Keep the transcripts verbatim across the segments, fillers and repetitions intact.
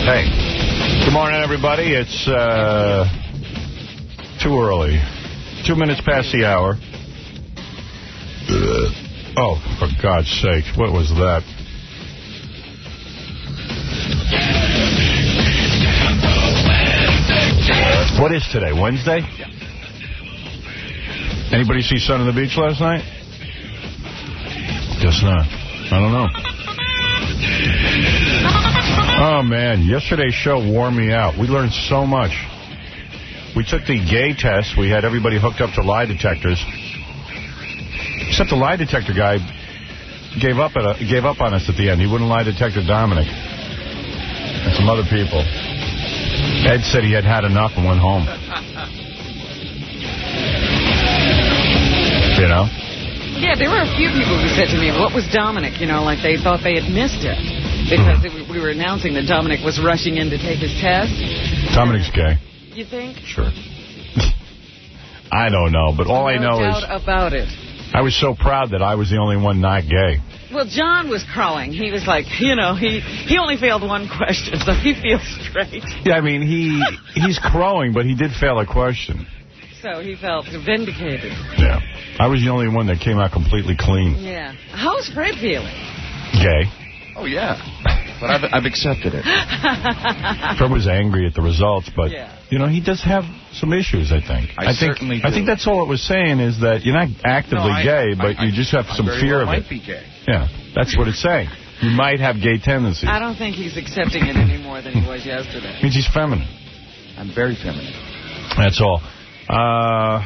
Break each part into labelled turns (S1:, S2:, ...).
S1: Hey. Good morning, everybody. It's uh, too early. Two minutes past the hour. Uh, oh, for God's sake. What was that? What is today? Wednesday?
S2: Yeah.
S1: Anybody see Sun on the Beach last night? Guess not. I don't know. Oh, man. Yesterday's show wore me out. We learned so much. We took the gay test. We had everybody hooked up to lie detectors. Except the lie detector guy gave up at a, gave up on us at the end. He wouldn't lie detector Dominic. And some other people. Ed said he had had enough and went home. You know?
S3: Yeah, there were a few people who said to me, what was Dominic? You know, like they thought they had missed it. Because it, we were announcing that Dominic was rushing in to take his test.
S1: Dominic's gay.
S3: You think?
S1: Sure. I don't know, but all
S3: no
S1: I know
S3: doubt
S1: is...
S3: about it.
S1: I was so proud that I was the only one not gay.
S3: Well, John was crowing. He was like, you know, he, he only failed one question, so he feels straight.
S1: Yeah, I mean, he he's crowing, but he did fail a question.
S3: So he felt vindicated.
S1: Yeah. I was the only one that came out completely clean.
S3: Yeah. How's Fred feeling?
S1: Gay.
S2: Oh, yeah. But I've, I've accepted it.
S1: Fred was angry at the results, but,
S3: yeah.
S1: you know, he does have some issues, I think.
S2: I,
S1: I think,
S2: certainly do.
S1: I think that's all it was saying is that you're not actively
S2: no, I,
S1: gay, but
S2: I,
S1: you just have
S2: I
S1: some
S2: very
S1: fear
S2: well
S1: of
S2: might
S1: it.
S2: be gay.
S1: Yeah, that's what it's saying. You might have gay tendencies.
S3: I don't think he's accepting it any more than he was yesterday.
S1: It means he's feminine.
S2: I'm very feminine.
S1: That's all. Uh...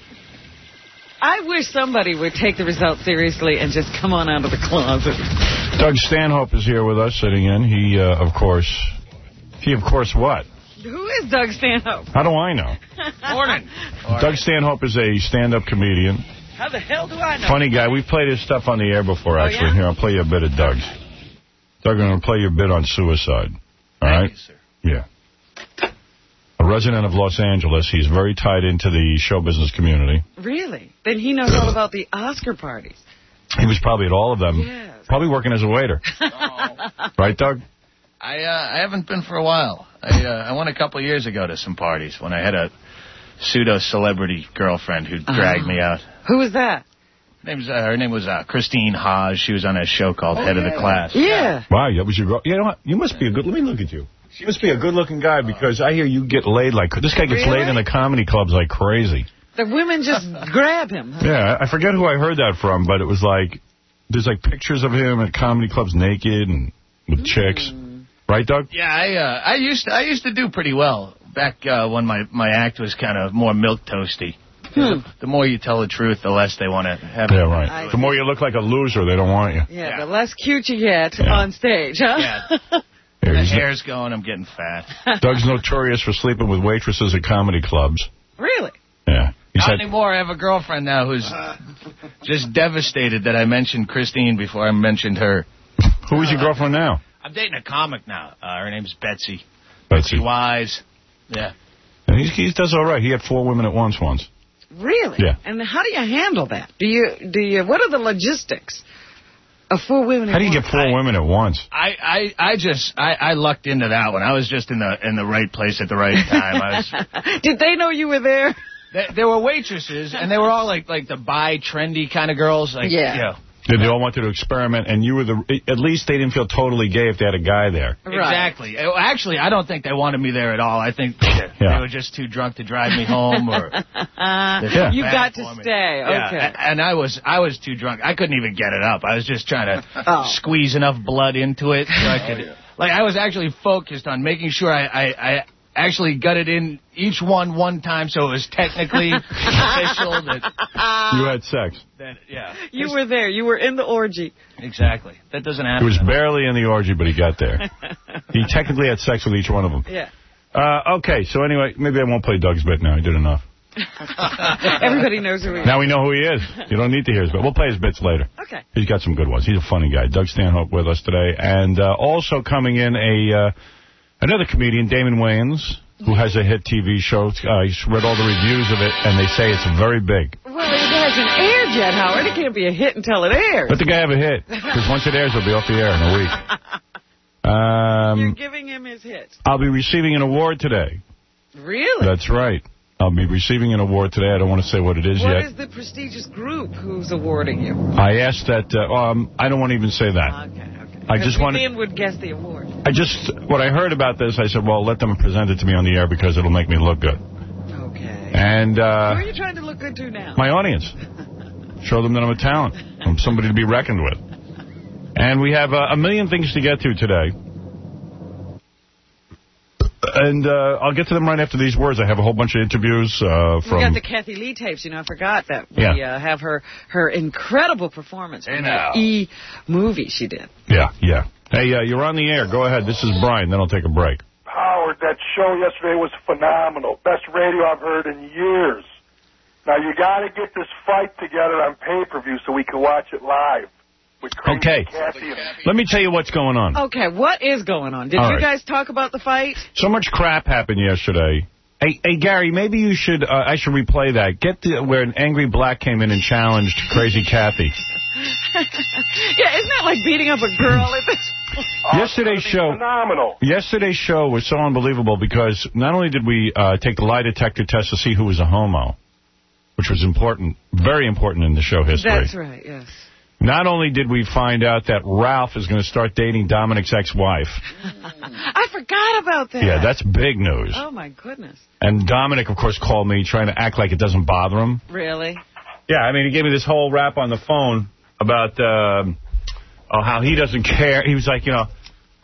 S3: I wish somebody would take the results seriously and just come on out of the closet.
S1: Doug Stanhope is here with us, sitting in. He, uh, of course... He, of course, what?
S3: Who is Doug Stanhope?
S1: How do I know?
S3: Morning.
S1: Doug Stanhope is a stand-up comedian.
S3: How the hell do I know?
S1: Funny guy. We've played his stuff on the air before,
S3: Oh,
S1: actually.
S3: yeah?
S1: Here, I'll play you a bit of Doug's. Doug, I'm going to play your bit on suicide. All
S2: Thank
S1: right?
S2: you, sir.
S1: Yeah. A resident of Los Angeles. He's very tied into the show business community.
S3: Really? Then he knows all about the Oscar parties.
S1: He was probably at all of them.
S3: Yes.
S1: Probably working as a waiter.
S2: Oh.
S1: Right, Doug?
S2: I uh, I haven't been for a while. I uh, I went a couple of years ago to some parties when I had a pseudo-celebrity girlfriend who dragged
S3: uh-huh.
S2: me out.
S3: Who was that?
S2: Her, name's, uh, her name was uh, Christine Haas. She was on a show called
S3: Oh,
S2: Head
S3: yeah.
S2: of the Class.
S3: Yeah.
S1: Wow, that was your girl. You know what? You must be a good... Let me look at you. You must be a good-looking guy because I hear you get laid like... This guy gets
S3: Really?
S1: laid in the comedy clubs like crazy.
S3: The women just grab him. Huh?
S1: Yeah, I forget who I heard that from, but it was like... There's like pictures of him at comedy clubs naked and with mm. chicks. Right, Doug?
S2: Yeah, I uh, I used to, I used to do pretty well back uh, when my, my act was kind of more milquetoasty.
S3: Hmm.
S2: The, the more you tell the truth, the less they want to have
S1: Yeah,
S2: it.
S1: right.
S3: I
S1: the more you look like a loser, they don't want you.
S3: Yeah,
S2: Yeah.
S3: the less cute you get
S1: Yeah.
S3: on stage, huh?
S2: Yeah.
S1: Here,
S2: The
S1: he's-
S2: hair's going, I'm getting fat.
S1: Doug's notorious for sleeping with waitresses at comedy clubs.
S3: Really?
S1: Yeah. He
S2: Not
S1: said,
S2: anymore. I have a girlfriend now who's just devastated that I mentioned Christine before I mentioned her.
S1: who is your girlfriend now?
S2: I'm dating a comic now. Uh, her name's Betsy.
S1: Betsy.
S2: Wise. Yeah.
S1: And he, he does all right. He had four women at once once.
S3: Really?
S1: Yeah.
S3: And how do you handle that? Do you, do you, what are the logistics of four women at
S1: How do you
S3: once?
S1: get four
S2: I,
S1: women at once?
S2: I, I, I just, I, I lucked into that one. I was just in the in the right place at the right time. I was.
S3: Did they know you were there?
S2: They, they were waitresses, and they were all like like the bi trendy kind of girls. Like,
S3: Yeah.
S2: You know,
S1: They all wanted to experiment, and you were the... At least they didn't feel totally gay if they had a guy there.
S3: Right.
S2: exactly. Uh, Actually, I don't think they wanted me there at all. I think they,
S1: Yeah.
S2: they were just too drunk to drive me home, or
S3: Uh,
S2: they felt
S3: you
S2: bad
S3: got
S2: for
S3: to
S2: me.
S3: stay.
S2: Yeah,
S3: Okay.
S2: a- and I was I was too drunk. I couldn't even get it up. I was just trying to
S3: Oh.
S2: squeeze enough blood into it so I could.
S3: Oh,
S2: Like I was actually focused on making sure I, I, I actually got it in each one one time, so it was technically official that,
S1: You had sex.
S2: that yeah.
S3: You were there. You were in the orgy.
S2: Exactly. That doesn't
S1: He
S2: happen.
S1: was barely in the orgy, but he got there. He technically had sex with each one of them.
S3: Yeah.
S1: Uh, okay, so anyway, maybe I won't play Doug's bit now. He did enough.
S3: Everybody knows who he is.
S1: Now we know who he is. You don't need to hear his bit. We'll play his bits later.
S3: Okay.
S1: He's got some good ones. He's a funny guy. Doug Stanhope with us today. And uh, also coming in, a uh, another comedian, Damon Wayans, who has a hit T V show. Uh, he's read all the reviews of it, and they say it's very big.
S3: Well, it hasn't aired yet, Howard. It can't be a hit until it airs.
S1: Let the guy have a hit, because once it airs, it'll be off the air in a week. Um,
S3: You're giving him his hits.
S1: I'll be receiving an award today.
S3: Really?
S1: That's right. I'll be receiving an award today. I don't want to say what it is
S3: what
S1: yet.
S3: What is the prestigious group who's awarding you?
S1: I asked that. Uh, um, I don't want to even say that.
S3: Okay, okay.
S1: I just want.
S3: Ian would guess the award.
S1: I just what I heard about this. I said, well, let them present it to me on the air because it'll make me look good.
S3: Okay.
S1: And uh,
S3: who are you trying to look good to now?
S1: My audience. Show them that I'm a talent. I'm somebody to be reckoned with. And we have uh, a million things to get to today. And uh, I'll get to them right after these words. I have a whole bunch of interviews uh, from...
S3: We got the Kathy Lee tapes. You know, I forgot that.
S1: Yeah.
S3: We uh, have her her incredible performance in the E movie she did.
S1: Yeah, yeah. Hey, uh, you're on the air. Go ahead. This is Brian. Then I'll take a break.
S4: Howard, that show yesterday was phenomenal. Best radio I've heard in years. Now, you got to get this fight together on pay-per-view so we can watch it live.
S1: Okay. Let me tell you what's going on.
S3: Okay, what is going on? Did
S1: All
S3: you
S1: right.
S3: guys talk about the fight?
S1: So much crap happened yesterday. Hey, hey Gary, maybe you should, uh, I should replay that. Get the, where an angry black came in and challenged Crazy Kathy.
S3: Yeah, isn't that like beating up a girl at this point?
S1: Yesterday's show,
S4: phenomenal.
S1: Yesterday's show was so unbelievable because not only did we uh, take the lie detector test to see who was a homo, which was important, very important in the show history.
S3: That's right, yes.
S1: Not only did we find out that Ralph is going to start dating Dominic's ex-wife.
S3: I forgot about that.
S1: Yeah, that's big news.
S3: Oh, my goodness.
S1: And Dominic, of course, called me trying to act like it doesn't bother him.
S3: Really?
S1: Yeah, I mean, he gave me this whole rap on the phone about uh, oh, how he doesn't care. He was like, you know...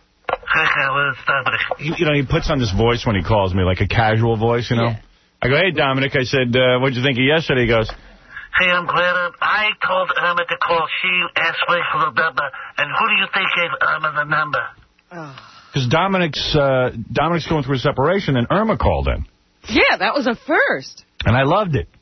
S1: he, you know, he puts on this voice when he calls me, like a casual voice, you know? Yeah. I go, hey, Dominic. I said, uh, what'd you think of yesterday? He goes...
S5: Hey, I'm glad I told Irma to call. She asked me for the number. And who do you think gave Irma the number?
S1: Because Dominic's, uh, Dominic's going through a separation, and Irma called in.
S3: Yeah, that was a first.
S1: And I loved it.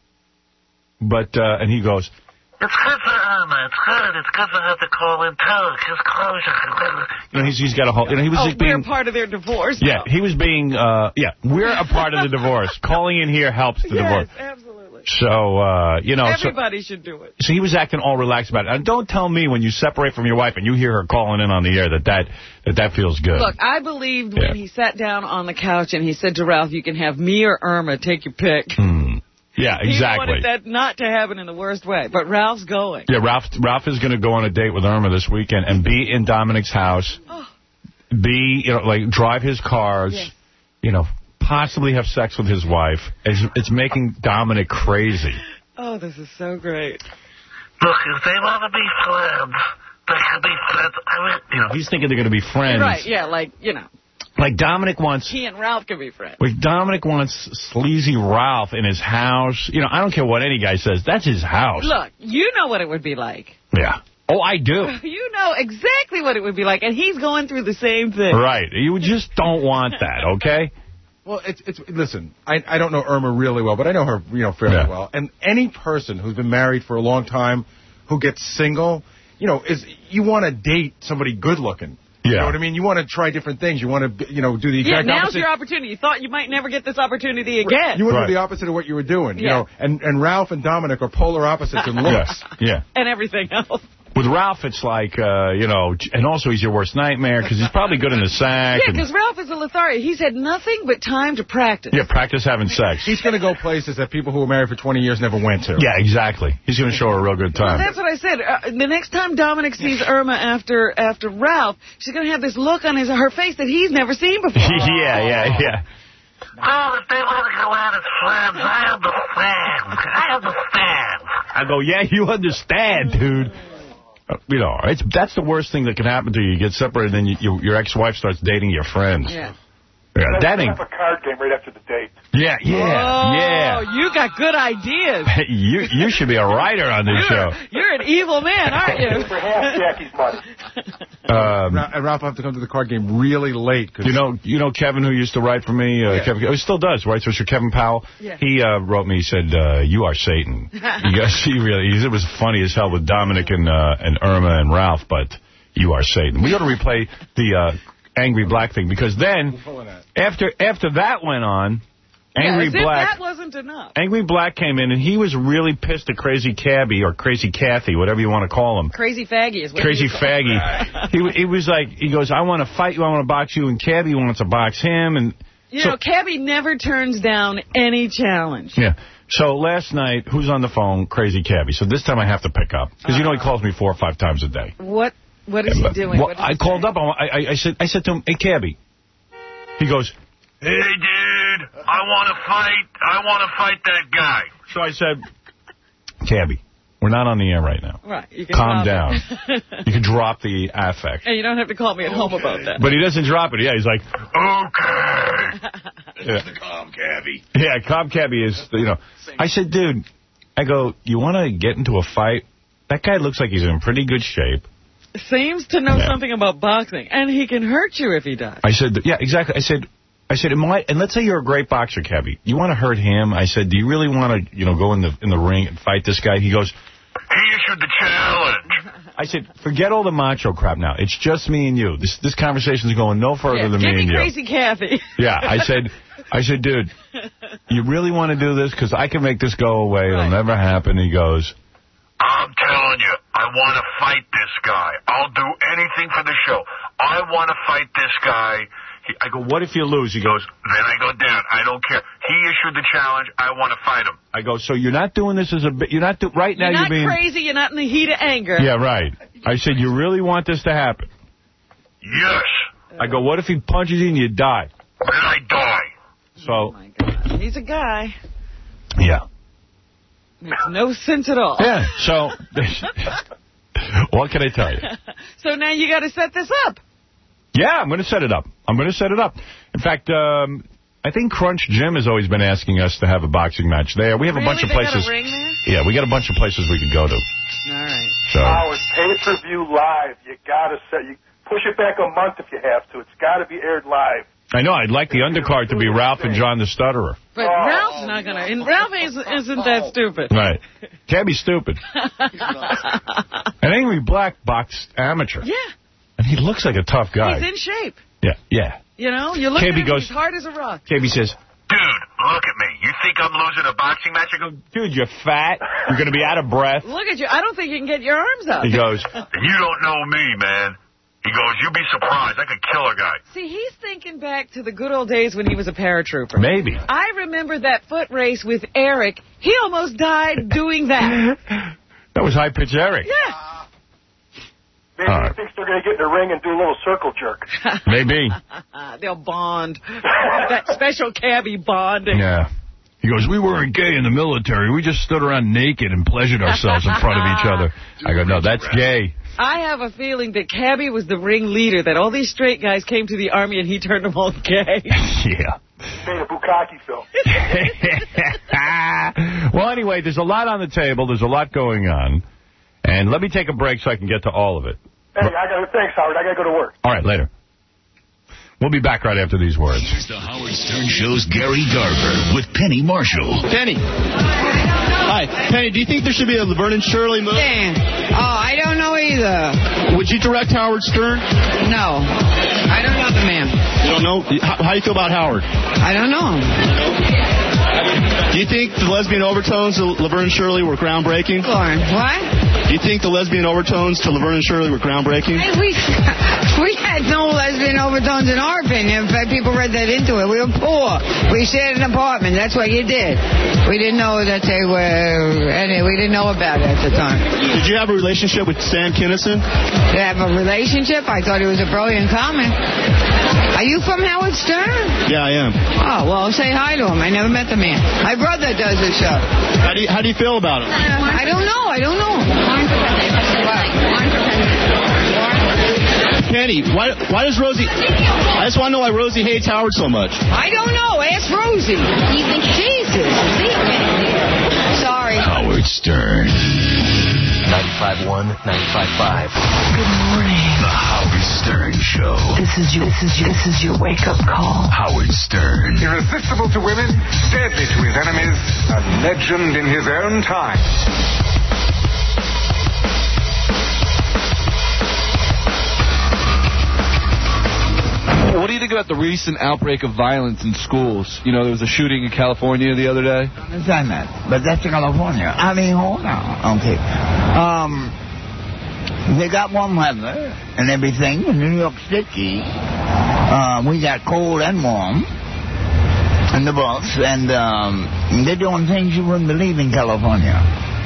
S1: But, uh, and he goes...
S5: It's good for Irma. It's good. It's good for her to call in, too. Just closure.
S1: You know, he's, he's got a whole... You know, he was
S3: oh,
S1: just being,
S3: we're part of their divorce.
S1: Yeah,
S3: now.
S1: he was being... Uh, yeah, we're a part of the divorce. Calling in here helps the
S3: yes,
S1: divorce.
S3: absolutely.
S1: So, uh, you know...
S3: Everybody
S1: so,
S3: should do it.
S1: So he was acting all relaxed about it. And don't tell me when you separate from your wife and you hear her calling in on the air that that, that, that feels good.
S3: Look, I believed
S1: yeah.
S3: when he sat down on the couch and he said to Ralph, you can have me or Irma, take your pick.
S1: Hmm. Yeah, exactly.
S3: He wanted that not to happen in the worst way. But Ralph's going.
S1: Yeah, Ralph Ralph is going to go on a date with Irma this weekend and be in Dominic's house.
S3: Oh.
S1: Be, you know, like, drive his cars.
S3: Yes.
S1: You know, possibly have sex with his wife. It's, it's making Dominic crazy.
S3: Oh, this is so great.
S5: Look, if they want to be friends, they can be friends. I mean,
S1: you know, he's thinking they're going to be friends.
S3: Right, yeah, like, you know.
S1: Like Dominic wants...
S3: He and Ralph can be friends.
S1: Like Dominic wants sleazy Ralph in his house. You know, I don't care what any guy says. That's his house.
S3: Look, you know what it would be like.
S1: Yeah. Oh, I do.
S3: You know exactly what it would be like, and he's going through the same thing.
S1: Right. You just don't want that, okay?
S6: Well, it's it's listen, I I don't know Irma really well, but I know her, you know, fairly
S1: yeah.
S6: well. And any person who's been married for a long time who gets single, you know, is you want to date somebody good looking.
S1: Yeah.
S6: You know what I mean? You want to try different things. You want to, you know, do the exact
S3: yeah, now's
S6: opposite.
S3: your opportunity. You thought you might never get this opportunity again.
S6: You want
S1: right.
S6: to do the opposite of what you were doing,
S3: yeah.
S6: you know. And and Ralph and Dominic are polar opposites in looks.
S1: Yes. Yeah.
S3: And everything else.
S1: With Ralph, it's like, uh, you know, and also he's your worst nightmare because he's probably good in the sack.
S3: Yeah, because Ralph is a lethargic. He's had nothing but time to practice.
S1: Yeah, practice having sex.
S6: He's going to go places that people who were married for twenty years never went to.
S1: Yeah, exactly. He's going to show her a real good time.
S3: Well, that's what I said. Uh, the next time Dominic sees Irma after after Ralph, she's going to have this look on his her face that he's never seen before.
S1: yeah, yeah, yeah.
S5: Oh, if they want to go out as friends, I understand. I understand.
S1: I go, yeah, you understand, dude. Uh, you know, it's that's the worst thing that can happen to you. You get separated, and then you, you, your ex-wife starts dating your friends.
S3: Yeah.
S1: Yeah, that ain't...
S4: have a card game right after the date.
S1: Yeah, yeah,
S3: oh,
S1: yeah.
S3: you got good ideas.
S1: you you should be a writer on this
S3: you're,
S1: show.
S3: You're an evil man, aren't you?
S4: For half Jackie's money.
S1: Um,
S6: and Ralph will have to come to the card game really late. Cause
S1: you know, you know Kevin, who used to write for me? Uh,
S6: yeah.
S1: Kevin, oh, he still does, right? So it's your Kevin Powell.
S3: Yeah.
S1: He uh, wrote me, he said, uh, you are Satan. You guys, he really, he, it was funny as hell with Dominic and, uh, and Irma and Ralph, but you are Satan. We ought to replay the... Uh, angry black thing, because then after after that went on, Angry
S3: yeah, as
S1: Black.
S3: if that wasn't enough.
S1: Angry Black came in, and he was really pissed at Crazy Cabby, or Crazy Kathy, whatever you want to call him.
S3: Crazy Faggy is what
S1: Crazy
S3: you call
S1: Faggy. he, he was like, he goes, I want to fight you, I want to box you, and Cabby wants to box him. And
S3: You
S1: so,
S3: know, Cabby never turns down any challenge.
S1: Yeah. So last night, who's on the phone? Crazy Cabby. So this time I have to pick up. Because uh, you know he calls me four or five times a day.
S3: What What is he doing?
S1: Well,
S3: what
S1: I called up. I, I, I, said, I said to him, hey, Cabby. He goes,
S5: hey, dude, I want to fight. I want to fight that guy.
S1: So I said, Cabby, we're not on the air right now.
S3: Right. You can
S1: Calm down. You can drop the affect.
S3: And you don't have to call me at home about that.
S1: But he doesn't drop it. Yeah, he's like,
S5: okay.
S1: Yeah.
S5: The calm Cabby.
S1: Yeah, calm Cabby is, you know. I said, dude, I go, you want to get into a fight? That guy looks like he's in pretty good shape.
S3: Seems to know
S1: yeah.
S3: something about boxing, and he can hurt you if he does.
S1: I said, yeah, exactly. I said, I said, am I, and let's say you're a great boxer, Cabby. You want to hurt him? I said, do you really want to, you know, go in the in the ring and fight this guy? He goes,
S5: he issued the challenge.
S1: I said, forget all the macho crap now. It's just me and you. This this conversation's going no further
S3: yeah,
S1: than me and you.
S3: Crazy Kathy.
S1: Yeah, I said, I said, dude, you really want to do this? Because I can make this go away. Right. It'll never happen. He goes,
S5: I'm telling you, I want to fight this guy. I'll do anything for the show. I want to fight this guy. He, I go, what if you lose? He goes, then I go down. I don't care. He issued the challenge. I want to fight him.
S1: I go, so you're not doing this as a bit. You're not do, right now.
S3: You're not
S1: you're being
S3: crazy. You're not in the heat of anger.
S1: Yeah, right. I said, you really want this to happen?
S5: Yes.
S1: I go, what if he punches you and you die?
S5: Then I die.
S1: So.
S3: Oh my God. He's a guy.
S1: Yeah.
S3: Makes no sense at all.
S1: Yeah, so, what can I tell you?
S3: So now you got to set this up.
S1: Yeah, I'm going to set it up. I'm going to set it up. In fact, um, I think Crunch Jim has always been asking us to have a boxing match there. We have
S3: really?
S1: a bunch of
S3: they
S1: places.
S3: Got a ring there?
S1: Yeah, we got a bunch of places we could go to.
S3: All right.
S1: So.
S4: Howard, pay-per-view live. You got to set. You push it back a month if you have to. It's got to be aired live.
S1: I know. I'd like the undercard to be Ralph and John the Stutterer.
S3: But oh, Ralph's not going to. And Ralph isn't, isn't that stupid.
S1: Right. Can't be stupid. An Angry Black boxed amateur.
S3: Yeah.
S1: And he looks like a tough guy.
S3: He's in shape.
S1: Yeah, yeah.
S3: You know, you look
S1: K B
S3: at him,
S1: goes,
S3: he's hard as a rock.
S1: K B says,
S5: dude, look at me. You think I'm losing a boxing match? I go,
S1: dude, you're fat. You're going to be out of breath.
S3: Look at you. I don't think you can get your arms up.
S1: He goes,
S5: you don't know me, man. He goes, you'd be surprised. I could kill a guy.
S3: See, he's thinking back to the good old days when he was a paratrooper.
S1: Maybe.
S3: I remember that foot race with Eric. He almost died doing that.
S1: That was high-pitch Eric.
S3: Yeah.
S4: Maybe uh, he thinks they're going to get in the ring and do a little circle jerk.
S1: Maybe.
S3: They'll bond. That special Cabby bonding.
S1: Yeah. He goes, we weren't gay in the military. We just stood around naked and pleasured ourselves in front of each other. I go, no, that's gay.
S3: I have a feeling that Cabby was the ringleader, that all these straight guys came to the Army and he turned them all gay.
S1: Yeah.
S4: Made a Bukkake film.
S1: Well, anyway, there's a lot on the table. There's a lot going on. And let me take a break so I can get to all of it.
S4: Hey, I got thanks, Howard. I got to go to work.
S1: All right, later. We'll be back right after these words.
S7: Here's the Howard Stern Show's Gary Garver with Penny Marshall.
S8: Penny. Hi. Penny, do you think there should be a Laverne and Shirley movie?
S9: Dan. Oh, I don't know either.
S8: Would you direct Howard Stern?
S9: No. I don't know the man.
S8: You don't know? How, how do you feel about Howard?
S9: I don't know.
S8: Do you think the lesbian overtones of Laverne and Shirley were groundbreaking?
S9: Lauren, what?
S8: Do you think the lesbian overtones to Laverne and Shirley were groundbreaking?
S9: Hey, we we had no lesbian overtones in our opinion. In fact, people read that into it. We were poor. We shared an apartment. That's what you did. We didn't know that they were, and we didn't know about it at the time.
S8: Did you have a relationship with Sam Kinison?
S9: Did I have a relationship? I thought he was a brilliant comic. Are you from Howard Stern?
S8: Yeah, I am.
S9: Oh, well, say hi to him. I never met the man. My brother does the show.
S8: How do you, how do you feel about him?
S9: Uh, I don't know. I don't know.
S8: Penny, why, why does Rosie... I just want to know why Rosie hates Howard so much.
S9: I don't know. Ask Rosie. You think Jesus? Sorry.
S7: Howard Stern.
S10: ninety-five point one, ninety-five point five.
S11: Good morning.
S7: The Howard Stern Show.
S11: This is your, this is your, this is your wake-up call.
S7: Howard Stern.
S12: Irresistible to women, deadly to his enemies, a legend in his own time.
S13: What do you think about the recent outbreak of violence in schools? You know, there was a shooting in California the other day.
S14: I understand that, but that's California. I mean, hold on. Okay. Um, they got warm weather and everything in New York City. Uh, we got cold and warm in the bus, and um, they're doing things you wouldn't believe in California.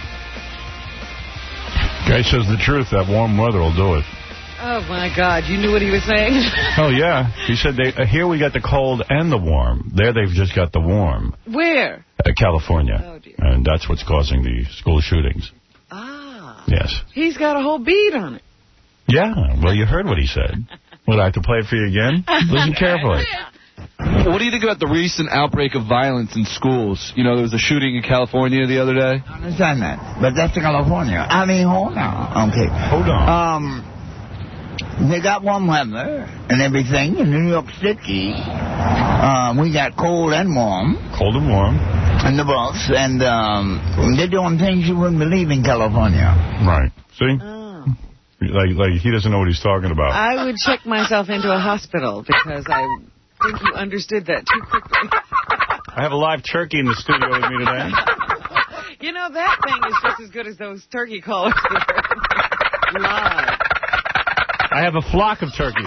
S1: Guy says the truth. That warm weather will do it.
S3: Oh, my God. You knew what he was saying?
S1: Oh, yeah. He said, they, uh, here we got the cold and the warm. There they've just got the warm.
S3: Where?
S1: Uh, California.
S3: Oh, dear.
S1: And that's what's causing the school shootings.
S3: Ah.
S1: Yes.
S3: He's got a whole beat on it.
S1: Yeah. Well, you heard what he said. Would I have to play it for you again? Listen carefully.
S13: What do you think about the recent outbreak of violence in schools? You know, there was a shooting in California the other day.
S14: I understand that, but that's California. I mean, hold on. Okay.
S1: Hold on.
S14: Um... They got warm weather and everything in New York City. Uh, we got cold and warm.
S1: Cold and warm.
S14: In the bus, and um, they're doing things you wouldn't believe in California.
S1: Right. See?
S3: Oh.
S1: Like, like he doesn't know what he's talking about.
S3: I would check myself into a hospital because I think you understood that too quickly.
S1: I have a live turkey in the studio with me today.
S3: You know, that thing is just as good as those turkey callers live.
S1: I have a flock of turkeys.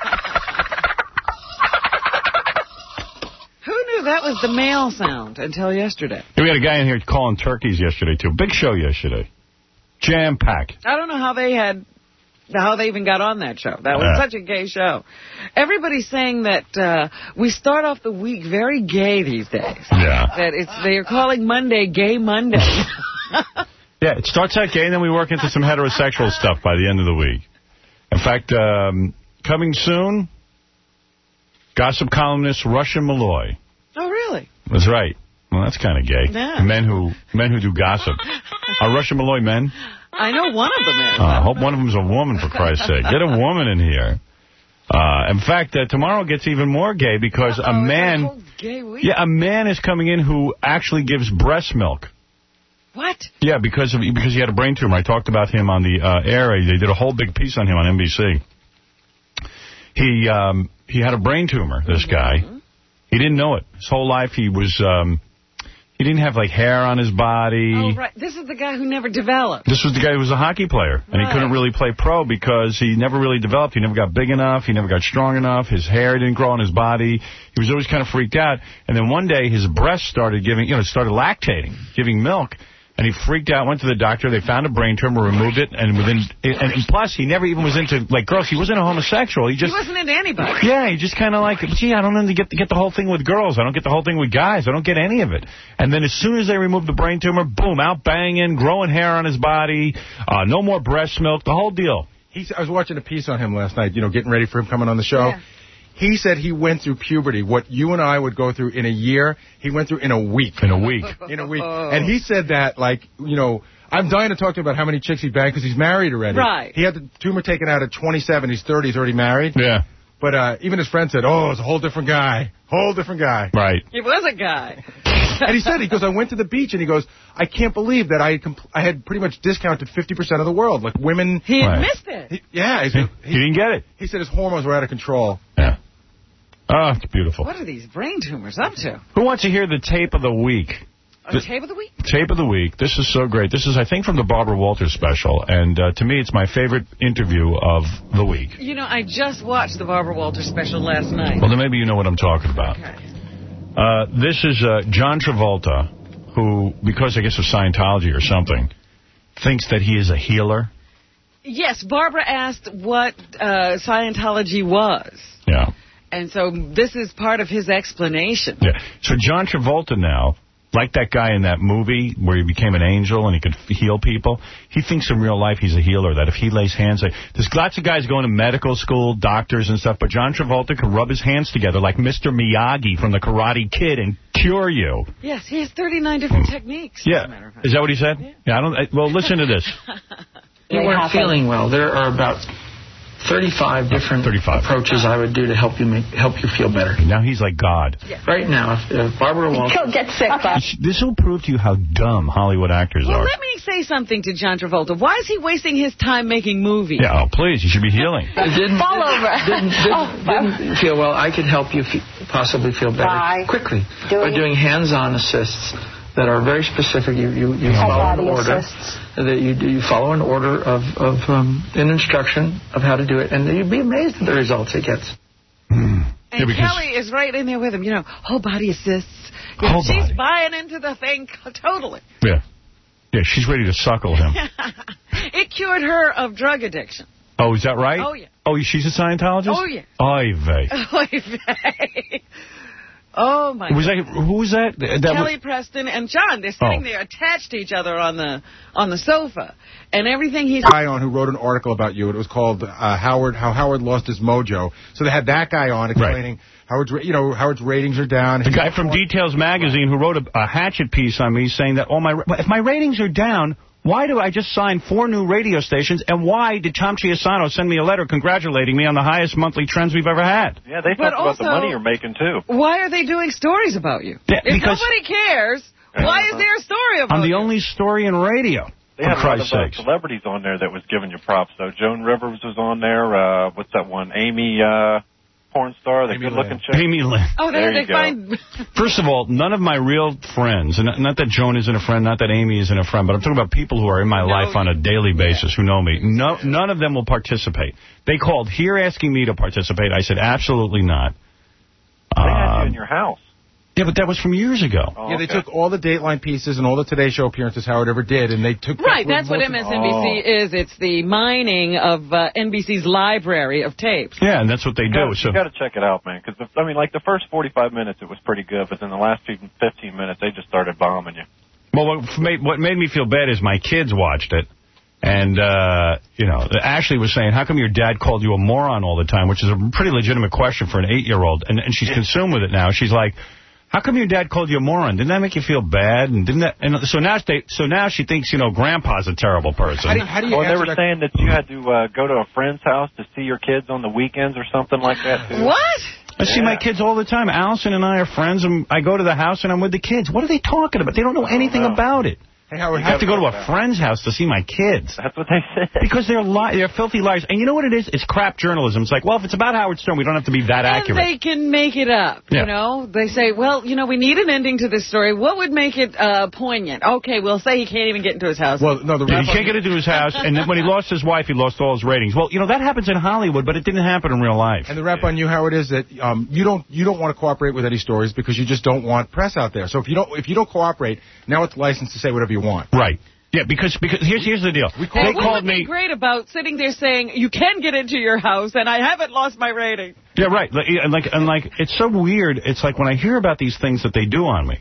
S3: Who knew that was the male sound until yesterday?
S1: We had a guy in here calling turkeys yesterday, too. Big show yesterday. Jam-packed.
S3: I don't know how they had, how they even got on that show. That was
S1: Uh.
S3: such a gay show. Everybody's saying that uh, we start off the week very gay these days.
S1: Yeah.
S3: That it's they are calling Monday Gay Monday.
S1: Yeah, it starts out gay, and then we work into some heterosexual stuff by the end of the week. In fact, um, coming soon, gossip columnist Russia Malloy.
S3: Oh, really?
S1: That's right. Well, that's kind of gay.
S3: Yeah.
S1: Men who men who do gossip. Are Russia Malloy men?
S3: I know one of them is.
S1: Oh, I hope one of them is a woman, for Christ's sake. Get a woman in here. Uh, in fact, uh, tomorrow gets even more gay because
S3: Uh-oh,
S1: a man...
S3: it's a whole gay week.
S1: Yeah, a man is coming in who actually gives breast milk.
S3: What?
S1: Yeah, because of because he had a brain tumor. I talked about him on the uh, air. They did a whole big piece on him on N B C. He um, he had a brain tumor, this guy. Mm-hmm. He didn't know it. His whole life he was... Um, he didn't have, like, hair on his body.
S3: Oh, right. This is the guy who never developed.
S1: This was the guy who was a hockey player. And
S3: Right.
S1: he couldn't really play pro because he never really developed. He never got big enough. He never got strong enough. His hair didn't grow on his body. He was always kind of freaked out. And then one day his breast started giving, you know, started lactating, giving milk. And he freaked out, went to the doctor. They found a brain tumor, removed it. And within, and plus, he never even was into, like, girls. He wasn't a homosexual. He just...
S3: He wasn't into anybody.
S1: Yeah, he just kind of like, gee, I don't get, get the whole thing with girls. I don't get the whole thing with guys. I don't get any of it. And then as soon as they removed the brain tumor, boom, out banging, growing hair on his body, uh, no more breast milk, the whole deal.
S6: He's, I was watching a piece on him last night, you know, getting ready for him coming on the show.
S3: Yeah.
S6: He said he went through puberty. What you and I would go through in a year, he went through in a week.
S1: In a week.
S6: In a week. And he said that, like, you know, I'm dying to talk to him about how many chicks he banged because he's married already.
S3: Right.
S6: He had the tumor taken out at twenty-seven. He's thirty. He's already married.
S1: Yeah.
S6: But uh, even his friend said, oh, it's a whole different guy. Whole different guy.
S1: Right.
S3: It was a guy.
S6: And he said, he goes, I went to the beach, and he goes, I can't believe that I had, compl- I had pretty much discounted fifty percent of the world. Like, women...
S3: He had
S1: Right.
S3: missed it.
S6: He, yeah. He,
S1: He, he didn't get it.
S6: he said his hormones were out of control.
S1: Yeah. Oh, it's beautiful.
S3: What are these brain tumors up to?
S1: Who wants to hear the tape of the week?
S3: A
S1: The-
S3: tape of the week?
S1: Tape of the week. This is so great. This is, I think, from the Barbara Walters special. And uh, to me, it's my favorite interview of the week.
S3: You know, I just watched the Barbara Walters special last night.
S1: Well, then maybe you know what I'm talking about.
S3: Okay.
S1: Uh, this is uh, John Travolta, who, because I guess of Scientology or something, thinks that he is a healer.
S3: Yes, Barbara asked what uh, Scientology was.
S1: Yeah.
S3: And so this is part of his explanation.
S1: Yeah. So John Travolta now, like that guy in that movie where he became an angel and he could f- heal people, he thinks in real life he's a healer, that if he lays hands... Like, there's lots of guys going to medical school, doctors and stuff, but John Travolta can rub his hands together like Mister Miyagi from The Karate Kid and cure you.
S3: Yes, he has thirty-nine different techniques.
S1: Yeah. Is that what he said? Yeah, yeah I don't... I, well, listen to this.
S15: You weren't feeling well. There are about thirty-five different
S1: thirty-five.
S15: approaches I would do to help you make help you feel better.
S1: Now he's like God.
S15: Yeah. Right now, if, if Barbara Walters...
S16: Go get sick, Bob.
S1: This will prove to you how dumb Hollywood actors
S3: Well,
S1: are.
S3: let me say something to John Travolta. Why is he wasting his time making movies?
S1: Yeah, oh, please, you should be healing.
S15: Didn't,
S16: Fall over.
S15: Didn't, didn't,
S16: Oh,
S15: didn't feel well. I could help you fe possibly feel better
S16: By
S15: quickly
S16: doing-
S15: by doing hands-on assists that are very specific. You you, you
S16: Full
S15: follow an
S16: body
S15: order.
S16: assists.
S15: That you do, you follow an order of of um, an instruction of how to do it, and you'd be amazed at the results it gets.
S1: Mm.
S3: And
S1: Yeah, because-
S3: Kelly is right in there with him. You know, whole body assists. You know,
S1: Whole
S3: she's
S1: body.
S3: buying into the thing totally.
S1: Yeah. Yeah, she's ready to suckle him.
S3: It cured her of drug addiction.
S1: Oh, is that right?
S3: Oh, yeah.
S1: Oh, she's a Scientologist?
S3: Oh, yeah.
S1: Oy vey.
S3: Oh, my
S1: Was
S3: God.
S1: that, who was that? that
S3: Kelly
S1: was,
S3: Preston and John, they're sitting
S1: Oh.
S3: there attached to each other on the on the sofa. And everything he's...
S6: guy on who wrote an article about you. It was called uh, Howard, How Howard Lost His Mojo. So they had that guy on explaining
S1: Right.
S6: Howard's, ra- you know, Howard's ratings are down.
S1: the guy from Details Magazine who wrote a, a hatchet piece on me saying that all my if my ratings are down, why do I just sign four new radio stations, and why did Tom Chiasano send me a letter congratulating me on the highest monthly trends we've ever had?
S17: Yeah, they
S3: But
S17: talk about the
S3: also-
S17: money you're making, too.
S3: Why are they doing stories about you?
S1: Yeah,
S3: if
S1: because-
S3: nobody cares, why is there a story about
S1: I'm the
S3: you?
S1: only story in radio,
S17: They
S1: for
S17: had a lot of
S1: Christ's
S17: uh,
S1: sakes.
S17: celebrities on there that was giving you props, though. Joan Rivers was on there. Uh, what's that one? Amy, uh, porn star, the good-looking chick.
S1: Amy Lynn.
S3: Oh,
S17: There
S3: they,
S17: you
S3: they
S17: go.
S3: find...
S1: First of all, none of my real friends, and not, not that Joan isn't a friend, not that Amy isn't a friend, but I'm talking about people who are in my life on a daily basis who know me. No, none of them will participate. They called here asking me to participate. I said, absolutely not.
S17: They had you
S1: Um,
S17: in your house.
S1: yeah, but that was from years ago.
S17: Oh,
S6: Yeah, they
S17: okay.
S6: took all the Dateline pieces and all the Today Show appearances Howard ever did, and they took...
S3: Right,
S6: that
S3: that's what
S6: multi-
S3: M S N B C is. It's the mining of uh, N B C's library of tapes.
S1: Yeah, and that's what they
S17: You
S1: do.
S17: gotta,
S1: So
S17: you got to check it out, man. Because I mean, like the first forty-five minutes, it was pretty good, but then the last fifteen minutes, they just started bombing you.
S1: Well, what made, what made me feel bad is my kids watched it, and, uh, you know, Ashley was saying, how come your dad called you a moron all the time, which is a pretty legitimate question for an eight-year-old, and, and she's consumed with it now. She's like, how come your dad called you a moron? Didn't that make you feel bad? And didn't that? And so now, they, so now she thinks, you know, Grandpa's a terrible person.
S6: How do, how do you
S17: Well, they
S6: answer
S17: were
S6: that-
S17: saying that you had to uh, go to a friend's house to see your kids on the weekends or something like that, too.
S3: What?
S1: I see my kids all the time. Allison and I are friends, and I go to the house, and I'm with the kids. What are they talking about? They don't know anything
S17: know.
S1: about it.
S6: Hey, Howard,
S1: I have to go to a
S17: about it.
S1: friend's house to see my kids.
S17: That's what they said.
S1: Because they're li they're filthy liars. And you know what it is? It's crap journalism. It's like, well, if it's about Howard Stern, we don't have to be that
S3: And
S1: accurate.
S3: they can make it up,
S1: Yeah.
S3: you know? They say, well, you know, we need an ending to this story. What would make it uh, poignant? Okay, we'll say he can't even get into his house.
S6: Well, no, the
S1: Yeah,
S6: rap
S1: he can't get into his house, and then when he lost his wife, he lost all his ratings. Well, you know, that happens in Hollywood, but it didn't happen in real life.
S6: And the rap on you, Howard, is that um, you don't you don't want to cooperate with any stories because you just don't want press out there. So if you don't if you don't cooperate, now it's licensed to say whatever you want.
S1: Right. Yeah, because because here's here's the deal.
S3: Hey,
S1: They
S3: what
S1: called
S3: would be
S1: me.
S3: great about sitting there saying, you can get into your house, and I haven't lost my rating?
S1: Yeah, right. Like, and like and like it's so weird. It's like when I hear about these things that they do on me.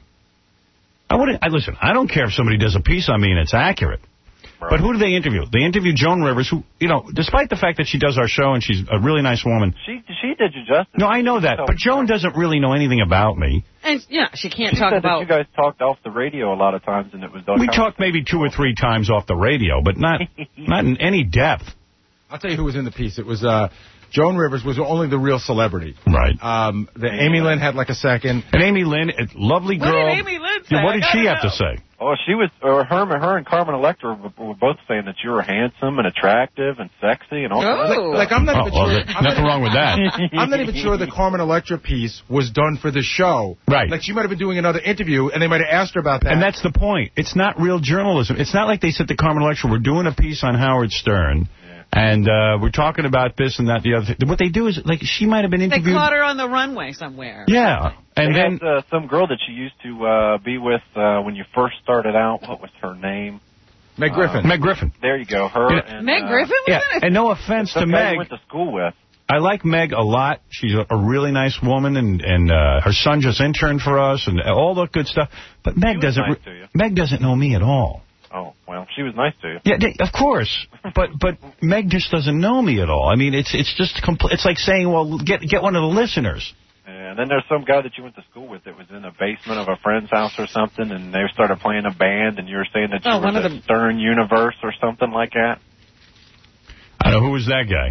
S1: I wouldn't. I listen. I don't care if somebody does a piece on me and it's accurate.
S17: Right.
S1: But who do they interview? They interview Joan Rivers, who, you know, despite the fact that she does our show and she's a really nice woman.
S17: She she did you justice.
S1: No, I know that, but Joan doesn't really know anything about me.
S3: And, yeah, she can't
S17: She
S3: talk
S17: said
S3: about...
S17: that you guys talked off the radio a lot of times, and it was those
S1: We talked maybe two or three times off the radio, but not not in any depth.
S6: I'll tell you who was in the piece. It was uh, Joan Rivers was only the real celebrity.
S1: Right.
S6: Um, the Amy Lynn had like a second.
S1: And Amy Lynn, a lovely
S3: What
S1: girl.
S3: did Amy Lynn say?
S1: Yeah, what
S3: I
S1: did she
S3: gotta
S1: have to
S3: know.
S1: say?
S17: Oh, she was, or her, her and Carmen Electra were, were both saying that you were handsome and attractive and sexy and all kinds of
S3: Oh.
S6: Like, I'm not
S1: Oh,
S6: even
S1: well,
S6: sure.
S1: there's
S6: I'm
S1: nothing
S6: not,
S1: wrong with that.
S6: I'm not even sure the Carmen Electra piece was done for the show.
S1: Right.
S6: Like she might have been doing another interview, and they might have asked her about that.
S1: And that's the point. It's not real journalism. It's not like they said to Carmen Electra, we're doing a piece on Howard Stern, and uh, we're talking about this and that, the other thing. What they do is, like, she might have been
S3: They
S1: interviewed.
S3: caught her on the runway somewhere.
S1: Yeah. And
S17: they
S1: then,
S17: had, uh, some girl that you used to uh, be with uh, when you first started out. What was her name?
S6: Meg Griffin.
S1: Meg Griffin.
S17: There you go. Her.
S1: Yeah.
S17: And,
S3: Meg
S17: uh,
S3: Griffin was
S1: Yeah,
S3: in it?
S1: and no offense to
S17: some guy you
S1: Meg.
S17: went to school with.
S1: I like Meg a lot. She's a, a really nice woman, and and uh, her son just interned for us, and all that good stuff. But Meg
S17: was
S1: doesn't.
S17: nice
S1: re-
S17: to you.
S1: Meg doesn't know me at all.
S17: Oh, well, she was nice to you.
S1: Yeah, they, of course. But but Meg just doesn't know me at all. I mean, it's it's just compl- it's like saying, well, get get one of the listeners.
S17: And then there's some guy that you went to school with that was in the basement of a friend's house or something, and they started playing a band, and you were saying that you
S3: Oh,
S17: were
S3: one of
S17: the
S3: the-
S17: Stern Universe or something like that.
S1: I don't know who was that guy.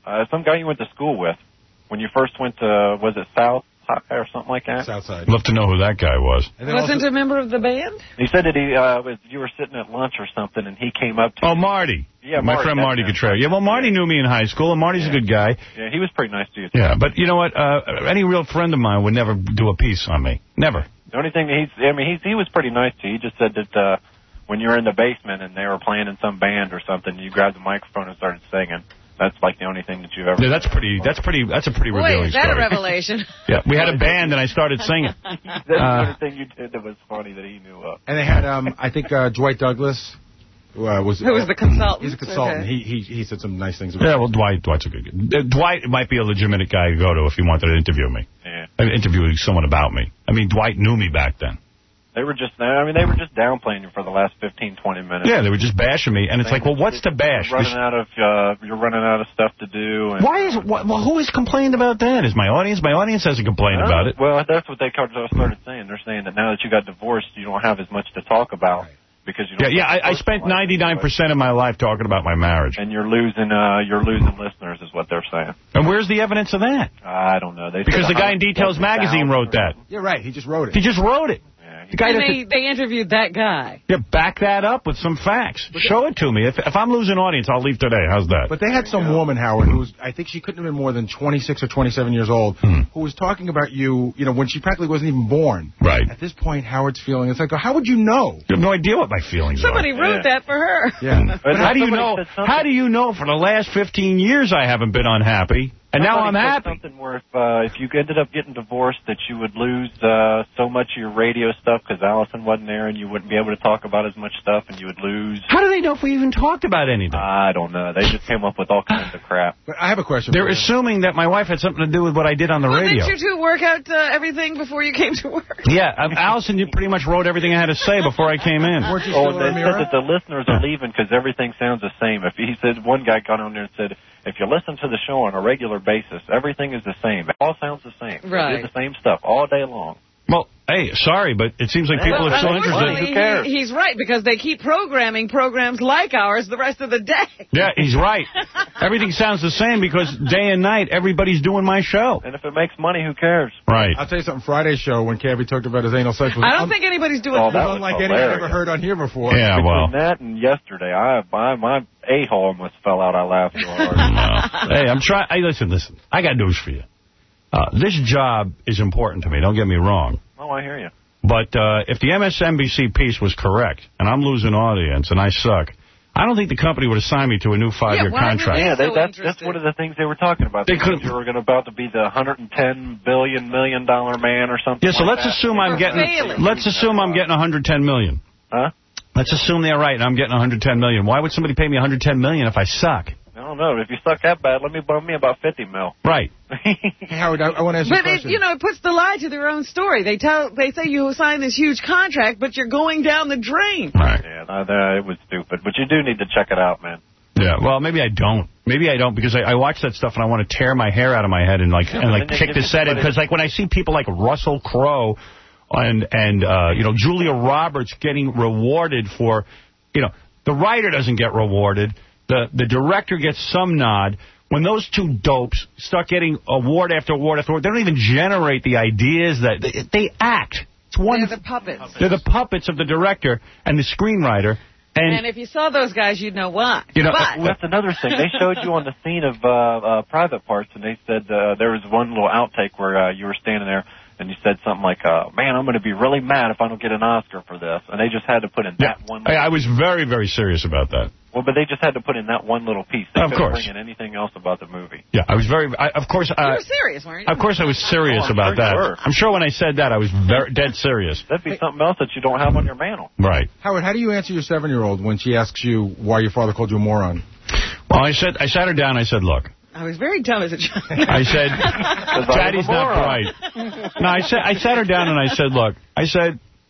S17: Uh, some guy you went to school with when you first went to, was it South or something like that?
S6: Southside.
S1: Love to know who that guy was.
S3: Wasn't a member of the band?
S17: He said that he uh, was, you were sitting at lunch or something, and he came up to
S1: Oh,
S17: you.
S1: Marty.
S17: Yeah,
S1: My
S17: Marty,
S1: friend Marty
S17: that's
S1: Cottrell. Yeah, well, Marty knew me in high school, and Marty's
S17: Yeah.
S1: a good guy.
S17: Yeah, he was pretty nice to you.
S1: Yeah, but you know what? Uh, any real friend of mine would never do a piece on me. Never.
S17: The only thing that he's, I mean, he's, he was pretty nice to you. He just said that uh, when you were in the basement and they were playing in some band or something, you grabbed the microphone and started singing. That's like the only thing that you've ever.
S1: Yeah, that's pretty. That's pretty. That's a pretty
S3: Boy,
S1: revealing
S3: is that
S1: story.
S3: a revelation?
S1: Yeah, we had a band and I started singing.
S17: That's the
S1: Uh,
S17: only thing you did that was funny that he knew of.
S6: And they had, um, I think, uh, Dwight Douglas. Who, uh, was,
S3: Who was the consultant?
S6: He's a consultant.
S3: Okay.
S6: He, he he said some nice things about
S1: Yeah, well, Dwight, Dwight's a good guy. Uh, Dwight might be a legitimate guy to go to if he wanted to interview me.
S17: Yeah.
S1: I mean, interview someone about me. I mean, Dwight knew me back then.
S17: They were just, I mean, they were just downplaying you for the last fifteen, twenty minutes.
S1: Yeah, they were just bashing me, and it's like, well, what's to bash?
S17: You're running out of, uh, you're running out of stuff to do. And,
S1: Why is, wh well, who has complained about that? Is my audience? My audience hasn't complained
S17: Uh,
S1: about it.
S17: Well, that's what they started saying. They're saying that now that you got divorced, you don't have as much to talk about. Because you
S1: Yeah,
S17: don't
S1: yeah, I, I spent ninety-nine percent of my life talking about my marriage.
S17: And you're losing, uh, you're losing listeners, is what they're saying.
S1: And where's the evidence of that?
S17: I don't know. They
S1: Because the guy in Details magazine wrote that.
S6: Yeah, right. He just wrote it.
S1: He just wrote it. The guy
S3: And
S1: doesn't-
S3: they, they interviewed that guy.
S1: Yeah, back that up with some facts. Show it to me. If, if I'm losing audience, I'll leave today. How's that?
S6: But they had some woman, Howard, who was, I think she couldn't have been more than twenty-six or twenty-seven years old,
S1: Hmm.
S6: who was talking about you, you know, when she practically wasn't even born.
S1: Right.
S6: At this point, Howard's feeling, it's like, how would you know?
S1: You have no idea what my feelings
S3: Somebody
S1: are.
S3: wrote that for her.
S6: Yeah.
S1: But how do you know? How do you know for the last fifteen years I haven't been unhappy? And now I'm
S17: Somebody said
S1: happy.
S17: Something where if, uh, if you ended up getting divorced, that you would lose uh, so much of your radio stuff because Allison wasn't there, and you wouldn't be able to talk about as much stuff, and you would lose.
S1: How do they know if we even talked about anything?
S17: I don't know. They just came up with all kinds of crap.
S6: But I have a question.
S1: They're
S6: for you.
S1: assuming that my wife had something to do with what I did on the
S3: Well,
S1: radio.
S3: didn't you two work out uh, everything before you came to work?
S1: Yeah, um, Allison, you pretty much wrote everything I had to say before I came in.
S6: Weren't you
S17: Oh,
S6: still
S17: and
S6: at
S17: they said
S6: Amira?
S17: that the listeners are leaving because everything sounds the same. If he said, one guy got on there and said, if you listen to the show on a regular basis, everything is the same. It all sounds the same.
S3: Right.
S17: They do the same stuff all day long.
S1: Well, hey, sorry, but it seems like people
S3: Well,
S1: are so
S3: unfortunately,
S1: interested.
S17: Who cares?
S3: he- he's right, because they keep programming programs like ours the rest of the day.
S1: Yeah, he's right. Everything sounds the same because day and night, everybody's doing my show.
S17: And if it makes money, who cares?
S1: Right.
S6: I'll tell you something, Friday's show, when Cabby talked about his anal sex, was
S3: I don't
S6: un-
S3: think anybody's doing
S17: Oh,
S3: that.
S17: that was
S6: unlike anything I've
S17: hilarious.
S6: ever heard on here before.
S1: Yeah, well.
S17: Between that and yesterday, I, I my a-hole almost fell out. I laughed so hard.
S1: Hey, I'm trying. Hey, listen, listen. I got news for you. Uh, this job is important to me. Don't get me wrong.
S17: Oh, I hear you.
S1: But uh, if the M S N B C piece was correct, and I'm losing audience, and I suck, I don't think the company would assign me to a new five-year
S3: Yeah, why would
S1: contract.
S3: they?
S17: Yeah, they,
S3: so
S17: that's, that's
S3: interested.
S17: one of the things they were talking about.
S1: They
S17: They
S1: could've-
S17: you were going to about to be the one hundred ten billion million dollar man or something.
S1: Yeah, so
S17: like
S1: let's
S17: that.
S1: assume I'm
S3: For
S1: getting.
S3: failing.
S1: Let's assume I'm getting one hundred ten million
S17: Huh?
S1: Let's assume they're right, and I'm getting one hundred ten million Why would somebody pay me one hundred ten million if I suck?
S17: I don't know. If you suck that bad, let me bum me about fifty mil.
S1: Right.
S6: Hey, Howard, I, I want to ask you a
S3: But it,
S6: question.
S3: you know, it puts the lie to their own story. They tell, they say you sign this huge contract, but you're going down the drain.
S1: Right.
S17: Yeah, no, that, it was stupid. But you do need to check it out, man.
S1: Yeah. Well, maybe I don't. Maybe I don't because I, I watch that stuff and I want to tear my hair out of my head and like
S17: Yeah,
S1: and
S17: but
S1: like
S17: then they
S1: kick
S17: give
S1: the
S17: you
S1: set in
S17: somebody-
S1: because like when I see people like Russell Crowe and and uh, you know Julia Roberts getting rewarded for, you know, the writer doesn't get rewarded, the the director gets some nod. When those two dopes start getting award after award after award, they don't even generate the ideas that they, they act. It's one.
S3: They're the puppets.
S1: They're the puppets of the director and the screenwriter. And,
S3: And if you saw those guys, you'd know why.
S1: you know,
S3: but,
S17: Well, that's another thing. They showed you on the scene of uh, uh, Private Parts, and they said uh, there was one little outtake where uh, you were standing there, and you said something like, uh, man, I'm going to be really mad if I don't get an Oscar for this. And they just had to put in
S1: yeah,
S17: that one
S1: I,
S17: little
S1: I was very, very serious about that.
S17: Well, but they just had to put in that one little piece. They
S1: Of
S17: couldn't
S1: course.
S17: bring in anything else about the movie.
S1: Yeah, I was very, I, of course,
S3: you
S1: uh,
S3: were serious, weren't you?
S1: of course I was serious
S17: Oh, I'm
S1: about
S17: sure you
S1: that.
S17: were.
S1: I'm sure when I said that, I was very, dead serious.
S17: That'd be something else that you don't have on your mantle.
S1: Right.
S6: Howard, how do you answer your seven-year-old when she asks you why your father called you a moron?
S1: Well, I said, I sat her down. I said, look,
S3: I was very dumb as a child.
S1: I said,
S17: I was
S1: Daddy's
S17: a
S1: not
S17: moron.
S1: bright. No, I said, I sat her down and I said, look, I said,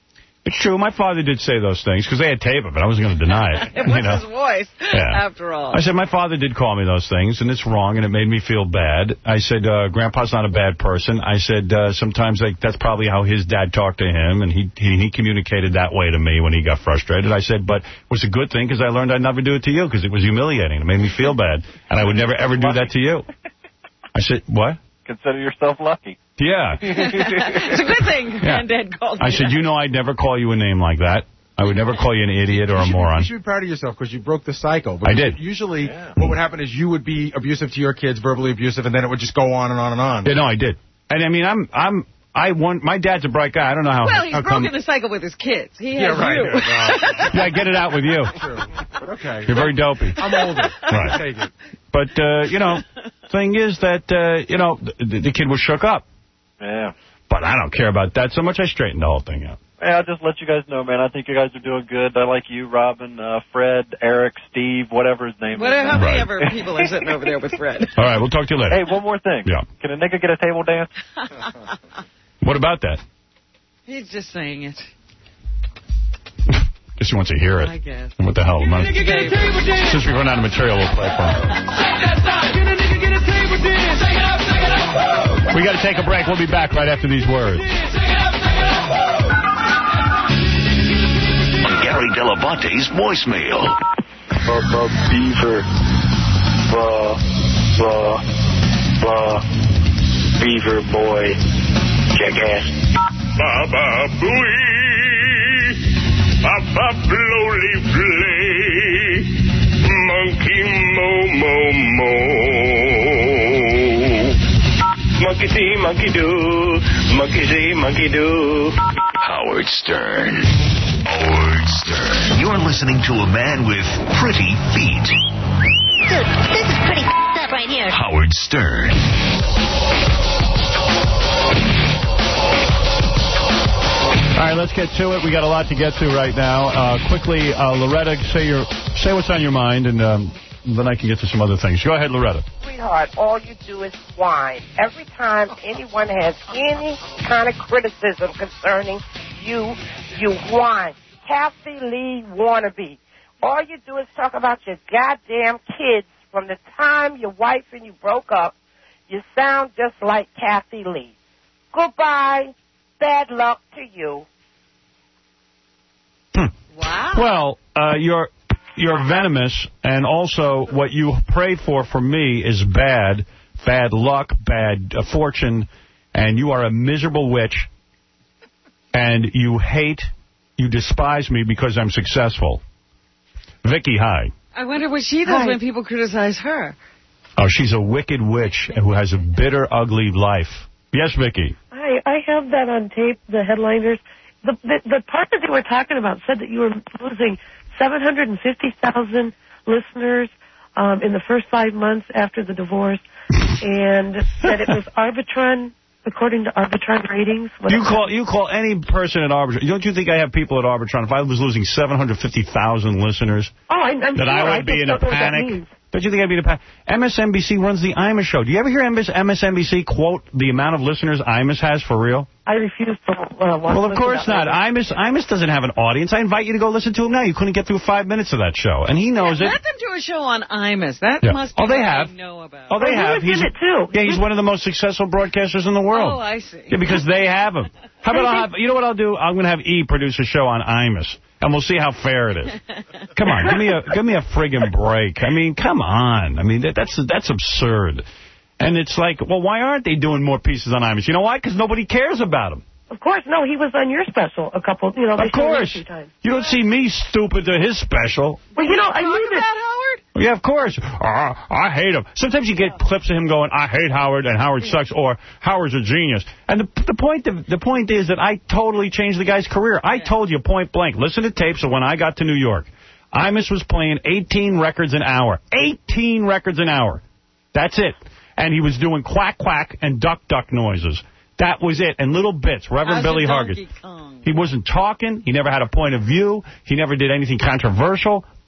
S1: It's true. My father did say those things because they had tape of it. I wasn't going to deny it.
S3: It was
S1: you know?
S3: his voice,
S1: yeah.
S3: after all.
S1: I said, my father did call me those things, and it's wrong, and it made me feel bad. I said, uh, Grandpa's not a bad person. I said, uh, sometimes like that's probably how his dad talked to him, and he, he, he communicated that way to me when he got frustrated. I said, but it was a good thing because I learned I'd never do it to you because it was humiliating. It made me feel bad, and I would never, ever do that to you. I said, what?
S17: Consider yourself lucky.
S1: Yeah.
S3: It's a good thing
S1: Yeah.
S3: Granddad called me
S1: I said,
S3: that.
S1: you know I'd never call you a name like that. I would never call you an idiot or a
S6: you should,
S1: moron.
S6: You should be proud of yourself because you broke the cycle.
S1: I did.
S6: Usually yeah. what would happen is you would be abusive to your kids, verbally abusive, and then it would just go on and on and on.
S1: Yeah, no, I did. And I mean, I'm, I'm, I want, my dad's a bright guy. I don't know how.
S3: Well, he's
S1: how
S3: broken
S1: come,
S3: the cycle with his kids. He has
S6: yeah, right.
S3: you.
S6: Yeah,
S1: yeah, get it out with you.
S6: True. But okay.
S1: You're very dopey.
S6: I'm older.
S1: Right.
S6: I can take it.
S1: But, uh, you know, thing is that, uh, you know, the, the kid was shook up.
S17: Yeah.
S1: But I don't care about that so much. I straightened the whole thing out.
S17: Hey, I'll just let you guys know, man. I think you guys are doing good. I like you, Robin, uh, Fred, Eric, Steve, whatever his name
S3: Whatever,
S17: is.
S3: how many
S1: Right.
S3: ever people are sitting over there with Fred?
S1: All right, we'll talk to you later.
S17: Hey, one more thing.
S1: Yeah.
S17: Can a nigga get a table dance?
S1: What about that?
S3: He's just saying it.
S1: Just he wants to hear it.
S3: I guess.
S1: What the hell? Not,
S3: Get a table dance.
S1: since we run out of material, we'll play for him. We got to take a break. We'll be back right after these words.
S7: Gary Dell'Abante's voicemail.
S16: Bubba Beaver. Buh, buh, buh. Beaver boy. Jackass.
S5: Baba Booey. Baba Blowly Flay. Monkey Mo Mo Mo. Monkey see, monkey do. Monkey see, monkey do.
S7: Howard Stern. Howard Stern. You're listening to a man with pretty feet.
S18: Dude, this is pretty up right here.
S7: Howard Stern.
S1: All right, let's get to it. We got a lot to get to right now. Uh, quickly, uh, Loretta, say your say what's on your mind, and um, then I can get to some other things. Go ahead, Loretta.
S19: Sweetheart, all you do is whine. Every time anyone has any kind of criticism concerning you, you whine. Kathy Lee wannabe. All you do is talk about your goddamn kids. From the time your wife and you broke up, you sound just like Kathy Lee. Goodbye. Bad luck to you.
S1: Hmm.
S3: Wow.
S1: Well, uh, you're you're venomous, and also what you pray for for me is bad, bad luck, bad uh, fortune, and you are a miserable witch, and you hate, you despise me because I'm successful. Vicky, hi.
S3: I wonder what she does
S19: Hi.
S3: when people criticize her.
S1: Oh, she's a wicked witch who has a bitter, ugly life. Yes, Vicky.
S20: I, I have that on tape, the headliners. The, the the part that they were talking about said that you were losing seven hundred fifty thousand listeners um, in the first five months after the divorce, and that it was Arbitron, according to Arbitron ratings.
S1: You call you call any person at Arbitron. Don't you think I have people at Arbitron? If I was losing seven hundred fifty thousand listeners,
S20: Oh, I'm, I'm
S1: that
S20: sure.
S1: I
S20: I
S1: would be
S20: just
S1: in a
S20: don't know what that
S1: panic?
S20: means.
S1: Don't you think I'd be in a panic? M S N B C runs the Imus show. Do you ever hear M S N B C quote the amount of listeners Imus has for real?
S20: I refuse to uh, watch
S1: Well, of
S20: listen
S1: course
S20: to
S1: not.
S20: that.
S1: Imus Imus doesn't have an audience. I invite you to go listen to him now. You couldn't get through five minutes of that show, and he knows
S3: Yeah,
S1: it.
S3: let them do a show on Imus. That
S1: Yeah.
S3: must be
S1: Oh, they
S3: what
S1: have.
S3: I know about.
S1: Oh, they
S20: Oh,
S1: have.
S20: he was in it, too.
S1: Yeah, he's one of the most successful broadcasters in the world.
S3: Oh, I see.
S1: Yeah, because they have him. How about I'll have, you know what I'll do? I'm going to have E produce a show on Imus, and we'll see how fair it is. Come on, give me a give me a friggin' break. I mean, come on. I mean, that, that's that's absurd. And it's like, well, why aren't they doing more pieces on Imus? You know why? Because nobody cares about him.
S20: Of course, no, he was on your special a couple, you know, they
S1: Of
S20: showed him a
S1: course.
S20: few times.
S1: You don't see me stupid to his special.
S20: Well, you know, I
S3: Talk
S20: knew
S3: about
S20: this.
S3: Howard?
S1: Yeah, of course. Uh, I hate him. Sometimes you get clips of him going, I hate Howard, and Howard sucks, or Howard's a genius. And the, the point the, the point is that I totally changed the guy's career. I told you point blank, listen to tapes of when I got to New York. Imus was playing eighteen records an hour. eighteen records an hour. That's it. And he was doing quack, quack, and duck, duck noises. That was it, and little bits. Reverend
S3: How's
S1: Billy
S3: your Donkey
S1: Hargis.
S3: Kong?
S1: He wasn't talking. He never had a point of view. He never did anything controversial.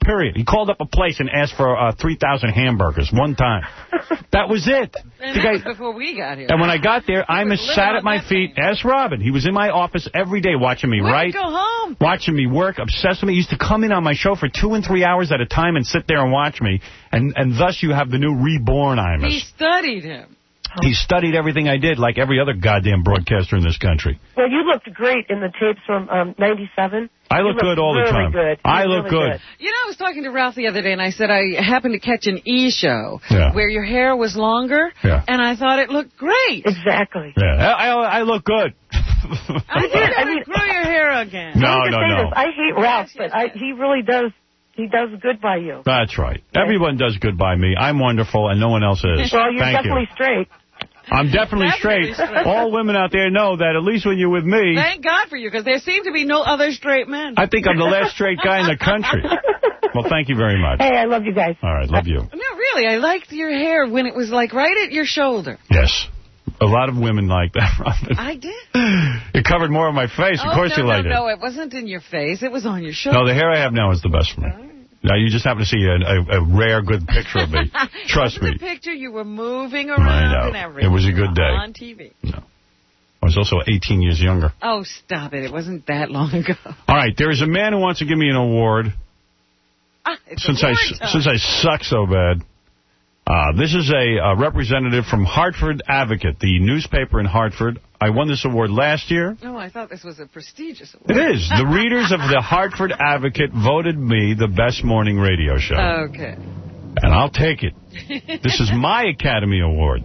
S1: period. He called up a place and asked for uh, three thousand hamburgers one time. That was it.
S3: And
S1: The
S3: that
S1: guy-
S3: was before we got here.
S1: And when I got there,
S3: He
S1: Imus
S3: was living
S1: sat
S3: on
S1: at my
S3: that
S1: feet. Ask Robin. He was in my office every day watching me
S3: When
S1: write,
S3: did you go home?
S1: watching me work, obsessed with me. He used to come in on my show for two and three hours at a time and sit there and watch me. And, and thus you have the new reborn Imus.
S3: He studied him.
S1: He studied everything I did, like every other goddamn broadcaster in this country.
S20: Well, you looked great in the tapes from um, ninety-seven.
S1: I look
S20: You
S1: good
S20: looked
S1: all the
S20: really
S1: time.
S20: Good.
S1: I
S20: You
S1: look
S20: really
S1: good.
S3: You know, I was talking to Ralph the other day, and I said I happened to catch an E! show
S1: Yeah.
S3: where your hair was longer,
S1: Yeah.
S3: and I thought it looked great.
S20: Exactly.
S1: Yeah, I, I, I look good.
S3: I did. I mean, grow your hair again.
S1: No,
S20: Let me just
S1: no,
S20: say
S1: no.
S20: this. I hate Ralph, but I, he really does. He does good by you.
S1: That's right. Everyone does good by me. I'm wonderful, and no one else is.
S20: Well, you're
S1: Thank
S20: definitely
S1: you.
S20: straight.
S1: I'm definitely,
S3: Definitely
S1: straight.
S3: straight.
S1: All women out there know that at least when you're with me,
S3: Thank God for you, because there seem to be no other straight men.
S1: I think I'm the last straight guy in the country. Well, thank you very much.
S20: Hey, I love you guys.
S1: All right, love you.
S3: No, really, I liked your hair when it was like right at your shoulder.
S1: Yes. A lot of women like that, Robin.
S3: I did.
S1: It covered more of my face.
S3: Oh,
S1: Of course
S3: no,
S1: you liked
S3: no,
S1: it.
S3: no, it wasn't in your face. It was on your shoulder.
S1: No, the hair I have now is the best for me. Now, you just happen to see a, a, a rare, good picture of me. Trust
S3: It was
S1: me.
S3: a picture you were moving
S1: I
S3: around
S1: know.
S3: and everything.
S1: It was a good day.
S3: On T V.
S1: I was also eighteen years younger.
S3: Oh, stop it. It wasn't that long ago.
S1: All right, there is a man who wants to give me an award.
S3: Ah, it's
S1: Since I,
S3: award time.
S1: since I suck so bad. Uh, this is a, a representative from Hartford Advocate, the newspaper in Hartford. I won this award last year.
S3: Oh, I thought this was a prestigious award.
S1: It is. The readers of the Hartford Advocate voted me the best morning radio show.
S3: Okay.
S1: And I'll take it. This is my Academy Award.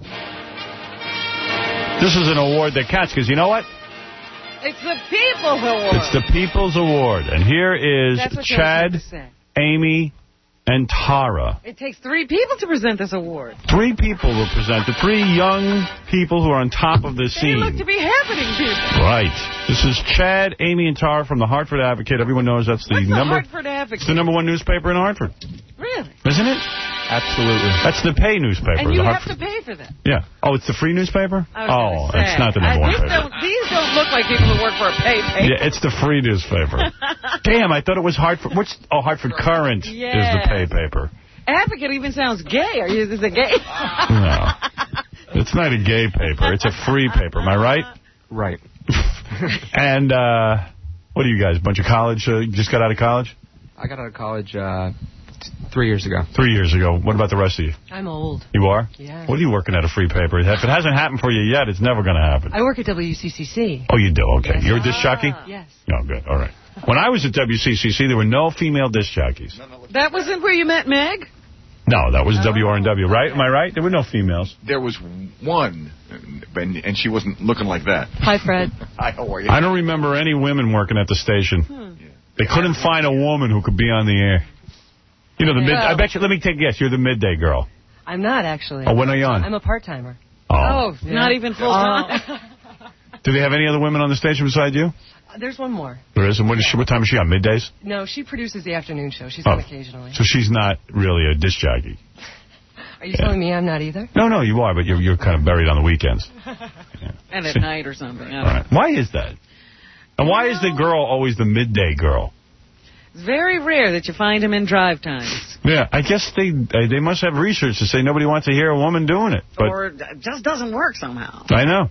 S1: This is an award that counts, because you know what?
S3: It's the People's Award.
S1: It's the People's Award. And here is
S3: That's what you
S1: Chad,
S3: have to say.
S1: Amy, and Tara.
S3: It takes three people to present this award.
S1: Three people will present. The three young people who are on top of the
S3: They
S1: scene.
S3: look to be happening people.
S1: Right. This is Chad, Amy, and Tara from the Hartford Advocate. Everyone knows that's the
S3: What's the
S1: number.
S3: Hartford Advocate?
S1: It's the number one newspaper in Hartford.
S3: Really?
S1: Isn't it?
S6: Absolutely.
S1: That's the pay newspaper.
S3: And you
S1: the
S3: have
S1: Hartford.
S3: to pay for that.
S1: Yeah. Oh, it's the free newspaper?
S3: I was
S1: Oh,
S3: gonna
S1: it's
S3: say.
S1: not the number
S3: I,
S1: one
S3: these,
S1: paper.
S3: don't, these don't look like people who work for a paid paper.
S1: Yeah, it's the free newspaper. Damn, I thought it was Hartford. What's Oh, Hartford Current is the
S3: Yes.
S1: pay paper.
S3: Advocate even sounds gay. Are you? Is it gay?
S1: No. It's not a gay paper. It's a free paper. Am I right?
S6: Right.
S1: And uh, what are you guys? A bunch of college? Uh, you just got out of college?
S21: I got out of college uh, t- three years ago.
S1: Three years ago. What about the rest of you?
S22: I'm old.
S1: You are?
S22: Yeah.
S1: What are you working at a free paper? If it hasn't happened for you yet, it's never going to happen.
S22: I work at W C C C.
S1: Oh, you do? Okay. You're a disc jockey?
S22: Yes.
S1: Oh, good. All right. When I was at W C C C, there were no female disc jockeys.
S3: That wasn't where you met Meg?
S1: No, that was W R N W, right? Am I right? There were no females.
S23: There was one, and, and she wasn't looking like that.
S22: Hi, Fred.
S23: Hi, how are you?
S1: I don't remember any women working at the station.
S22: Hmm.
S1: They couldn't find a woman who could be on the air. You know, the mid.
S22: Well-
S1: I bet you. Let me take a guess. You're the midday girl.
S22: I'm not, actually.
S1: Oh, when are you on?
S22: I'm a part-timer.
S1: Oh.
S3: Oh, not even full time.
S1: Do they have any other women on the station beside you?
S22: Uh, There's one more.
S1: There is. And what, is she, what time is she on? Middays?
S22: No, she produces the afternoon show. She's
S1: Oh.
S22: on occasionally.
S1: So she's not really a disc jockey.
S22: Are you telling me I'm not either?
S1: No, no, you are, but you're you're kind of buried on the weekends.
S3: And at night or something. I don't
S1: All right. Why is that? And why is the girl always the midday girl?
S3: It's very rare that you find him in drive times.
S1: Yeah, I guess they uh, they must have research to say nobody wants to hear a woman doing it. But
S3: Or it just doesn't work somehow.
S1: I know.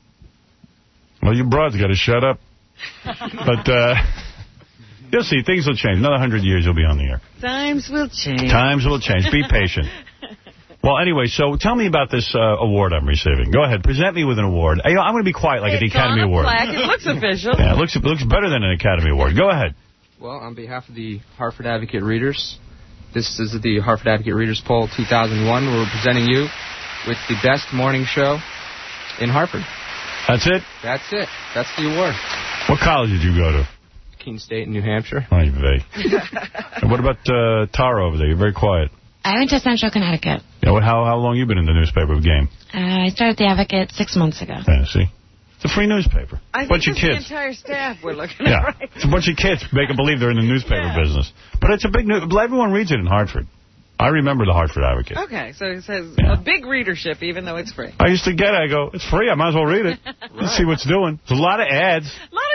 S1: Well, you broads got to shut up. But uh, you'll see, things will change. Another hundred years, you'll be on the air.
S3: Times will change.
S1: Times will change. Be patient. Well, anyway, so tell me about this uh, award I'm receiving. Go ahead, present me with an award. I, I'm going to be quiet like at the
S3: It's
S1: Academy
S3: on a
S1: Award.
S3: plaque. It looks official.
S1: Yeah, it looks it looks better than an Academy Award. Go ahead.
S21: Well, on behalf of the Hartford Advocate readers, this is the Hartford Advocate Readers Poll two thousand one. We're presenting you with the best morning show in Hartford.
S1: That's it?
S21: That's it. That's the award.
S1: What college did you go to?
S21: Keene State in New Hampshire.
S1: Oy vey. And what about uh, Tara over there? You're very quiet.
S24: I went to Central Connecticut.
S1: Yeah, what, how how long you been in the newspaper game?
S24: Uh, I started the Advocate six months ago.
S1: Yeah, see? It's a free newspaper.
S3: I think
S1: bunch of
S3: it's the
S1: kids.
S3: entire staff we're looking
S1: Yeah,
S3: at right
S1: it's a bunch of kids making believe they're in the newspaper business. But it's a big news. Everyone reads it in Hartford. I remember the Hartford Advocate.
S3: Okay, so it says a big readership, even though it's free.
S1: I used to get it. I go, it's free. I might as well read it. Let's see what's doing. There's a lot of ads.
S3: A lot of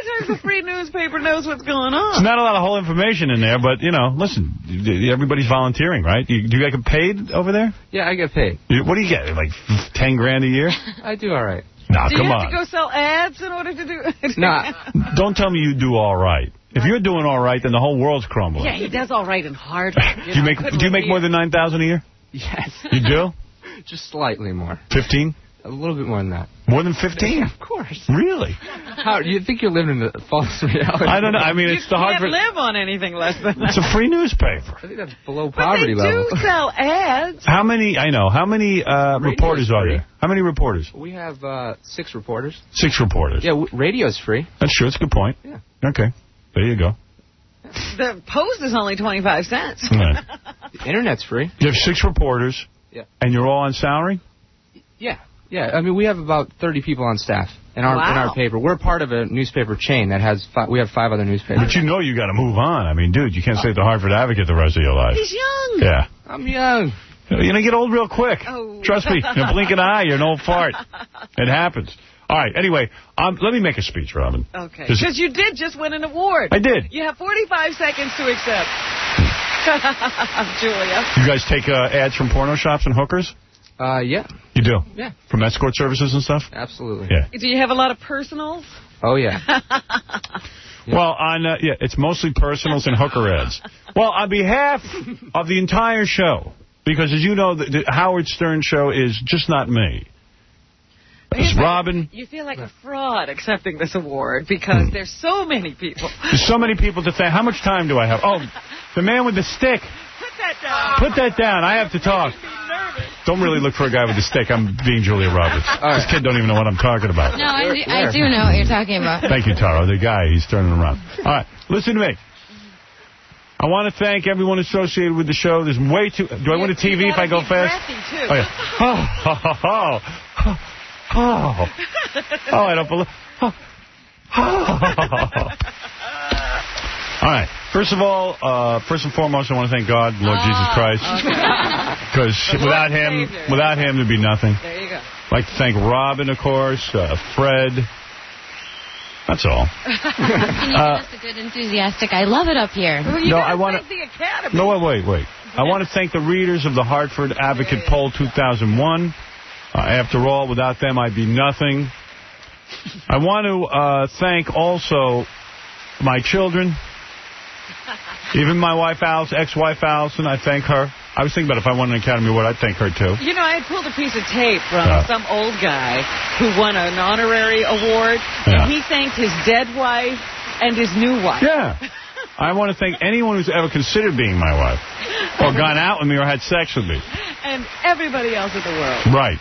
S3: sometimes the free newspaper knows what's going on.
S1: There's not a lot of whole information in there, but, you know, listen, everybody's volunteering, right? You, do you get paid over there?
S21: Yeah, I get paid.
S1: You, what do you get, like ten grand a year?
S21: I do all right.
S1: Nah,
S3: do
S1: come
S3: you have
S1: on.
S3: to go sell ads in order to do it?
S21: Nah.
S1: Don't tell me you do all right. If you're doing all right, then the whole world's crumbling.
S3: Yeah, he does all right in Harvard. You
S1: do you
S3: know,
S1: make Do you make more than nine thousand a year?
S21: Yes.
S1: You do?
S21: Just slightly more.
S1: Fifteen?
S21: A little bit more than that.
S1: More than fifteen?
S21: Yeah, of course.
S1: Really?
S21: How do you think you're living in a false reality?
S1: I don't know. I mean,
S3: you
S1: it's the Harvard.
S3: You can't live on anything less than that.
S1: It's a free newspaper.
S21: I think that's below
S3: But
S21: poverty
S3: they
S21: level.
S3: do sell ads.
S1: How many? I know. How many uh, reporters are there? How many reporters?
S21: We have uh, six reporters.
S1: Six reporters.
S21: Yeah, w- radio's free.
S1: That's true. That's a good point.
S21: Yeah.
S1: Okay. There you go.
S3: The Post is only twenty-five cents.
S1: Right.
S21: The internet's free.
S1: You have six reporters.
S21: Yeah.
S1: And you're all on salary?
S21: Yeah. Yeah. I mean, we have about thirty people on staff in our
S3: Wow.
S21: in our paper. We're part of a newspaper chain that has five, we have five other newspapers.
S1: But you know you got to move on. I mean, dude, you can't stay at the Hartford Advocate the rest of your life.
S3: He's young.
S1: Yeah.
S21: I'm young.
S1: You know, you get old real quick.
S3: Oh.
S1: Trust me. In a blink of an eye, you're an old fart. It happens. All right. Anyway, um, let me make a speech, Robin.
S3: Okay.
S1: 'Cause-
S3: Because you did just win an award.
S1: I did.
S3: You have forty-five seconds to accept. Julia.
S1: You guys take uh, ads from porno shops and hookers?
S21: Uh, yeah.
S1: You do?
S21: Yeah.
S1: From escort services and stuff?
S21: Absolutely.
S1: Yeah.
S3: Do you have a lot of personals?
S21: Oh, yeah.
S1: Well, on uh, yeah, it's mostly personals and hooker ads. Well, on behalf of the entire show, because as you know, the, the Howard Stern show is just not me. It's Robin.
S3: You feel like a fraud accepting this award because there's so many people.
S1: There's so many people to thank. How much time do I have? Oh, the man with the stick.
S3: Put that down.
S1: Put that down. I have to talk. Don't really look for a guy with a stick. I'm being Julia Roberts.
S21: Right.
S1: This kid don't even know what I'm talking about.
S24: No, I do, I do know what you're talking about.
S1: Thank you, Taro. The guy, he's turning around. All right, listen to me. I want to thank everyone associated with the show. There's way too... Do I win a T V if I go fast?
S3: Too.
S1: Oh, yeah. Oh, oh, oh, oh. Oh, oh I don't believe... Oh. Oh. All right. First of all, uh, first and foremost, I want to thank God, Lord
S3: oh,
S1: Jesus Christ. Because without him,
S3: Savior.
S1: without him, there'd be nothing.
S3: There you go.
S1: I'd like to thank Robin, of course, uh, Fred. That's all.
S24: Can you
S1: Uh,
S24: give us a good enthusiastic, I love it up here.
S3: Well, you
S1: No,
S3: gotta
S1: I wanna-
S3: thank the Academy.
S1: No, wait, wait, wait. I want to thank the readers of the Hartford Advocate Poll two thousand one. Uh, after all, without them, I'd be nothing. I want to uh, thank also my children, even my wife, Alice, ex-wife, Allison. I thank her. I was thinking about if I won an Academy Award, I'd thank her, too.
S3: You know, I had pulled a piece of tape from
S1: Yeah.
S3: some old guy who won an honorary award,
S1: Yeah.
S3: and he thanked his dead wife and his new wife.
S1: Yeah. I want to thank anyone who's ever considered being my wife or gone out with me or had sex with me.
S3: And everybody else in the world.
S1: Right.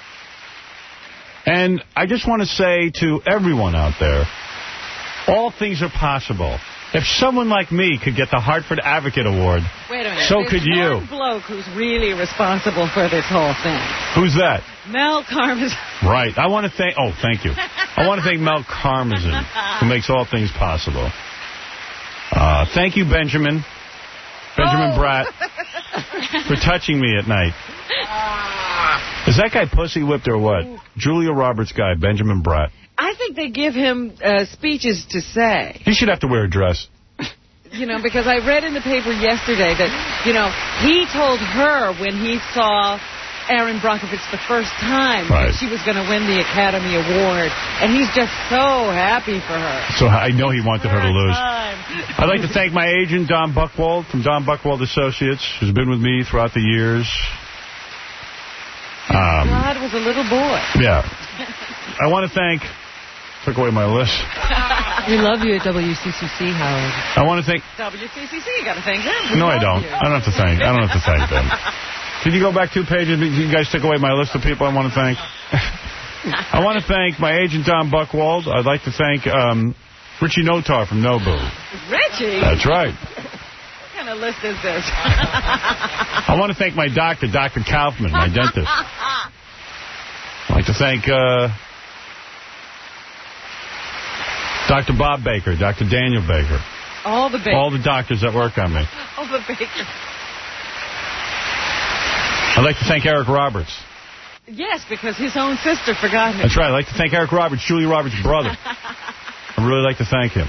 S1: And I just want to say to everyone out there, all things are possible. If someone like me could get the Hartford Advocate Award,
S3: Wait a minute.
S1: so
S3: There's
S1: could you.
S3: one bloke who's really responsible for this whole thing.
S1: Who's that?
S3: Mel Karmazin.
S1: Right. I want to thank... Oh, thank you. I want to thank Mel Karmazin, who makes all things possible. Uh, thank you, Benjamin. Benjamin
S3: Oh.
S1: Bratt, for touching me at night. Is that guy pussy whipped or what? Julia Roberts' guy, Benjamin Bratt.
S3: I think they give him uh, speeches to say.
S1: He should have to wear a dress.
S3: You know, because I read in the paper yesterday that, you know, he told her when he saw Erin Brockovich the first time
S1: Right.
S3: that she was going to win the Academy Award. And he's just so happy for her.
S1: So I know he wanted her to lose.
S3: Time.
S1: I'd like to thank my agent, Don Buchwald, from Don Buchwald Associates, who's been with me throughout the years. Um,
S3: God was a little boy.
S1: yeah. I want to thank... Took away my list.
S22: We love you at W C C C, Howard.
S1: I want to thank...
S3: W C C C, you got to thank them. We
S1: No, I
S3: love
S1: don't.
S3: you.
S1: I don't have to thank. I don't have to thank them. Can you go back two pages? You guys took away my list of people I want to thank. I want to thank my agent, Don Buchwald. I'd like to thank um, Richie Notar from Nobu.
S3: Richie?
S1: That's right.
S3: What kind of list is this?
S1: I want to thank my doctor, Doctor Kaufman, my dentist. I'd like to thank uh, Doctor Bob Baker, Doctor Daniel Baker.
S3: All the bakers.
S1: All the doctors that work on me.
S3: All the bakers.
S1: I'd like to thank Eric Roberts.
S3: Yes, because his own sister forgot him.
S1: That's right. I'd like to thank Eric Roberts, Julia Roberts' brother. I'd really like to thank him.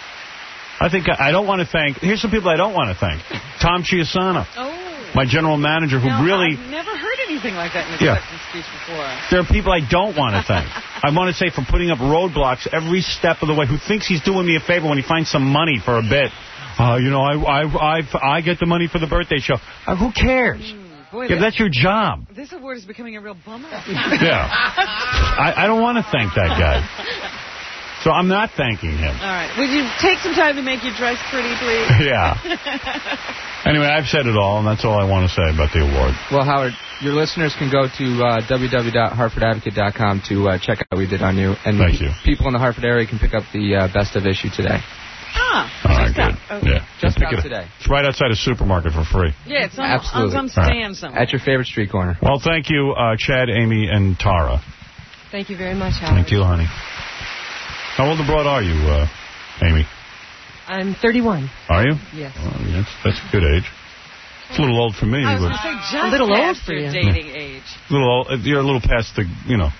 S1: I think I, I don't want to thank... Here's some people I don't want to thank. Tom Chiasana.
S3: Oh.
S1: My general manager, who
S3: now,
S1: really...
S3: I've never heard anything like that in a
S1: Yeah.
S3: acceptance speech before.
S1: There are people I don't want to thank. I want to say for putting up roadblocks every step of the way, who thinks he's doing me a favor when he finds some money for a bit. Uh, you know, I, I, I, I get the money for the birthday show. Uh, who cares?
S3: Mm, boy,
S1: yeah,
S3: that,
S1: that's your job.
S3: This award is becoming a real bummer.
S1: Yeah. I, I don't want to thank that guy. So I'm not thanking him.
S3: All right. Would you take some time to make your dress pretty, please?
S1: Yeah. Anyway, I've said it all, and that's all I want to say about the award.
S21: Well, Howard, your listeners can go to uh, w w w dot hartford advocate dot com to uh, check out what we did on you. And
S1: Thank you.
S21: People in the Hartford area can pick up the uh, best of issue today.
S3: Ah,
S1: all right, good.
S3: out.
S1: Yeah.
S21: Just
S1: Pick
S21: out
S1: it up.
S21: today.
S1: It's right outside a supermarket for free.
S3: Yeah, it's on,
S21: Absolutely.
S3: on some stand somewhere.
S21: At your favorite street corner.
S1: Well, thank you, uh, Chad, Amy, and Tara.
S22: Thank you very much, Howard.
S1: Thank you, honey. How old abroad are you, uh, Amy?
S22: I'm thirty-one.
S1: Are you?
S22: Yes.
S1: Well, I mean, that's, that's a good age. It's a little old for me.
S3: I was
S1: but
S3: going to say, just
S22: A little old
S3: past
S22: for
S3: your
S22: you.
S3: dating age.
S1: a little old, you're a little past the, you know,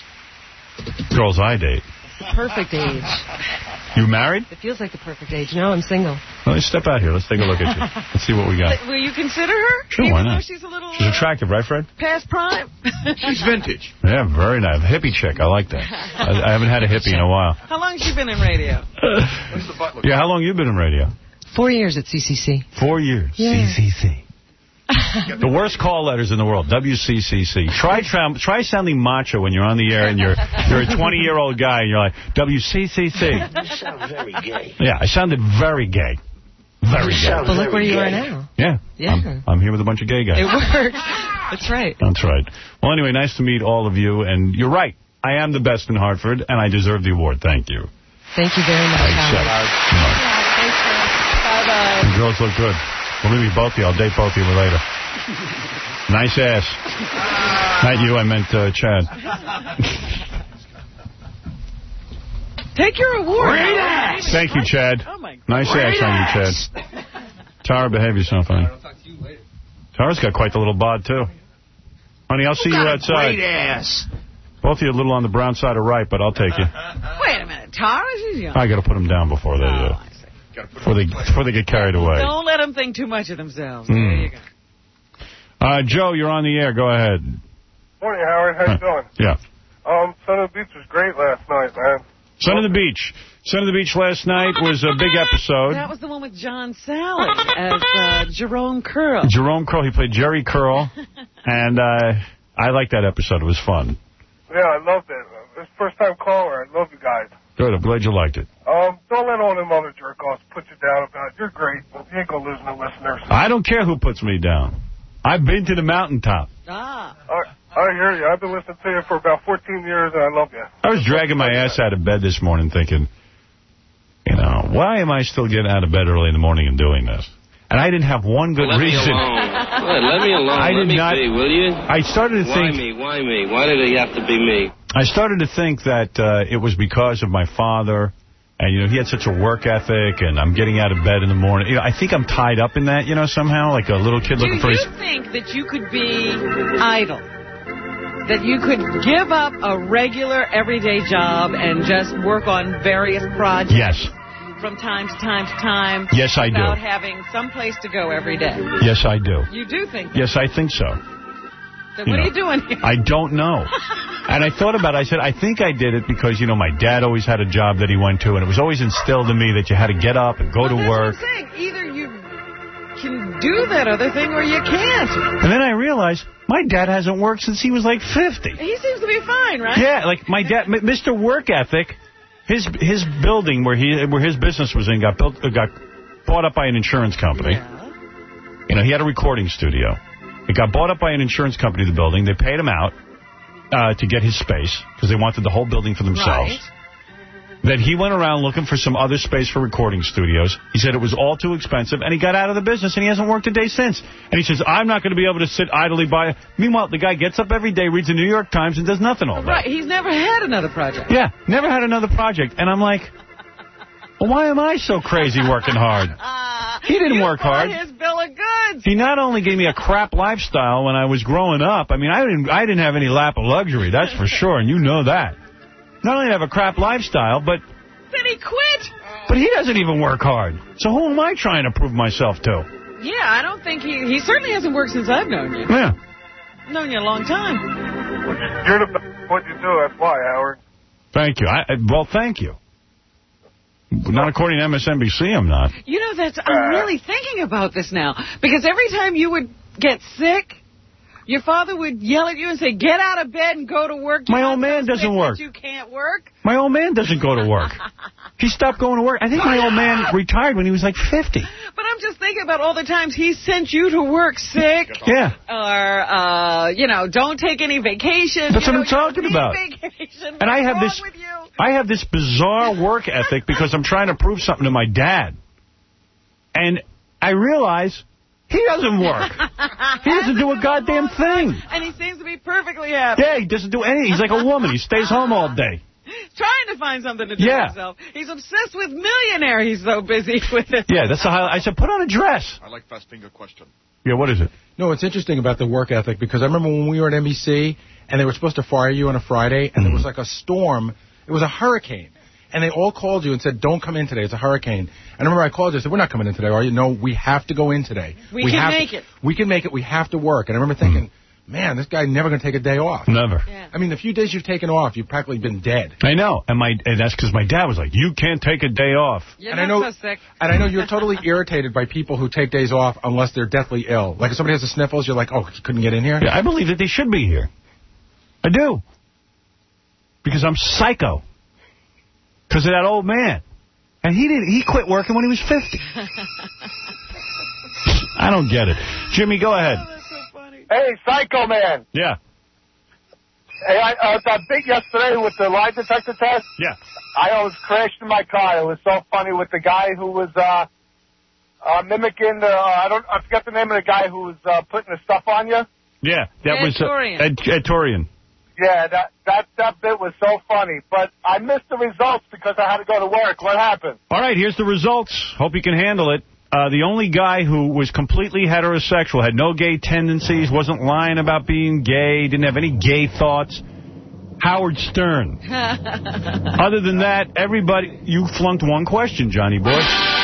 S1: girls I date.
S22: The perfect age.
S1: You married?
S22: It feels like the perfect age. No, I'm single.
S1: Well, let's step out here. Let's take a look at you. Let's see what we got.
S3: Will you consider her?
S1: Sure,
S3: Even
S1: why
S3: though
S1: not?
S3: she's a little
S1: She's attractive, right, Fred?
S3: past prime?
S23: She's vintage.
S1: Yeah, very nice. Hippie chick. I like that. I, I haven't had a hippie in a while.
S3: How long has she been in radio?
S1: Yeah, how long you been in radio?
S22: Four years at C C C.
S1: Four years.
S22: Yeah.
S1: C C C. The worst call letters in the world, W C C C. Try tra- try sounding macho when you're on the air and you're you're a twenty-year-old guy and you're like, W C C C.
S2: You sound very gay.
S1: Yeah, I sounded very gay. Very gay.
S22: Well, look where you are now.
S1: Yeah.
S22: Yeah.
S1: I'm, I'm here with a bunch of gay guys.
S22: It works. That's right.
S1: That's right. Well, anyway, nice to meet all of you. And you're right. I am the best in Hartford, and I deserve the award. Thank you.
S22: Thank you very much, Howard.
S3: Bye-bye.
S1: You girls look good. Believe me, both of you. I'll date both of you later. Nice ass. Not you, I meant uh, Chad.
S3: Take your award.
S2: Great ass.
S1: Thank you, Chad.
S3: Oh, my God.
S1: Nice
S2: Great
S1: ass on you,
S2: ass.
S1: Chad. Tara, behave yourself, honey. Tara's got quite the little bod, too. Honey, I'll see you outside.
S2: Great ass.
S1: Both of you a little on the brown side of right, but I'll take you.
S3: Wait a minute. Tara, she's young.
S1: I got to put them down before they, uh, before they, before they get carried away.
S3: Don't let them think too much of themselves.
S1: Mm.
S3: There you go.
S1: Uh, Joe, you're on the air. Go ahead.
S4: Morning, Howard. How you doing?
S1: Yeah.
S4: Um, Son of the Beach was great last night, man.
S1: Son of the Beach. Son of the Beach last night was a big episode.
S3: That was the one with John Sally as uh, Jerome Curl.
S1: Jerome Curl. He played Jerry Curl. And uh, I liked that episode. It was fun.
S4: Yeah, I loved it. This first time caller. I love you guys.
S1: Good. I'm glad you liked it.
S4: Um, don't let all them other jerk-offs put you down about it. You're great. You ain't gonna lose no listeners.
S1: I don't care who puts me down. I've been to the mountaintop.
S3: Ah.
S4: I, I hear you. I've been listening to you for about fourteen years, and I love you.
S1: I was dragging my ass out of bed this morning thinking, you know, why am I still getting out of bed early in the morning and doing this? And I didn't have one good
S8: let
S1: reason.
S8: Me alone. Well, let me alone.
S1: I
S8: let
S1: did
S8: me
S1: not,
S8: be, will you?
S1: I started to
S8: why
S1: think...
S8: Why me? Why me? Why did it have to be me?
S1: I started to think that uh, it was because of my father. And, you know, he had such a work ethic, and I'm getting out of bed in the morning. You know, I think I'm tied up in that, you know, somehow, like a little kid
S3: Do
S1: looking for his...
S3: you think that you could be idle? That you could give up a regular, everyday job and just work on various projects?
S1: Yes.
S3: From time to time to time?
S1: Yes, I do.
S3: Without having some place to go every day?
S1: Yes, I do.
S3: You do think that?
S1: Yes, I think so.
S3: Then
S1: You
S3: what
S1: know,
S3: are you doing here?
S1: I don't know. And I thought about it. I said, I think I did it because, you know, my dad always had a job that he went to, and it was always instilled in me that you had to get up and go
S3: well,
S1: to
S3: that's
S1: work.
S3: What I'm saying. Either you can do that other thing or you can't.
S1: And then I realized my dad hasn't worked since he was like fifty.
S3: He seems to be fine, right?
S1: Yeah, like my dad, Mister Work Ethic, his his building where he where his business was in got built uh, got bought up by an insurance company.
S3: Yeah.
S1: You know, he had a recording studio. It got bought up by an insurance company, the building. They paid him out uh, to get his space because they wanted the whole building for themselves.
S3: Right.
S1: Then he went around looking for some other space for recording studios. He said it was all too expensive, and he got out of the business, and he hasn't worked a day since. And he says, I'm not going to be able to sit idly by. Meanwhile, the guy gets up every day, reads the New York Times, and does nothing all day.
S3: Right, he's never had another project.
S1: Yeah, never had another project. And I'm like, well, why am I so crazy working hard? He didn't
S3: you
S1: work hard.
S3: his bill of goods.
S1: He not only gave me a crap lifestyle when I was growing up. I mean, I didn't I didn't have any lap of luxury, that's for sure, and you know that. Not only did I have a crap lifestyle, but
S3: Then he quit.
S1: But he doesn't even work hard. So who am I trying to prove myself to?
S3: Yeah, I don't think he... He certainly hasn't worked since I've known you.
S1: Yeah.
S3: Known you a long time.
S4: You're the best at what you do, that's why, Howard.
S1: Thank you. I, I, well, thank you. Not according to M S N B C, I'm not.
S3: You know, that's I'm really thinking about this now. Because every time you would get sick, your father would yell at you and say, get out of bed and go to work.
S1: My old man doesn't work.
S3: You can't work.
S1: My old man doesn't go to work. He stopped going to work. I think my old man retired when he was like fifty.
S3: But I'm just thinking about all the times he sent you to work sick.
S1: Yeah.
S3: Or, uh, you know, don't take any vacation.
S1: That's
S3: you
S1: what
S3: know,
S1: I'm talking about.
S3: Vacation.
S1: And I have
S3: wrong
S1: this,
S3: with you?
S1: I have this bizarre work ethic because I'm trying to prove something to my dad. And I realize he doesn't work. He doesn't do a goddamn thing.
S3: And he seems to be perfectly happy.
S1: Yeah, he doesn't do anything. He's like a woman. He stays home all day.
S3: Trying to find something to do
S1: Yeah.
S3: himself. He's obsessed with Millionaire. He's so busy with it.
S1: Yeah, that's the highlight. I said, put on a dress.
S23: I like fast finger question.
S1: Yeah, what is it?
S6: No, it's interesting about the work ethic because I remember when we were at N B C and they were supposed to fire you on a Friday and there was like a storm. It was a hurricane. And they all called you and said, don't come in today. It's a hurricane. And I remember I called you and said, we're not coming in today, are you? No, we have to go in today.
S3: We, we can
S6: have
S3: make
S6: to,
S3: it.
S6: We can make it. We have to work. And I remember thinking, man, this guy never going to take a day off.
S1: Never.
S3: Yeah.
S6: I mean, the few days you've taken off, you've practically been dead.
S1: I know. And my and that's because my dad was like, you can't take a day off.
S3: You're
S6: and
S3: not
S6: I know,
S3: so sick.
S6: And I know you're totally irritated by people who take days off unless they're deathly ill. Like if somebody has the sniffles, you're like, oh, you couldn't get in here?
S1: Yeah, I believe that they should be here. I do. Because I'm psycho. Because of that old man. And he didn't. He quit working when he was fifty. I don't get it. Jimmy, go ahead.
S4: Hey, Psycho Man.
S1: Yeah.
S4: Hey, I, uh, that big yesterday with the lie detector test.
S1: Yeah.
S4: I almost crashed in my car. It was so funny with the guy who was uh, uh, mimicking the. Uh, I don't. I forget the name of the guy who was uh, putting the stuff on you.
S1: Yeah, that
S3: Ed
S1: was uh,
S3: Torian.
S1: Ed, Ed Torian.
S4: Yeah, that that that bit was so funny. But I missed the results because I had to go to work. What happened?
S1: All right, here's the results. Hope you can handle it. Uh, the only guy who was completely heterosexual, had no gay tendencies, wasn't lying about being gay, didn't have any gay thoughts, Howard Stern. Other than that, everybody, you flunked one question, Johnny boy.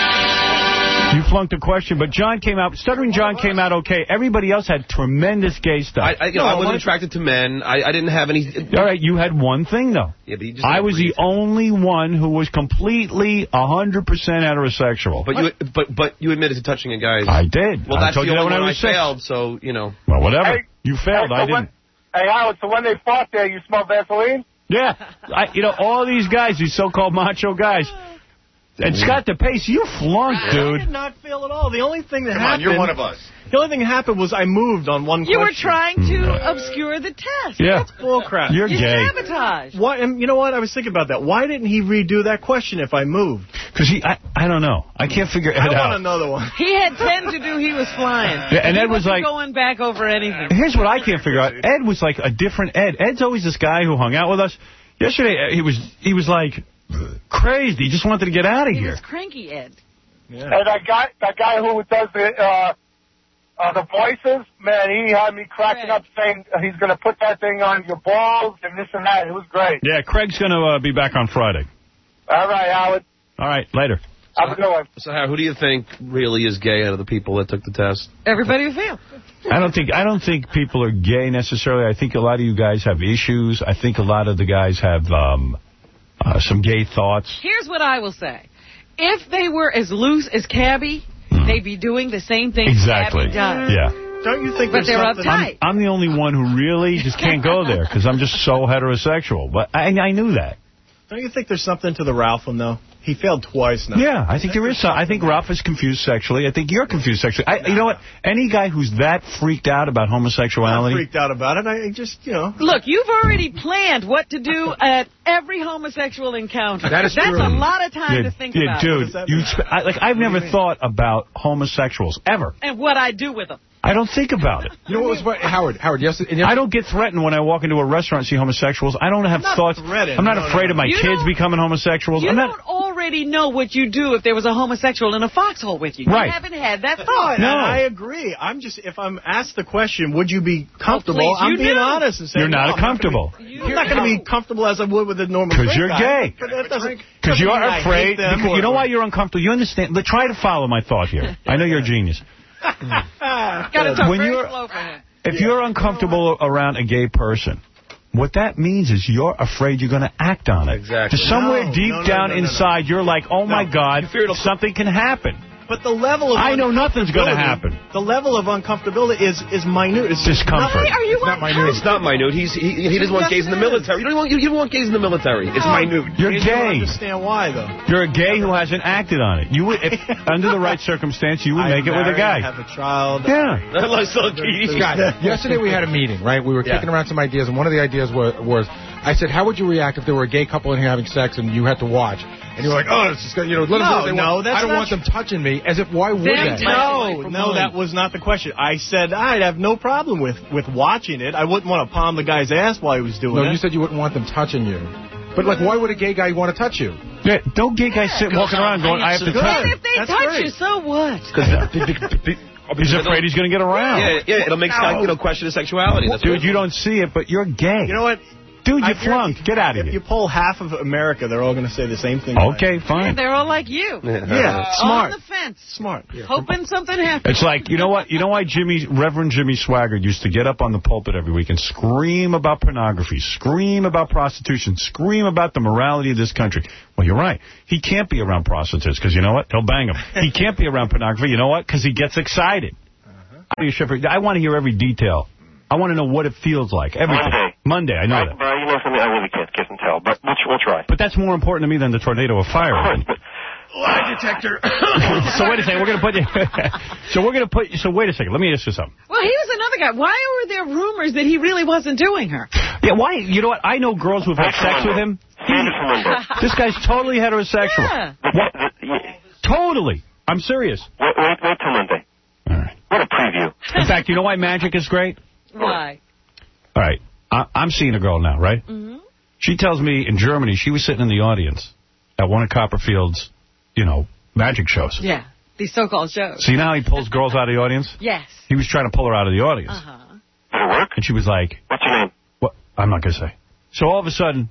S1: You flunked a question, but John came out, Stuttering John came out okay. Everybody else had tremendous gay stuff.
S9: I, I, you know, no, I wasn't attracted to men. I, I didn't have any...
S1: All right, you had one thing, though.
S9: Yeah, but you just
S1: I was the only one who was completely one hundred percent heterosexual.
S9: But you but but you admitted to touching a guy's...
S1: I did.
S9: Well,
S1: I
S9: that's
S1: told
S9: the
S1: you that
S9: only
S1: when
S9: one
S1: I
S9: I,
S1: was six.
S9: failed, so, you know...
S1: Well, whatever.
S4: Hey,
S1: you failed.
S4: hey, so
S1: I didn't.
S4: When, hey, Howard, so when they fought there, you smelled Vaseline?
S1: Yeah. I, you know, all these guys, these so-called macho guys... And Scott DePace, you flunked, dude.
S10: I did not fail at all. The only thing that
S23: Come
S10: happened...
S23: on, you're one of us.
S10: The only thing that happened was I moved on one
S3: You
S10: question.
S3: were trying to obscure the test.
S1: Yeah.
S10: That's bullcrap.
S1: You're
S3: You
S1: gay.
S3: sabotage.
S10: Why, and you know what? I was thinking about that. Why didn't he redo that question if I moved?
S1: Because he, I, I don't know. I can't figure it
S10: I
S1: out.
S10: want another one.
S3: He had ten to do. He was flying.
S1: Yeah, and
S3: he
S1: Ed was
S3: wasn't
S1: like-
S3: going back over anything.
S1: Here's what I can't figure out. Ed was like a different Ed. Ed's always this guy who hung out with us. Yesterday, he was he was like crazy. He just wanted to get out of
S3: He
S1: here.
S3: was cranky, Ed.
S4: Yeah. And that guy, that guy who does the uh, uh, the voices, man, he had me cracking up saying he's going to put that thing on your balls and this and that. It was great.
S1: Yeah, Craig's going to uh, be back on Friday.
S4: All right, Howard.
S1: All right, later.
S4: Have a good one.
S9: So, Howard, who do you think really is gay out of the people that took the test?
S3: Everybody who failed.
S1: I don't think I don't think people are gay necessarily. I think a lot of you guys have issues. I think a lot of the guys have um, uh, some gay thoughts.
S3: Here's what I will say. If they were as loose as Cabby, they'd be doing the same thing
S1: Exactly.
S3: Cabby does.
S1: Yeah.
S10: Don't you think
S3: But
S10: there's
S3: they're
S10: something...
S3: uptight.
S1: I'm, I'm the only one who really just can't go there because I'm just so heterosexual. But I, I knew that.
S10: Don't you think there's something to the Ralph one, though? He failed twice now.
S1: Yeah, I think there is some. I think Ralph is confused sexually. I think you're confused sexually. I, you know what? Any guy who's that freaked out about homosexuality...
S10: I'm freaked out about it. I just, you know...
S3: Look, you've already planned what to do at every homosexual encounter.
S1: That is
S3: That's
S1: true.
S3: a lot of time
S1: yeah,
S3: to think
S1: yeah,
S3: about.
S1: dude, you sp I, like I've never thought about homosexuals ever.
S3: And what I do with them.
S1: I don't think about it.
S6: You know what was what, Howard? Howard, yes, yes.
S1: I don't get threatened when I walk into a restaurant and see homosexuals. I don't have
S10: I'm not
S1: thoughts.
S10: threatened.
S1: I'm not
S10: No,
S1: afraid
S10: no,
S1: of my
S3: you
S1: kids
S3: don't-
S1: becoming homosexuals.
S3: You
S1: I'm
S3: don't
S1: not.
S3: already already know what you do if there was a homosexual in a foxhole with you. You
S10: Right.
S3: haven't had that
S10: No,
S3: thought.
S10: no, I agree. I'm just, if I'm asked the question, would you be comfortable?
S3: please,
S10: I'm
S3: you
S10: being
S3: do.
S10: honest and saying
S1: You're not
S10: no, I'm
S1: comfortable.
S10: I'm not going to be comfortable as I would with a normal.
S1: Because
S10: straight
S1: you're
S10: guy.
S1: gay.
S10: But that doesn't.
S1: Because
S10: doesn't
S1: you're
S10: mean I hate
S1: afraid.
S10: them
S1: Because
S10: or-
S1: you know why you're uncomfortable? You understand? Let- Try to follow my thought here. I know you're a genius.
S3: Got to talk
S1: When
S3: very
S1: you're-
S3: slow for him.
S1: If you're uncomfortable around a gay person, what that means is you're afraid you're going to act on it.
S9: Exactly.
S1: Just somewhere
S10: No,
S1: deep
S10: no, no,
S1: down
S10: no, no, no.
S1: inside, you're like, oh, my God, something can happen.
S10: But the level of
S1: I know nothing's going to happen.
S10: The level of uncomfortability is is minute. It's
S1: Discomfort.
S10: Not,
S3: Are you
S10: it's not minute.
S9: It's not minute. He's, he, he doesn't want gays in the military. You don't want, you, you don't want gays in the military. It's minute.
S1: You're
S10: You don't
S1: gay.
S10: understand why, though.
S1: You're a gay who hasn't acted on it. You would, if, under the right circumstance, you would
S10: I'm
S1: make it with a
S10: married,
S1: guy.
S10: I have a child.
S1: Yeah.
S9: Like so Keith.
S6: Scott, yesterday we had a meeting, right? We were
S9: Yeah.
S6: kicking around some ideas, and one of the ideas was, was, I said, how would you react if there were a gay couple in here having sex and you had to watch? And you were like, oh, it's just, you know, let them do
S10: No,
S6: what they
S10: no,
S6: want.
S10: that's
S6: I don't
S10: not
S6: want them touching me. As if, why would
S3: Them
S6: they?
S10: No, no, that was not the question. I said I'd have no problem with, with watching it. I wouldn't want to palm the guy's ass while he was doing
S6: No,
S10: it.
S6: you said you wouldn't want them touching you. But, like, why would a gay guy want to touch you?
S1: Yeah, don't gay guys sit walking around going, I have to
S10: Good.
S1: touch
S3: And
S1: you.
S3: if they
S10: That's
S3: touch
S10: great.
S3: you, so what?
S1: He's afraid he's going to get around.
S9: Yeah, yeah, it'll make Scott, you know, question his sexuality. That's
S1: Dude,
S9: what-
S1: you don't see it, but you're gay.
S10: You know what?
S1: Dude, you
S10: I hear-
S1: flunked. Get out of
S10: If
S1: here.
S10: you poll half of America, they're all going to say the same thing.
S1: Okay,
S3: Yeah,
S1: fine.
S3: they're all like you.
S10: Yeah, smart.
S3: On the fence.
S10: Smart.
S3: Hoping something happens.
S1: It's like, you know what? You know why Jimmy, Reverend Jimmy Swaggart used to get up on the pulpit every week and scream about pornography, scream about prostitution, scream about the morality of this country? Well, you're right. He can't be around prostitutes because, you know what? He'll bang them. He can't be around pornography. You know what? Because he gets excited. Uh-huh. I want to hear every detail. I want to know what it feels like. Everything.
S16: Monday.
S1: Monday, I know
S16: I,
S1: that.
S16: Well, you know something, I really can't kiss and tell, but we'll, we'll try.
S1: But that's more important to me than the tornado of fire.
S10: Lie detector.
S1: So wait a second, we're going to put you... so we're going to put... So wait a second, let me ask you something.
S3: Well, he was another guy. Why were there rumors that he really wasn't doing her?
S1: Yeah, why? You know what? I know girls who've had sex with him. This guy's totally heterosexual.
S3: Yeah.
S1: What? Totally. I'm serious.
S16: Wait, wait, wait till Monday.
S1: All right.
S16: What a preview.
S1: In fact, you know why magic is great?
S3: Why?
S1: All right. I I'm seeing a girl now, right?
S3: Mm-hmm.
S1: She tells me in Germany she was sitting in the audience at one of Copperfield's, you know, magic shows.
S3: Yeah, these so-called shows.
S1: See now he pulls girls out of the audience?
S3: Yes.
S1: He was trying to pull her out of the audience.
S3: Uh-huh.
S16: Did it work?
S1: And she was like...
S16: What's your name?
S1: What? I'm not going to say. So all of a sudden,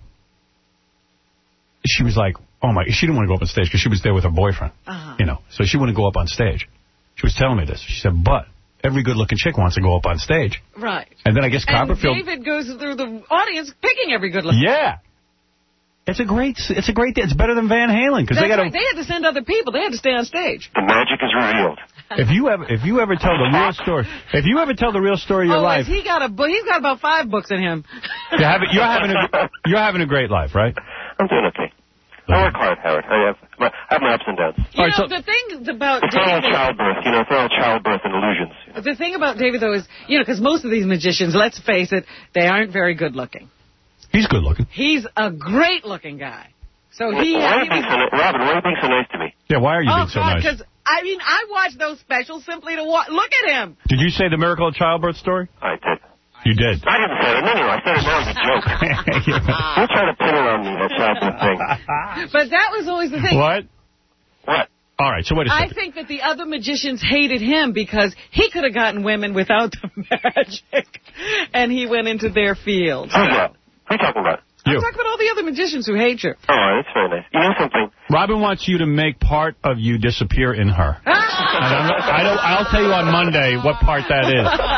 S1: she was like, oh my... She didn't want to go up on stage because she was there with her boyfriend.
S3: Uh-huh.
S1: You know, so she wouldn't go up on stage. She was telling me this. She said, but every good-looking chick wants to go up on stage.
S3: Right.
S1: And then I guess Copperfield...
S3: And David goes through the audience picking every good looking.
S1: Yeah. It's a great, it's a great, it's better than Van Halen because they got
S3: right. They had to send other people. They had to stay on stage.
S16: The magic is revealed.
S1: If you ever, if you ever tell the real story, if you ever tell the real story of your
S3: oh,
S1: life,
S3: he got a book. He's got about five books in him.
S1: you're having, you're having a, you're having a great life, right?
S16: I'm doing okay. I work hard, Howard. I have, my, I have my ups and downs.
S3: You
S1: All right,
S3: know,
S1: so-
S3: the thing about
S16: It's all
S3: David,
S16: childbirth, you know, it's all childbirth and illusions.
S3: the thing about David though is, you know, because most of these magicians, let's face it, they aren't very good looking.
S1: He's good looking.
S3: He's a great looking guy. So he.
S16: Why are you
S3: he
S16: being so, ni- Robin, why are you being so nice to me?
S1: Yeah, why are you
S3: oh
S1: being so
S3: God,
S1: nice?
S3: because I mean, I watch those specials simply to watch. Look at him.
S1: Did you say the miracle of childbirth story?
S16: I did.
S1: You did.
S16: I didn't say it. No, no, I said it now as a joke. You're trying to pin it on me, that childbirth thing.
S3: But that was always the thing.
S1: What?
S16: What?
S1: All right, so wait a
S3: I
S1: second.
S3: think that the other magicians hated him because he could have gotten women without the magic, and he went into their field.
S16: Who's that? Who are you talking about?
S1: You.
S3: I'm talking about all the other magicians who hate you.
S16: Oh, that's very nice. You know something?
S1: Robin wants you to make part of you disappear in her. And I'm, I don't, I'll tell you on Monday what part that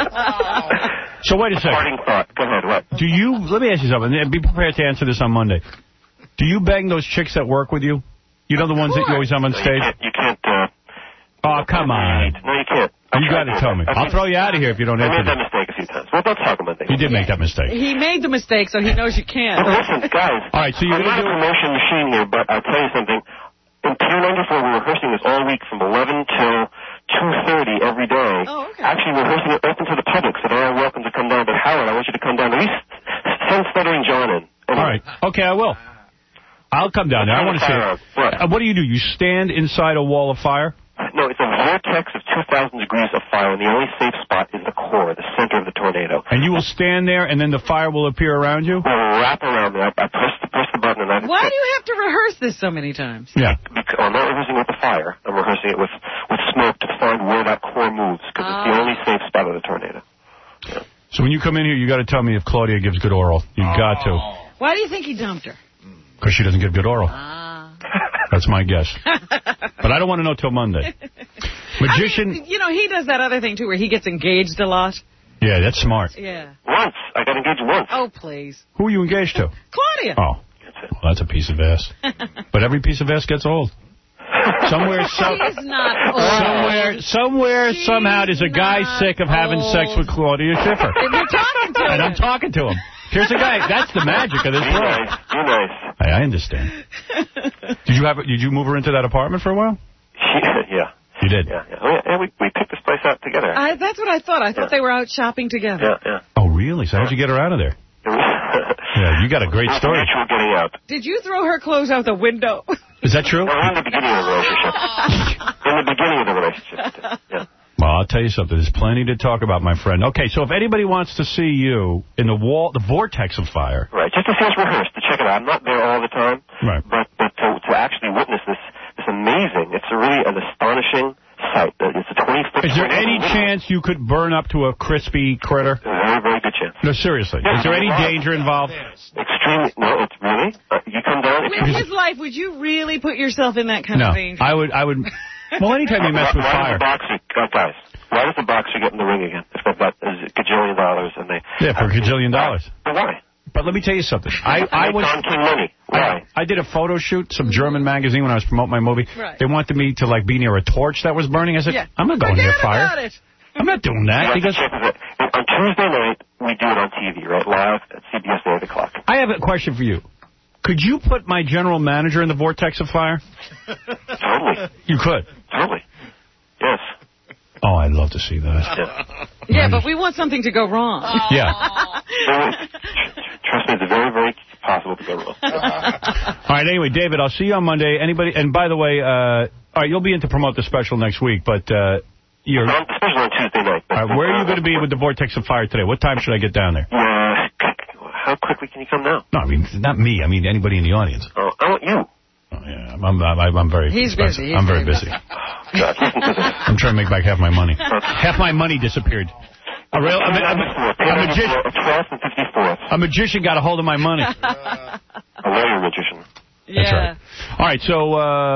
S1: is. So wait a second.
S16: Parting thought. Go ahead, what?
S1: Do you, let me ask you something, and be prepared to answer this on Monday. Do you bang those chicks that work with you? You know the ones that you always have on
S16: No,
S1: stage?
S16: You can't, you can't uh...
S1: Oh, come on.
S16: No, you can't.
S1: You got to tell me. I'll throw you out of here if you don't
S16: I
S1: answer
S16: made that
S1: that.
S16: mistake a few times. Well, don't talk about that.
S1: You did make that mistake.
S3: He made the mistake, so he knows you can't.
S16: But listen, guys.
S1: All right, so you're
S16: I'm
S1: going
S16: not
S1: to
S16: a
S1: do...
S16: promotion machine here, but I'll tell you something. In Pier ninety-four, we're rehearsing this all week from eleven till two thirty every day.
S3: Oh, okay.
S16: Actually, we're rehearsing it open to the public, so they're all welcome to come down. But Howard, I want you to come down. At least send Stuttering John in. Anyway.
S1: All right. Okay, I will. I'll come down there. I want to see it.
S16: What?
S1: Uh, what do you do? You stand inside a wall of fire?
S16: No, it's a vortex of two thousand degrees of fire, and the only safe spot is the core, the center of the tornado.
S1: And you will stand there, and then the fire will appear around you?
S16: We'll wrap around me. I, I press, the, press the button, and I...
S3: Why do you have to rehearse this so many times?
S1: Yeah.
S16: Because, I'm not rehearsing with the fire. I'm rehearsing it with, with smoke to find where that core moves, because
S3: Ah.
S16: it's the only safe spot of the tornado. Yeah.
S1: So when you come in here, you got to tell me if Claudia gives good oral. You
S3: Oh.
S1: got to.
S3: Why do you think he dumped her?
S1: Because she doesn't give good oral.
S3: Ah.
S1: That's my guess. But I don't want to know till Monday. Magician...
S3: I mean, you know, he does that other thing, too, where he gets engaged a lot.
S1: Yeah, that's smart.
S3: Yeah.
S16: Once. I got engaged once.
S3: Oh, please.
S1: Who are you engaged to?
S3: Claudia.
S1: Oh. Well, that's a piece of ass. But every piece of ass gets old. Somewhere, some,
S3: She's not old.
S1: somewhere, somewhere,
S3: She's
S1: somehow, there's a guy sick of having
S3: old.
S1: sex with Claudia Schiffer.
S3: And you're talking to him.
S1: And I'm talking to him. Here's a guy. That's the magic of this
S16: Be
S1: world.
S16: nice. Be nice.
S1: I, I understand. Did you have? Did you move her into that apartment for a while?
S16: Yeah.
S1: You did.
S16: Yeah, yeah. Oh, yeah, yeah we, we picked this place out together.
S3: I, that's what I thought. I thought
S16: Yeah.
S3: they were out shopping together.
S16: Yeah, yeah.
S1: Oh, really? So how'd you get her out of there? Yeah, you got a great story.
S16: Mutual getting out.
S3: Did you throw her clothes out the window?
S1: Is that true?
S16: No, in the beginning of the relationship. In the beginning of the relationship. Yeah.
S1: Well, I'll tell you something. There's plenty to talk about, my friend. Okay, so if anybody wants to see you in the wall, the vortex of fire.
S16: Right, just to see us rehearse, to check it out. I'm not there all the time.
S1: Right.
S16: But, but to, to actually witness this, this amazing, it's a really an astonishing sight. It's a twenty-foot...
S1: Is there any chance you could burn up to a crispy critter?
S16: A very, very good chance.
S1: No, seriously.
S16: Yeah,
S1: Is there any
S16: involved.
S1: danger involved?
S16: Extremely... No, it's really... Uh, you come down... If
S3: With
S16: you,
S3: his life, would you really put yourself in that kind
S1: No.
S3: of danger?
S1: I would, I would... Well, anytime you mess with
S16: why
S1: fire.
S16: Does the boxer, uh, guys, why does the boxer get in the ring again? It's got about a gajillion dollars, and they...
S1: Yeah, for a gajillion dollars.
S16: But why?
S1: But let me tell you something. I, I was...
S16: Don King money. Why?
S1: I, I did a photo shoot, some German magazine, when I was promoting my movie.
S3: Right.
S1: They wanted me to, like, be near a torch that was burning. I said,
S3: Yeah.
S1: I'm not going
S3: Forget
S1: near fire.
S3: about it.
S1: I'm not doing that.
S16: You have to
S1: Because
S16: check with it. On Tuesday night, we do it on T V, right? Live at C B S at eight o'clock.
S1: I have a question for you. Could you put my general manager in the vortex of fire?
S16: Totally.
S1: You could.
S16: Totally. Yes.
S1: Oh, I'd love to see that.
S16: Yeah.
S3: Yeah, but we want something to go wrong.
S1: Yeah.
S16: Very, trust me, it's very, very possible to go wrong.
S1: All right, anyway, David, I'll see you on Monday. Anybody, and by the way, uh, all right, you'll be in to promote the special next week, but uh, you're...
S16: On, especially on Tuesday night.
S1: All right, where are you going to be with the Vortex of Fire today? What time should I get down there?
S16: Uh, how quickly can you come now?
S1: No, I mean, not me. I mean, anybody in the audience.
S16: Oh, I want you.
S1: Oh, yeah, I'm, I'm, I'm very
S3: He's
S1: expensive.
S3: busy. He's
S1: I'm very
S3: very
S1: busy.
S16: God, listen to this.
S1: I'm trying to make back half my money. Half my money disappeared. A real, a, a, a, a, magician,
S16: twelfth and fifty-fourth.
S1: a magician got a hold of my money.
S16: A lawyer magician.
S3: Yeah.
S1: That's right. All right, so,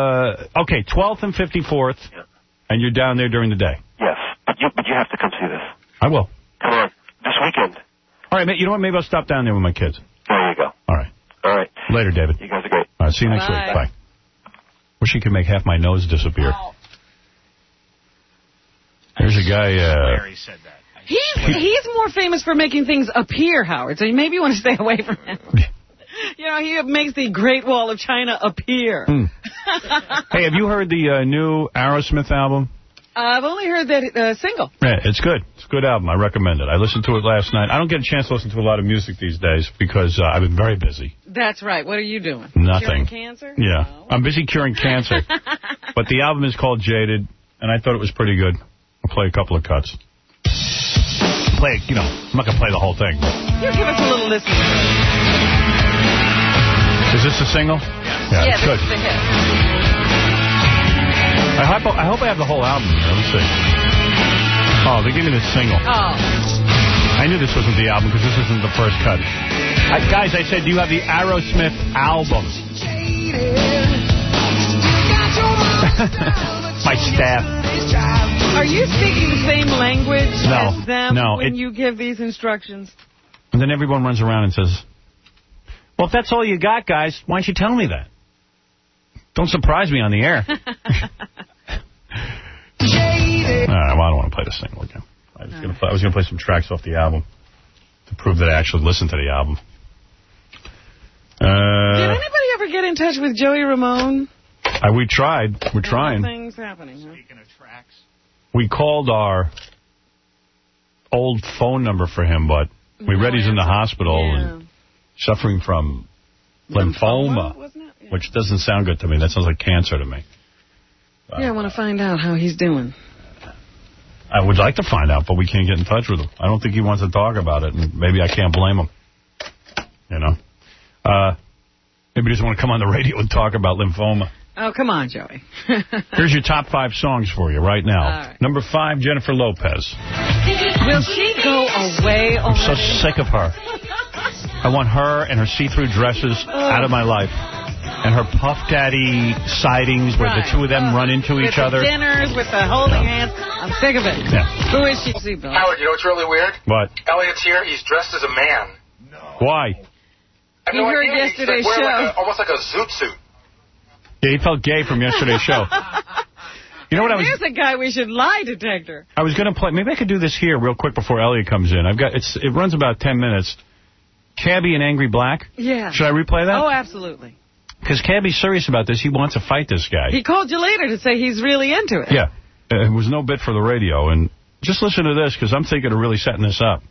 S1: uh, okay, twelfth and fifty-fourth,
S16: Yeah.
S1: and you're down there during the day.
S16: Yes, but you, but you have to come see this.
S1: I will.
S16: Come on, this weekend.
S1: All right, mate, you know what? Maybe I'll stop down there with my kids.
S16: There you go.
S1: All right.
S16: All right.
S1: Later, David.
S16: You guys are great.
S1: All right, see you next
S3: Bye.
S1: week. Bye. Wish you could make half my nose disappear. There's a guy... Uh,
S11: Larry said that.
S3: He's, he's more famous for making things appear, Howard, so maybe you want to stay away from him. You know, he makes the Great Wall of China appear.
S1: Hmm. Hey, have you heard the uh, new Aerosmith album?
S3: I've only heard that uh, single.
S1: Yeah, it's good. It's a good album. I recommend it. I listened to it last night. I don't get a chance to listen to a lot of music these days because uh, I've been very busy.
S3: That's right. What are you doing?
S1: Nothing.
S3: Curing cancer?
S1: Yeah.
S3: No.
S1: I'm busy curing cancer. But the album is called Jaded, and I thought it was pretty good. I'll play a couple of cuts. Play, you know, I'm not going to play the whole thing. But...
S3: You give us a little listen.
S1: Is this a single? Yeah,
S3: Yeah,
S1: it's
S3: this
S1: good.
S3: is the hit.
S1: I hope, I hope I have the whole album here. Let's see. Oh, they gave me this single.
S3: Oh.
S1: I knew this wasn't the album because this isn't the first cut. I, guys, I said, do you have the Aerosmith album? My staff.
S3: Are you speaking the same language
S1: No,
S3: as them
S1: no,
S3: when
S1: it-
S3: you give these instructions?
S1: And then everyone runs around and says, well, if that's all you got, guys, why don't you tell me that? Don't surprise me on the air. All right, well, I don't want to play the single again. I was going to play, I was going to play some tracks off the album to prove that I actually listened to the album.
S3: Did
S1: Uh,
S3: anybody ever get in touch with Joey Ramone?
S1: I, we tried. We're trying.
S3: Nothing's happening. Huh?
S11: Speaking of tracks.
S1: We called our old phone number for him, but we read he's in the hospital
S3: Yeah.
S1: and suffering from lymphoma,
S3: wasn't it? Yeah.
S1: which doesn't sound good to me. That sounds like cancer to me.
S3: Yeah, I want to find out how he's doing.
S1: I would like to find out, but we can't get in touch with him. I don't think he wants to talk about it, and maybe I can't blame him. You know? Uh, maybe he doesn't want to come on the radio and talk about lymphoma.
S3: Oh, come on, Joey.
S1: Here's your top five songs for you right now.
S3: Right.
S1: Number five, Jennifer Lopez.
S3: Will she go away already?
S1: I'm so sick of her. I want her and her see-through dresses
S3: oh.
S1: out of my life. And her Puff Daddy sightings where right. the two of them run into
S3: with
S1: each other.
S3: With the dinners, with the holding hands. I'm sick of it.
S1: Yeah.
S3: Who is she?
S11: Howard, you know what's really weird?
S1: What?
S11: Elliot's here. He's dressed as a man.
S1: No. Why?
S11: I have
S3: you
S11: no
S3: heard
S11: idea.
S3: yesterday's
S11: He's like
S3: show.
S11: like a, almost like a zoot suit.
S1: Yeah, he felt gay from yesterday's show. You know what I was...
S3: Here's a guy we should lie detector.
S1: I was going to play... Maybe I could do this here real quick before Elliot comes in. I've got... It's. It runs about ten minutes. Cabby and Angry Black.
S3: Yeah.
S1: Should I replay that?
S3: Oh, absolutely.
S1: Because Cabby's serious about this. He wants to fight this guy.
S3: He called you later to say he's really into it.
S1: Yeah. It was no bit for the radio. And just listen to this, because I'm thinking of really setting this up.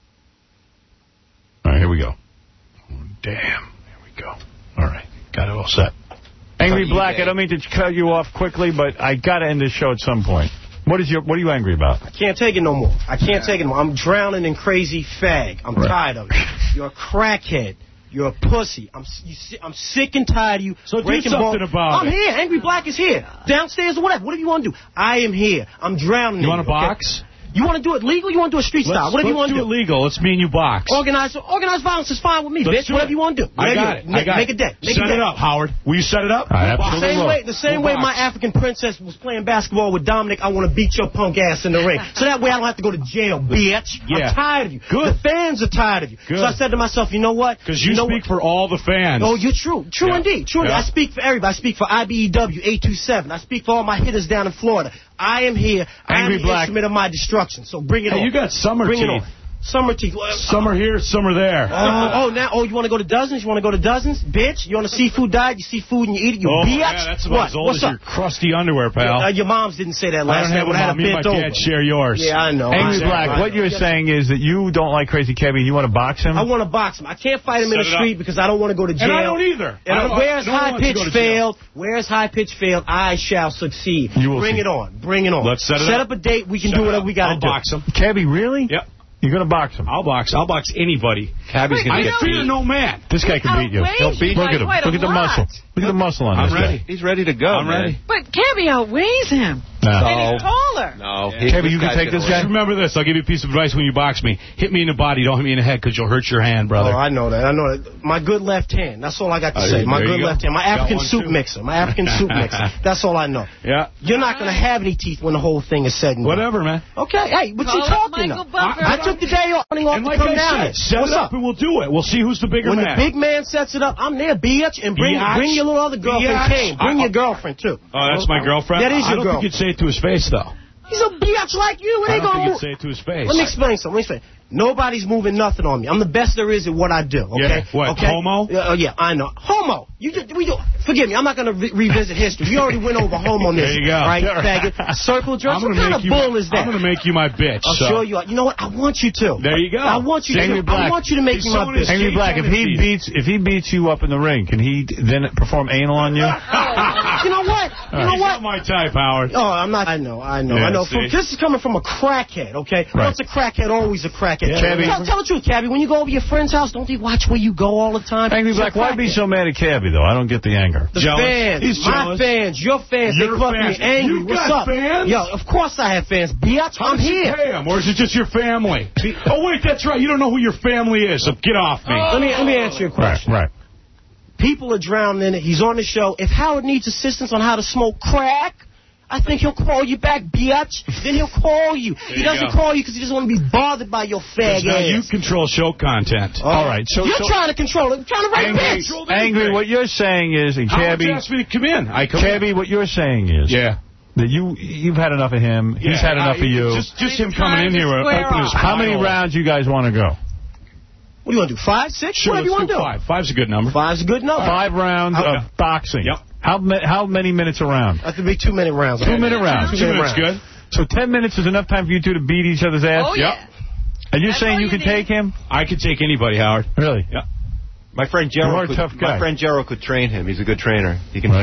S1: All right, here we go. Oh, damn. Here we go. All right. Got it all set. Angry Black, I don't mean to cut you off quickly, but I got to end this show at some point. What is your? What are you angry about?
S12: I can't take it no more. I can't take it no more. I'm drowning in crazy fag. I'm right. tired of it. You're a crackhead. You're a pussy. I'm you, I'm sick and tired of you.
S1: So do something ball. about
S12: I'm
S1: it.
S12: I'm here. Angry Black is here. Downstairs or whatever. Whatever you want to do. I am here. I'm drowning
S1: you
S12: in
S1: want a
S12: you,
S1: box?
S12: Okay? You want to do it legal? You want to do it street
S1: let's,
S12: style? Whatever you want to do.
S1: Let's do it legal. Let's me and you box.
S12: Organized, organized violence is fine with me,
S1: let's
S12: bitch. Whatever it. you want to do.
S1: I got it.
S12: Make,
S1: I got
S12: make
S1: it.
S12: a day. Make
S1: set
S12: a day.
S1: it up, Howard. Will you set it up?
S12: I
S1: absolutely
S12: the same
S1: will.
S12: way, the same
S1: we'll
S12: way
S1: box.
S12: my African princess was playing basketball with Dominic, I want to beat your punk ass in the ring. So that way I don't have to go to jail, bitch.
S1: Yeah.
S12: I'm tired of you.
S1: Good.
S12: The fans are tired of you.
S1: Good.
S12: So I said to myself, you know what?
S1: Because you,
S12: you know
S1: speak
S12: what?
S1: for all the fans.
S12: Oh, you're true. True
S1: yeah.
S12: indeed. True.
S1: Yeah.
S12: I speak for everybody. I speak for I B E W eight two seven. I speak for all my hitters down in Florida. I am here. I am the
S1: Black.
S12: instrument of my destruction. So bring it
S1: hey,
S12: on.
S1: You got summer
S12: bring
S1: teeth.
S12: It on. Summer teeth.
S1: Some are here, some are there.
S12: Oh, oh, now, oh, you want to go to dozens? You want to go to dozens? Bitch, you on a seafood diet? You see food and you eat it? You
S1: oh,
S12: bitch?
S1: Yeah, that's about
S12: what?
S1: as old
S12: What's
S1: as
S12: up?
S1: your crusty underwear, pal.
S12: Uh, your moms didn't say that last
S1: night.
S12: night when I had a
S1: Me and my
S12: bent
S1: dad share yours.
S12: Yeah, I know.
S1: Angry Black, I what you're yes. saying is that you don't like Crazy Cabby and you want to box him?
S12: I want to box him. I can't fight him
S1: Set
S12: in the street up. because I don't want to go to jail.
S1: And I don't either.
S12: And
S1: I don't,
S12: where's
S1: I don't
S12: high pitch failed? Where's high pitch failed? I shall succeed.
S1: You will
S12: Bring
S1: see.
S12: it on. Bring it on.
S1: Let's set it
S12: set
S1: up.
S12: up a date. We can
S1: set
S12: do whatever we got to do.
S1: I'll box him. Cabby, really?
S23: Yep.
S1: You're going to box him?
S23: I'll box. I'll box anybody.
S1: Cabby's
S23: going
S1: to get beat.
S23: I fear no man.
S1: This guy can beat you.
S3: He'll beat
S1: Look at him. Look at the muscle. Look at the muscle on
S23: I'm
S1: this
S23: ready.
S1: guy.
S23: He's ready to go. I'm
S1: man.
S23: ready.
S3: But Cabby outweighs him.
S1: No.
S3: And he's taller.
S23: No.
S1: Yeah. Cabby, you can take this guy?
S23: Just remember this. I'll give you a piece of advice when you box me. Hit me in the body. Don't hit me in the head because you'll hurt your hand, brother.
S12: Oh, I know that. I know that. My good left hand. That's all I got to
S23: Oh,
S12: say. My good
S23: go.
S12: left hand. My African soup
S23: too.
S12: mixer. My African soup mixer. That's all I know.
S23: Yeah.
S12: You're not going to have any teeth when the whole thing is said and done.
S23: Whatever, man.
S12: Okay. Hey, what
S3: Call
S12: you talking
S3: Michael
S12: about?
S3: Booker.
S12: I, I took the day off, off
S23: and
S12: to
S23: like
S12: come
S23: I
S12: down
S23: said,
S12: here.
S23: set
S12: What's
S23: it
S12: up?
S23: up and we'll do it. We'll see who's the bigger
S12: when
S23: man.
S12: the big man sets it up, I'm there, bitch, and bring
S23: Biatch.
S12: bring your little other girlfriend,
S23: Biatch.
S12: Kane. Bring
S23: I,
S12: your girlfriend, too.
S23: Oh, that's my girlfriend?
S12: That is your
S23: I don't
S12: girl.
S23: think you'd say it to his face, though.
S12: He's a bitch like you.
S23: I
S12: Ain't
S23: don't
S12: gonna
S23: think
S12: move.
S23: you'd say it to his face.
S12: Let me explain something. Let me explain. Nobody's moving nothing on me. I'm the best there is at what I do. Okay.
S23: Yeah. What?
S12: Okay?
S23: Homo?
S12: Uh, uh, yeah, I know. Homo. You just, we do. Forgive me. I'm not going to re revisit history. We already went over homo.
S23: There you go.
S12: Right, faggot. Circle jerk. What kind of
S23: you,
S12: bull is that?
S23: I'm going to make you my bitch.
S12: I'll
S23: so.
S12: show you. You know what? I want you to.
S23: There you go.
S12: I want you
S1: Angry
S12: to.
S1: Black.
S12: I want you to make
S23: He's
S12: me my bitch.
S1: Angry Black, if he beats if he beats you up in the ring, can he then perform anal on you?
S12: You know what? You know
S23: He's
S12: what?
S23: not my type, Howard.
S12: Oh, I'm not. I know. I know.
S23: Yeah,
S12: I know.
S23: see?
S12: From, this is coming from a crackhead. Okay.
S1: Right.
S12: Once a crackhead, always a crackhead.
S1: Yeah, Cabby.
S12: Tell, tell the truth, Cabby. When you go over your friend's house, don't they watch where you go all the time?
S1: Angry Black, why be so mad at Cabby, though? I don't get the anger.
S12: The
S23: Jealous.
S12: fans,
S23: He's
S12: my
S23: jealous.
S12: fans, your fans,
S23: Your
S12: they fuck
S23: fans.
S12: me angry.
S23: You
S12: What's
S23: got
S12: up?
S23: fans?
S12: Yo, of course I have fans, bitch.
S23: How
S12: I'm
S23: does
S12: here.
S23: you pay him, or is it just your family? Oh, wait, that's right. You don't know who your family is, so get off me.
S12: Let me let me answer your question.
S1: Right, right.
S12: People are drowning in it. He's on the show. If Howard needs assistance on how to smoke crack, I think he'll call you back, bitch. Then he'll call you.
S23: There
S12: he
S23: you
S12: doesn't
S23: go.
S12: call you because he doesn't want to be bothered by your fag
S23: Now
S12: ass.
S23: you control show content.
S12: Oh.
S1: All right. So,
S12: You're
S1: so
S12: trying to control it. You're trying to write
S1: angry,
S12: bitch.
S1: angry, what you're saying is, and
S23: Howard
S1: Cabby,
S23: asked me to come in. I come
S1: Cabby,
S23: in.
S1: what you're saying is,
S23: Yeah.
S1: that you you''ve had enough of him.
S23: Yeah,
S1: He's had enough
S23: I,
S1: of you.
S23: Just, just him coming in here.
S3: Square
S23: Open his
S3: off.
S1: How many
S23: pile.
S1: rounds you guys want to go?
S12: What do you want to do? Five, six?
S23: Sure,
S12: Whatever you
S23: let's
S12: want to
S23: do
S12: do.
S23: five. Five's a good number.
S12: Five's a good number.
S1: Five rounds
S23: Okay.
S1: of boxing.
S23: Yep.
S1: How ma how many minutes a round?
S12: That could be two minute rounds.
S1: Two minute rounds.
S23: Two minutes, good.
S1: So ten minutes is enough time for you two to beat each other's ass?
S3: Oh, yeah.
S1: And you're
S3: That's
S1: saying
S3: all
S1: you
S3: you
S1: can
S3: need.
S1: take him?
S23: I could take anybody, Howard.
S1: Really?
S23: Yeah.
S13: My friend
S1: You are
S13: Gerald
S1: a
S13: could,
S1: tough guy.
S13: my friend Gerald could train him. He's a good trainer. He can
S1: Right.
S13: train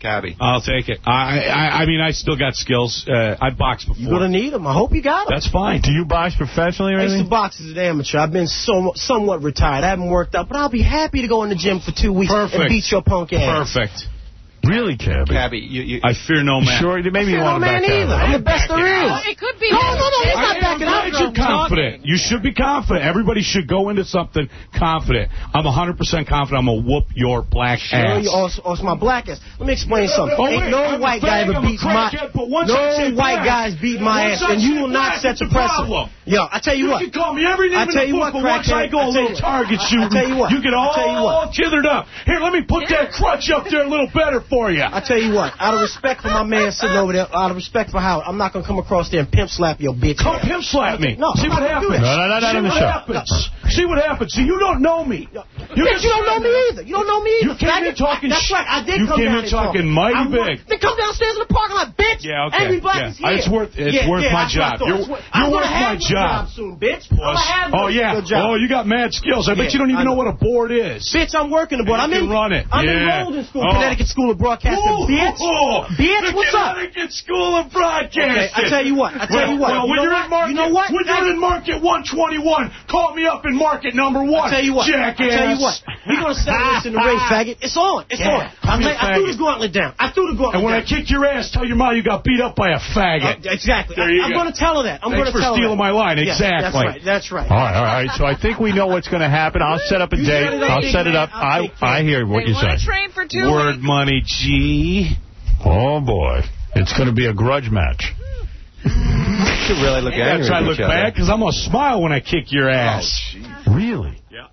S13: Cabby.
S23: I'll take it. I, I I mean, I still got skills. Uh, I boxed before.
S12: You're going to need them. I hope you got them.
S23: That's fine.
S1: Do you box professionally or
S12: I used
S1: anything?
S12: to box as an amateur. I've been so, somewhat retired. I haven't worked out, but I'll be happy to go in the gym for two weeks
S23: Perfect.
S12: and beat your punk ass.
S23: Perfect.
S1: Really, Cabby?
S13: Cabby, you, you,
S23: I fear no man.
S1: Sure, maybe you
S12: I
S1: want to
S12: fear no
S1: back
S12: man
S1: out.
S12: either. I'm the best there is.
S3: It could be.
S12: No, no, no, he's not
S23: I
S12: backing
S23: am
S12: out.
S23: glad you're confident. You should be confident. Everybody should go into something confident. I'm one hundred percent confident I'm going to whoop your black
S12: Sure,
S23: ass.
S12: you also, also my black ass. Let me explain something.
S23: Oh,
S12: Ain't
S23: wait,
S12: no
S23: I'm a
S12: white guy
S23: fag,
S12: ever
S23: I'm a
S12: beat my...
S23: crackhead, but once I say
S12: No white
S23: black,
S12: guys beat my
S23: once
S12: ass,
S23: I
S12: and you
S23: say
S12: will not
S23: black,
S12: set
S23: it's
S12: the
S23: a
S12: precedent.
S23: problem.
S12: Yo, I tell you,
S23: You
S12: what.
S23: can call me every name
S12: I
S23: in
S12: tell
S23: the
S12: you
S23: book,
S12: what,
S23: but once I
S12: crackhead,
S23: go a
S12: I tell
S23: little
S12: you-
S23: target
S12: I
S23: shooting,
S12: tell you what.
S23: you get
S12: I tell you
S23: all
S12: what.
S23: jithered up. Here, let me put that crutch up there a little better for you.
S12: I tell you what, out of respect for my man sitting over there, out of respect for Howard, I'm not going to come across there and pimp slap your bitch.
S23: Come
S12: ass.
S23: pimp slap me.
S12: No,
S23: See
S12: I'm
S23: what
S12: not gonna do
S23: happens.
S12: that.
S1: No, no, no, not
S23: See
S1: on the
S23: what
S1: show.
S23: happens. See what happens. See, you don't know me. You
S12: Bitch, you don't know me either. You don't know me either.
S23: You came in
S12: faggot.
S23: talking
S12: That's
S23: sh-
S12: right. I did
S23: you
S12: come
S23: came
S12: down
S23: in
S12: and
S23: talking
S12: talk.
S23: mighty
S12: I wa-
S23: big.
S12: Then come downstairs in the parking lot, bitch.
S23: Yeah, okay.
S12: Angry Black
S23: yeah.
S12: is here.
S23: It's worth it's
S12: yeah,
S23: worth
S12: yeah,
S23: my
S12: that's what I
S23: job.
S12: thought.
S23: You're,
S12: It's worth-
S23: you're
S12: I'm
S23: worth
S12: gonna have
S23: my
S12: your
S23: job.
S12: soon, bitch. I'm gonna have
S23: Oh,
S12: your
S23: yeah.
S12: good job.
S23: Oh, you got mad skills. I bet
S12: Yeah,
S23: you don't even
S12: I
S23: know
S12: know.
S23: what a board is.
S12: Bitch, I'm working the board.
S23: You
S12: I'm
S23: can
S12: in,
S23: run it.
S12: I'm
S23: Yeah.
S12: enrolled in school,
S23: Oh.
S12: Connecticut School of Broadcasting.
S23: Ooh,
S12: Bitch,
S23: oh,
S12: bitch,
S23: the
S12: what's up?
S23: Connecticut School of Broadcasting.
S12: Okay, I tell you what. I tell
S23: well,
S12: you what.
S23: Well,
S12: you
S23: when
S12: know
S23: you're
S12: what?
S23: in market,
S12: you know what?
S23: when you're in market one twenty-one, call me up in market number one.
S12: I tell you what.
S23: Jackass.
S12: I tell you what. We're gonna settle this in the ring, faggot. It's on. It's
S23: Yeah,
S12: on. I,
S23: I'm a
S12: lay, I threw
S23: faggot.
S12: the gauntlet down. I threw the gauntlet
S23: And when
S12: down.
S23: I kick your ass, tell your mom you got beat up by a faggot.
S12: Uh, exactly.
S23: There
S12: I,
S23: you
S12: I'm
S23: go.
S12: going to tell her that. I'm
S23: Thanks
S12: going to
S23: for
S12: tell
S23: stealing
S12: her
S23: my
S12: that.
S23: line.
S12: Yeah,
S23: Exactly.
S12: That's right. That's right.
S1: All right, all right. So I think we know what's going to happen. I'll set up a
S12: You
S1: date.
S12: set it up,
S1: I'll
S12: big
S1: set it
S12: man.
S1: up.
S12: I'll
S1: I
S12: take care
S1: I
S12: of it.
S1: hear what
S3: They
S1: you
S3: want
S1: said.
S3: to train for two
S23: Word
S3: weeks.
S23: money, G.
S1: Oh boy, it's going to be a grudge match.
S13: You should really look
S23: Yeah,
S13: angry
S23: try
S13: at
S23: to look
S13: each other.
S23: bad because I'm going to smile when I kick your ass.
S1: Really?
S23: Yeah.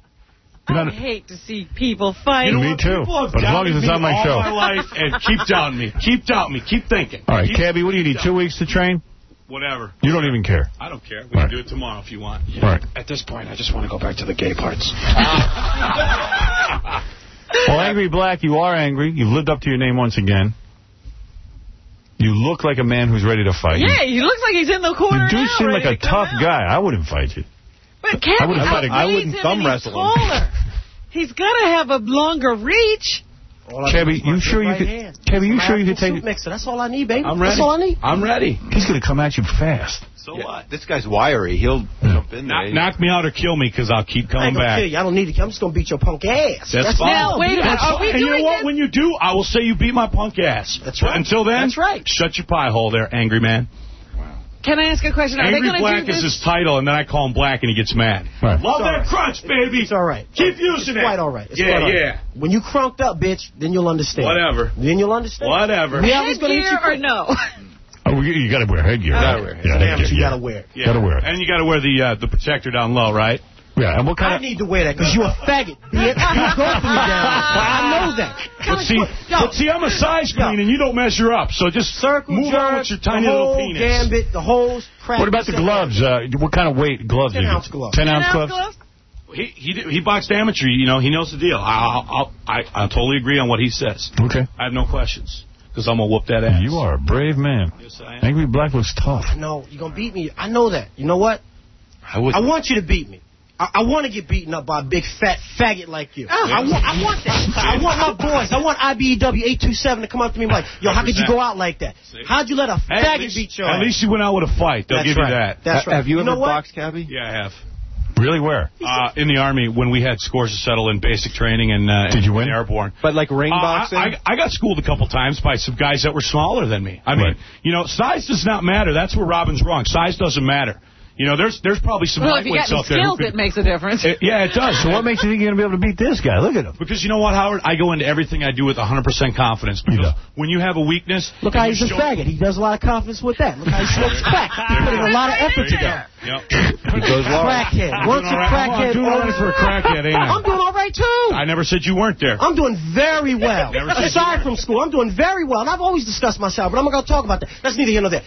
S3: I hate to see people fight.
S23: You know
S1: Me
S23: what?
S1: too.
S23: People have
S1: But as long
S23: doubted
S1: as it's
S23: me
S1: on my
S23: all
S1: show.
S23: my life, and keep doubting me. Keep doubting me. Keep thinking.
S1: All right,
S23: Keep-
S1: Cabby, what do you need? Two weeks to train?
S23: Whatever.
S1: You don't even care.
S23: I don't care. We
S1: All
S23: can
S1: right.
S23: do it tomorrow if you want.
S1: All right.
S6: At this point, I just want to go back to the gay parts.
S1: Well, Angry Black, you are angry. You've lived up to your name once again. You look like a man who's ready to fight.
S3: Yeah, he looks like he's in the corner
S1: You do
S3: now,
S1: seem like
S3: ready
S1: a
S3: to come
S1: tough
S3: out.
S1: guy. I wouldn't fight you.
S3: But
S1: I
S3: Cabby
S1: wouldn't fight a- I
S3: outweighs
S1: wouldn't
S3: him
S1: thumb
S3: and he's
S1: wrestle him.
S3: taller. He's got to have a longer reach.
S1: Cabby, you sure you could? Cabby, you sure you could take?
S12: Mixer. That's all I need, baby.
S23: I'm ready.
S12: That's all I need.
S23: I'm ready.
S1: He's going to come at you fast.
S23: So
S13: Yeah,
S23: what?
S13: This guy's wiry. He'll jump in there.
S23: Knock, knock me out or kill me because I'll keep
S12: I
S23: coming
S12: ain't gonna
S23: back.
S12: kill you. I don't need to. I'm just gonna beat your punk ass.
S23: That's, fine.
S3: Now, wait a minute.
S23: That's
S3: Are we
S23: fine. And you know
S3: doing
S23: what?
S3: this?
S23: When you do, I will say you beat my punk ass.
S12: That's right.
S23: But until then,
S12: That's right.
S23: shut your pie hole there, angry man.
S3: Can I ask a question? Are
S23: Angry
S3: they going to
S23: Black
S3: do
S23: is
S3: this?
S23: his title, and then I call him Black, and he gets mad.
S1: Right.
S23: Love
S12: It's
S23: that
S12: all right.
S23: crunch, baby.
S12: It's all right.
S23: Keep
S12: it's
S23: using it.
S12: quite all right. It's
S23: Yeah,
S12: quite all right.
S23: yeah.
S12: When you crunked up, bitch, then you'll understand.
S23: Whatever.
S12: Then you'll understand.
S23: Whatever.
S12: Reality's gonna hit you
S3: Headgear or
S12: quick.
S3: no?
S1: Oh, you, you got to wear headgear.
S23: Gotta
S1: right?
S23: wear
S1: Yeah,
S23: headgear.
S12: Damn
S1: headgear,
S12: it, you
S1: yeah.
S12: gotta wear it.
S23: Yeah.
S1: Gotta wear it.
S23: And you got to wear the uh, the protector down low, right?
S1: Yeah, and what kind
S12: I
S1: of?
S12: need to wear that because you're a faggot, bitch. You go through me down. I know that.
S23: But see,
S12: Yo.
S23: but see, I'm a size queen,
S12: Yo.
S23: and you don't measure up. So just
S12: Circle
S23: move
S12: jerk,
S23: on with your tiny
S12: the
S23: little
S12: whole
S23: penis.
S12: gambit, the holes, crap.
S1: What about the gloves? Uh, what kind of weight gloves?
S12: ten
S1: do you
S12: ounce
S1: get?
S12: gloves.
S1: Ten ounce gloves.
S23: He he did- he boxed amateur. You know, he knows the deal. I'll, I'll, I I totally agree on what he says.
S1: Okay.
S23: I have no questions because I'm gonna whoop that ass.
S1: You are a brave man.
S23: Yes, I am.
S1: Angry Black looks tough.
S12: No, you're going to beat me. I know that. You know what?
S13: I would.
S12: I want you to beat me. I, I want to get beaten up by a big fat faggot like you. I, want, I want that. I want my boys. I want I B E W eight two seven to come up to me and be like, yo, how could you go out like that? How'd you let a
S23: Hey, at
S12: faggot
S23: least-
S12: beat your
S23: At
S12: ass?
S23: least you went out with a fight. They'll
S12: That's
S23: give
S12: right.
S23: you that.
S12: That's right.
S13: Have you,
S12: You
S13: ever
S12: know what?
S13: boxed, Cabby?
S23: Yeah, I have.
S1: Really? Where?
S23: Uh, in the Army, when we had scores to settle in basic training and uh,
S1: Did you win?
S23: in airborne.
S13: But like ring
S23: Uh,
S13: boxing?
S23: I, I, I got schooled a couple times by some guys that were smaller than me. I mean,
S1: Right.
S23: you know, size does not matter. That's where Robin's wrong. Size doesn't matter. You know, there's there's probably some
S3: Well, if you
S23: lightweights
S3: got any
S23: out there. who
S3: skills,
S23: could-
S3: it makes a difference.
S23: It- yeah, it does.
S1: So what makes you think you're going to be able to beat this guy? Look at him.
S23: Because you know what, Howard? I go into everything I do with one hundred percent confidence. Because
S1: Yeah.
S23: when you have a weakness...
S12: Look
S23: and
S12: how
S23: you
S12: he's a
S23: show-
S12: faggot. He does a lot of confidence with that. Look how he smokes crack. He put in a lot of effort to that.
S23: Yep.
S13: He goes low.
S12: Crackhead.
S23: I'm
S12: Once
S23: doing
S12: a
S23: all right.
S12: crackhead.
S23: I'm doing all right for a crackhead, ain't I?
S12: I'm doing all right, too.
S23: I never said you weren't there.
S12: I'm doing very well.
S23: Never said you
S12: Aside
S23: weren't.
S12: from school, I'm doing very well. And I've always discussed myself, but I'm not going to talk about that. That's neither here nor there.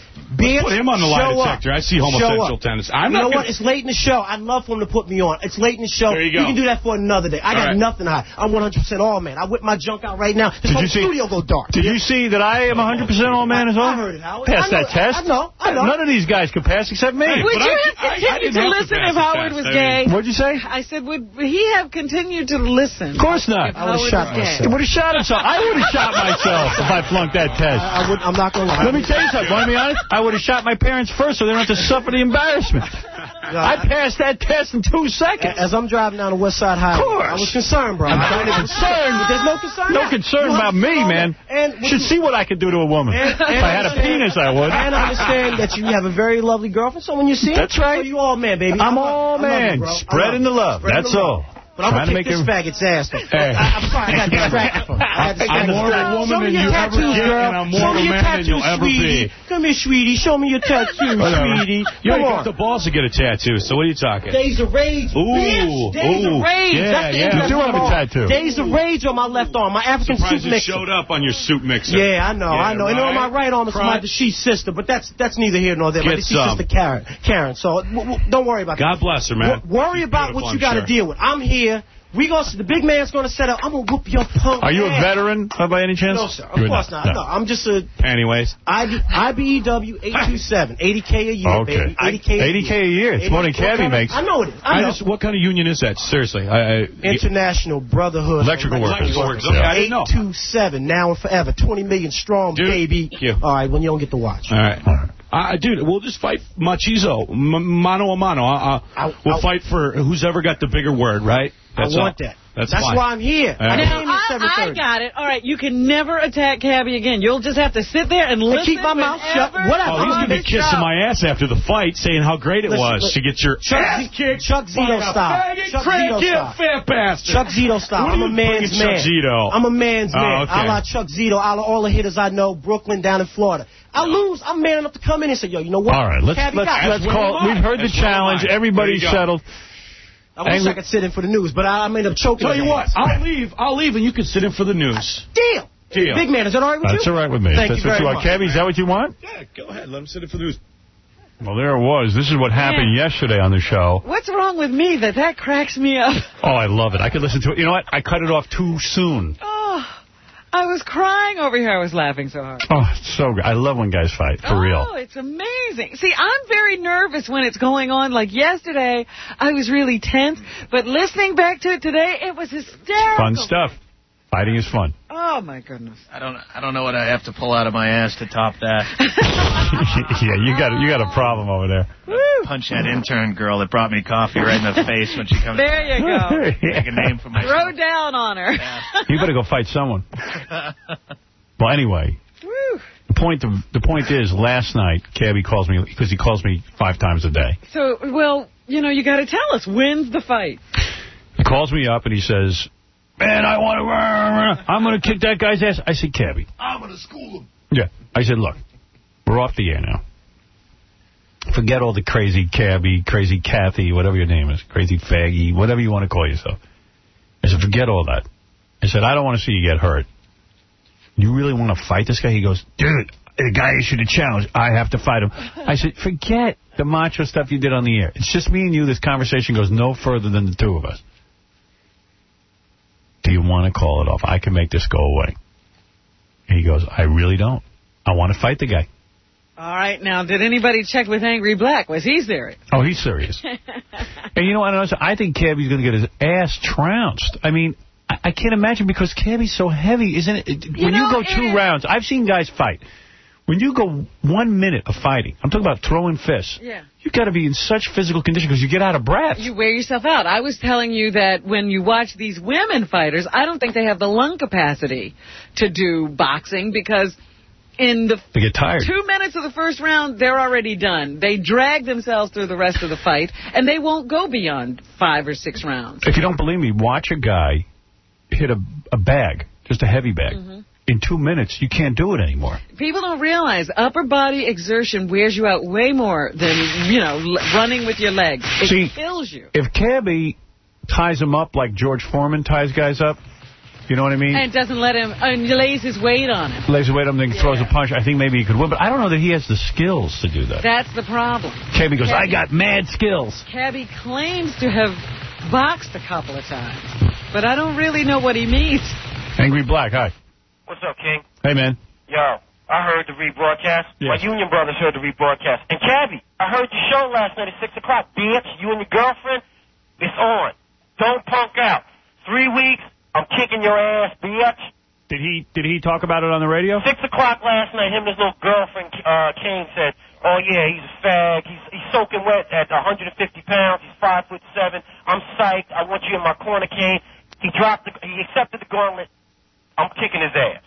S12: Beard,
S23: Put him on the lie
S12: show
S23: detector.
S12: up.
S23: I see
S12: Show
S23: homosexual
S12: up.
S23: tendencies. I'm
S12: you
S23: not
S12: know
S23: gonna...
S12: what? It's late in the show. I'd love for him to put me on. It's late in the show.
S23: There you go.
S12: We can do that for another day. I got
S23: right.
S12: nothing to hide. I'm one hundred percent all man. I whip my junk out right now. This
S1: Did
S12: whole
S1: you see,
S12: studio go dark.
S1: Did you see that I am one hundred percent all man as well?
S12: I heard it, Howard.
S1: Pass
S12: I know,
S1: that test.
S12: I know. I know.
S1: None of these guys could pass except me.
S3: Would
S23: but
S3: you
S23: I-
S3: have
S23: I- I
S3: continued
S23: didn't
S3: to
S23: have to
S3: listen
S23: pass
S3: if
S23: the
S3: Howard
S23: test.
S3: was
S23: I
S3: gay?
S23: mean-
S1: What'd you say?
S3: I said, would he have continued to listen?
S1: Of course not.
S3: If
S12: I would've
S3: Howard
S12: shot
S3: was gay?
S12: myself.
S1: He would have shot himself. I would have shot myself if I flunked that test.
S12: I, I would, I'm not going to lie.
S1: Let me tell you something. Want to be honest? I would have shot my parents first so they don't have to suffer the embarrassment. I passed that test in two seconds.
S12: As I'm driving down the West Side Highway,
S1: Of course.
S12: I was concerned, bro.
S1: I'm not concerned.
S12: There's no concern.
S1: No concern
S12: You
S1: about me,
S12: understand,
S1: man.
S12: And
S1: Should see what I could do to a woman.
S12: And, and
S1: if I had a penis, I would.
S12: And I understand that you have a very lovely girlfriend. So when you see
S1: That's
S12: her,
S1: right.
S12: so you all man, baby.
S1: I'm
S12: I love-
S1: all
S12: I love
S1: man.
S12: you, bro. I
S1: Spreading the love.
S12: Spreading
S1: That's
S12: the
S1: all.
S12: love. But I'm
S1: Trying
S12: going
S1: to
S12: to kick
S1: make
S12: this
S1: it-
S12: faggot's ass, though.
S1: Hey.
S12: I, I'm sorry, I got distracted from it. I got
S23: I'm
S12: distracted.
S23: more of a
S12: Show
S23: woman
S12: me
S23: than
S12: your
S23: you ever
S12: tattoos,
S23: get,
S12: girl.
S23: and I'm more
S12: Show
S23: of
S12: me
S23: a
S12: your
S23: man than you'll
S12: tattoos,
S23: ever be.
S12: sweetie. Come here, sweetie. Show me your tattoos, sweetie.
S23: You
S12: Come
S23: ain't
S12: on.
S23: got the balls to get a tattoo, so what are you talking?
S12: Days of Rage,
S23: Ooh,
S12: bitch. Days
S23: ooh.
S12: of Rage.
S23: Yeah,
S12: That's the
S23: yeah.
S12: interesting
S1: You do have a
S12: part.
S1: tattoo.
S12: Days of Rage on my left arm. My African
S23: Surprised
S12: soup
S23: it
S12: mixer.
S23: showed up on your soup mixer.
S12: Yeah, I know,
S23: Yeah,
S12: I know. And on my right arm is my
S23: Crunch.
S12: deceased sister, but that's that's neither here nor there. My
S23: Get
S12: deceased
S23: some.
S12: sister Karen. Karen. So w w don't worry about
S23: God
S12: that.
S23: bless her, man.
S12: W worry
S23: She's
S12: about
S23: beautiful,
S12: what you
S23: I'm
S12: got to
S23: sure.
S12: deal with. I'm here. We gonna, the big man's going to set up. I'm going to whoop your punk
S1: Are you a
S12: ass.
S1: veteran uh, by any chance?
S12: No, sir. Of
S1: You're
S12: course not.
S1: No.
S12: No, I'm just a
S23: Anyways.
S12: I B E W eight two seven. eighty K a year,
S1: Okay.
S12: baby. eighty K a
S1: eighty K a year. It's more than
S12: eighty What
S1: Cabby
S12: kind of-
S1: makes.
S12: I know it is. I
S23: I
S12: know.
S23: just, what kind of union is that? Seriously. I, I,
S12: International Brotherhood.
S1: Electrical workers.
S23: Electrical workers. Okay, I didn't know.
S12: eight two seven, now and forever. twenty million strong,
S23: Dude,
S12: baby.
S23: thank you.
S12: All right, when you don't get to watch.
S23: All right. Uh, dude, we'll just fight machizo, m mano a mano. Uh, uh,
S12: I'll-
S23: we'll
S12: I'll-
S23: fight for who's ever got the bigger word, right? That's
S12: I want
S23: all.
S12: that.
S23: That's,
S12: That's
S23: fine.
S12: why I'm here.
S23: Yeah.
S12: I
S3: Now,
S12: came at seven
S3: I, I
S12: thirty.
S3: got it. All right, you can never attack Cabby again. You'll just have to sit there and listen.
S12: keep my mouth shut.
S3: whenever
S12: Whatever.
S23: Oh, he's
S3: on
S23: going to be
S3: the
S23: kissing
S3: show.
S23: my ass after the fight, saying how great it
S12: Listen,
S23: was
S12: listen.
S23: to get your
S12: Chuck,
S23: ass
S12: Z-
S23: kicked.
S12: Chuck Zito
S23: by a
S12: style.
S23: faggot,
S12: Chuck
S23: crank
S12: Zito
S23: it,
S12: style.
S23: fat bastard.
S12: Chuck Zito style.
S23: What are
S12: I'm a
S23: you
S12: man's
S23: bringing
S12: man.
S23: Chuck Zito?
S12: I'm a man's
S23: Oh,
S12: man.
S23: okay.
S12: A la Chuck Zito, a la all the hitters I know, Brooklyn down in Florida. I lose. I'm man enough to come in and say, yo, you know what?
S1: All right, let's
S12: Cabby
S1: let's
S12: got it.
S1: let's call. We've heard the
S23: That's one of
S1: challenge.
S23: mine.
S1: Everybody's
S23: There you go.
S1: settled.
S12: I wish
S1: Angry-
S12: I could sit in for the news, but I, I ended up choking.
S23: Tell you
S12: on
S23: what,
S12: that.
S23: I'll leave. I'll leave, and you can sit in for the news.
S12: Deal.
S23: Deal.
S12: Big man, is that all right with
S1: That's
S12: you?
S1: all right with me.
S12: Thank
S1: That's
S12: you
S1: what
S12: very
S1: you want.
S12: much.
S1: Cabby, is that what you want?
S23: Yeah, go ahead. Let him sit in for the news.
S1: Well, there it was. This is what happened yesterday on the show.
S3: What's wrong with me that that cracks me up?
S1: Oh, I love it. I could listen to it. You know what? I cut it off too soon.
S3: Oh, I was crying over here. I was laughing so hard.
S1: Oh, it's so good. I love when guys fight, for
S3: oh,
S1: real.
S3: Oh, it's amazing. See, I'm very nervous when it's going on. Like yesterday, I was really tense. But listening back to it today, it was hysterical.
S1: Fun stuff. Fighting is fun.
S3: Oh, my goodness.
S5: I don't I don't know what I have to pull out of my ass to top that.
S1: Yeah, you got you got a problem over there.
S3: Woo.
S5: Punch that intern girl that brought me coffee right in the face when she comes.
S3: There you go.
S5: Make a name for myself.
S3: Throw down on her.
S1: You better go fight someone. Well, anyway,
S3: Woo.
S1: the point of, the point is, last night, Cabby calls me, because he calls me five times a day.
S3: So, well, you know, you got to tell us, when's the fight?
S1: He calls me up and he says, man, I want to, I'm going to kick that guy's ass. I said, Cabby.
S23: I'm going to school him.
S1: Yeah. I said, look, we're off the air now. Forget all the crazy Cabby, crazy Kathy, whatever your name is, crazy faggy, whatever you want to call yourself. I said, forget all that. I said, I don't want to see you get hurt. You really want to fight this guy? He goes, dude, the guy issued a challenge. I have to fight him. I said, forget the macho stuff you did on the air. It's just me and you. This conversation goes no further than the two of us. Do you want to call it off? I can make this go away. And he goes, I really don't. I want to fight the guy.
S3: All right, now, did anybody check with Angry Black? Was he serious?
S1: Oh, he's serious. And you know what? I think Cabby's going to get his ass trounced. I mean, I, I can't imagine because Cabby's so heavy, isn't it?
S3: You
S1: When
S3: know,
S1: you go two
S3: it,
S1: rounds, I've seen guys fight. When you go one minute of fighting, I'm talking about throwing fists.
S3: Yeah.
S1: You got to be in such physical condition because you get out of breath.
S3: You wear yourself out. I was telling you that when you watch these women fighters, I don't think they have the lung capacity to do boxing because in the
S1: They get tired.
S3: two minutes of the first round, they're already done. They drag themselves through the rest of the fight, and they won't go beyond five or six rounds.
S1: If you don't believe me, watch a guy hit a, a bag, just a heavy bag.
S3: Mm-hmm.
S1: In two minutes, you can't do it anymore.
S3: People don't realize upper body exertion wears you out way more than, you know, l- running with your legs. It
S1: See,
S3: kills you.
S1: If Cabby ties him up like George Foreman ties guys up, You know what I mean?
S3: And doesn't let him, and lays his weight on him.
S1: Lays away at him, then throws a punch. I think maybe he could win, but I don't know that he has the skills to do that.
S3: That's the problem.
S1: Cabby goes,
S3: Cabby,
S1: I got mad skills.
S3: Cabby claims to have boxed a couple of times, but I don't really know what he means.
S1: Angry Black, hi.
S14: What's up, King?
S1: Hey, man.
S14: Yo, I heard the rebroadcast.
S1: Yes.
S14: My Union brothers heard the rebroadcast. And Cabby, I heard your show last night at six o'clock. Bitch, you and your girlfriend, it's on. Don't punk out. Three weeks, I'm kicking your ass, bitch.
S1: Did he did he talk about it on the radio?
S14: Six o'clock last night, him and his little girlfriend, uh, Kane, said, oh, yeah, he's a fag. He's, he's soaking wet at one hundred fifty pounds. He's five foot seven. I'm psyched. I want you in my corner, Kane. He dropped the, he accepted the gauntlet. I'm kicking his ass.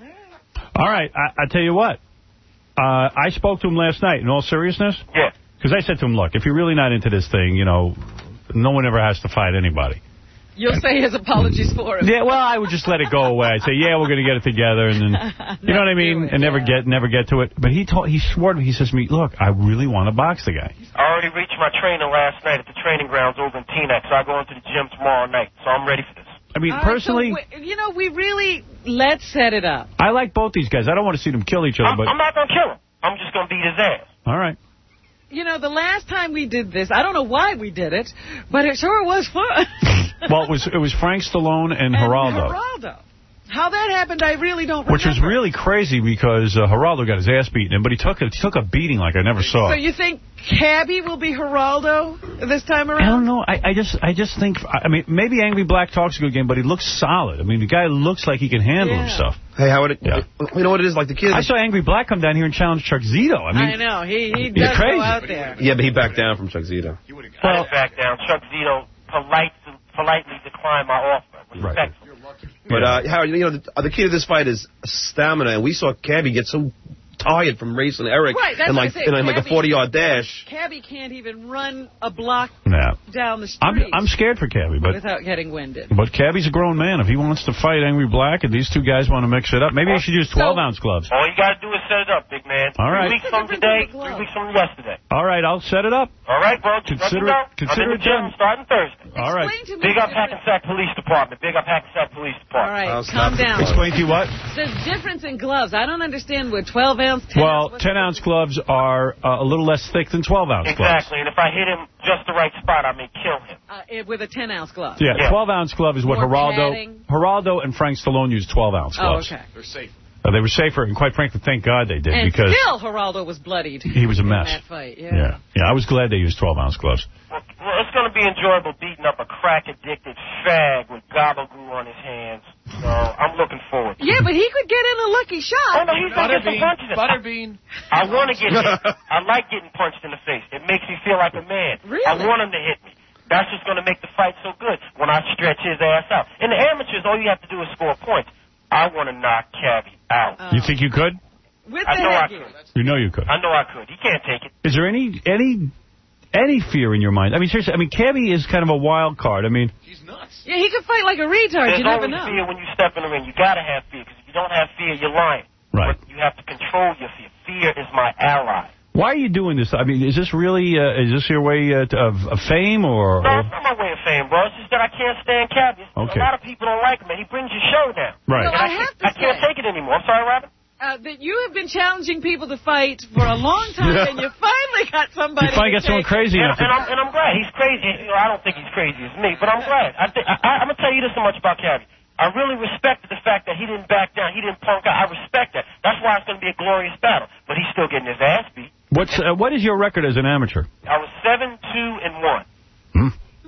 S1: All right, I, I tell you what. Uh, I spoke to him last night, in all seriousness.
S14: Yeah.
S1: Because I said to him, look, if you're really not into this thing, you know, no one ever has to fight anybody.
S3: You'll say his apologies for him.
S1: Yeah, well, I would just let it go away. I'd say, yeah, we're going to get it together, and then, you know what I mean, and never get never get to it. But he told, he swore to me, he says to me, look, I really want to box the guy.
S14: I already reached my trainer last night at the training grounds over in Teaneck, so I go into the gym tomorrow night, so I'm ready for this.
S1: I mean,
S3: All right,
S1: personally...
S3: so we, you know, we really... Let's set it up.
S1: I like both these guys. I don't want to see them kill each other,
S14: I'm,
S1: but...
S14: I'm not going to kill him. I'm just going to beat his ass.
S1: All right.
S3: You know, the last time we did this, I don't know why we did it, but it sure was fun.
S1: Well, it was it was Frank Stallone and, and Geraldo.
S3: Geraldo. How that happened, I really don't remember.
S1: Which was really crazy because uh, Geraldo got his ass beaten, but he took, a, he took a beating like I never saw.
S3: So you think Cabby will be Geraldo this time around?
S1: I don't know. I, I just I just think, I mean, maybe Angry Black talks a good game, but he looks solid. I mean, the guy looks like he can handle
S3: yeah.
S1: himself.
S9: Hey, Howard, it,
S1: yeah.
S9: you know what it is? Like the kid.
S1: I saw Angry Black come down here and challenge Chuck Zito. I mean,
S3: I know. He, he
S1: he's
S3: does
S1: crazy.
S3: go out there.
S9: Yeah, but he backed down from Chuck Zito.
S14: Well, I didn't back down. Chuck Zito polite, politely declined my offer. Respectful.
S9: But, uh, Howard, you know, the, the key to this fight is stamina, and we saw Cabby get so tired from racing Eric
S3: right, that's
S9: and like,
S3: what I say.
S9: and like a forty-yard dash.
S3: Cabby can't even run a block
S1: no.
S3: down the street
S1: I'm, I'm scared for Cabby, but
S3: without getting winded.
S1: But Cabby's a grown man. If he wants to fight Angry Black and these two guys want to mix it up, maybe he should use twelve-ounce gloves.
S14: All you got to do is set it up, big man.
S1: All right.
S14: Three weeks from today, three weeks from yesterday.
S1: All right, I'll set it up.
S14: All right, bro. Just
S1: consider
S14: let me know.
S1: it, consider
S14: I'm in the gym
S1: it
S14: starting Thursday.
S1: All right.
S14: Big up Hackensack Police Department. Big up Hackensack Police Department.
S3: All right, calm down.
S1: Explain to you what?
S3: There's difference in gloves. I don't understand what twelve-ounce, ten
S1: Well, ten-ounce gloves are uh, a little less thick than twelve-ounce gloves.
S14: Exactly, and if I hit him just the right spot, I may kill him.
S3: Uh, it, with a ten-ounce glove.
S1: Yeah, twelve-ounce glove is what
S3: More
S1: Geraldo,
S3: padding.
S1: Geraldo and Frank Stallone used twelve-ounce gloves.
S3: Oh, okay.
S1: They're safe. Uh, they were safer, and quite frankly, thank God they did.
S3: And
S1: because
S3: still, Geraldo was bloodied.
S1: He was a mess.
S3: In that fight, yeah.
S1: yeah. Yeah, I was glad they used twelve-ounce gloves.
S14: Well, well, it's going to be enjoyable beating up a crack-addicted fag with gobble-goo on his hands. So I'm looking forward to it.
S3: Yeah, but he could get in a lucky shot.
S14: Oh, no, he's going to get some punches in.
S21: Butterbean.
S14: I want to get hit. I like getting punched in the face. It makes me feel like a man.
S3: Really?
S14: I want him to hit me. That's just going to make the fight so good when I stretch his ass out. In the amateurs, all you have to do is score points. I want to knock Cabby out.
S3: Oh.
S1: You think you could?
S3: With
S14: I
S3: the
S14: know I
S3: headgear.
S14: could.
S1: You know you could.
S14: I know I could. He can't take it.
S1: Is there any any any fear in your mind? I mean, seriously, I mean, Cabby is kind of a wild card. I mean...
S3: Yeah, he could fight like a retard.
S14: There's
S3: You never
S14: always
S3: know.
S14: fear when you step in the ring. You got to have fear, because if you don't have fear, you're lying.
S1: Right.
S14: But you have to control your fear. Fear is my ally.
S1: Why are you doing this? I mean, is this really, uh, is this your way uh, to, of, of fame, or...
S14: No,
S1: or...
S14: it's not my way of fame, bro. It's just that I can't stand Cabby.
S1: Okay.
S14: A lot of people don't like him, and he brings your show down.
S1: Right.
S14: And
S3: No, I
S14: I,
S3: have
S14: can't,
S3: to
S14: I can't
S3: say-
S14: take it anymore. I'm sorry, Robin.
S3: Uh, that you have been challenging people to fight for a long time, and you finally got somebody.
S1: You finally
S3: to
S1: got someone
S3: take
S1: crazy
S14: And,
S1: enough to...
S14: and, I'm, and I'm glad. He's crazy. You know, I don't think he's crazy as me, but I'm glad. I think, I, I'm going to tell you this so much about Cabby. I really respected the fact that he didn't back down. He didn't punk out. I respect that. That's why it's going to be a glorious battle. But he's still getting his ass beat.
S1: What's uh, what is your record as an amateur?
S14: I was seven, two, and one.
S1: Hmm?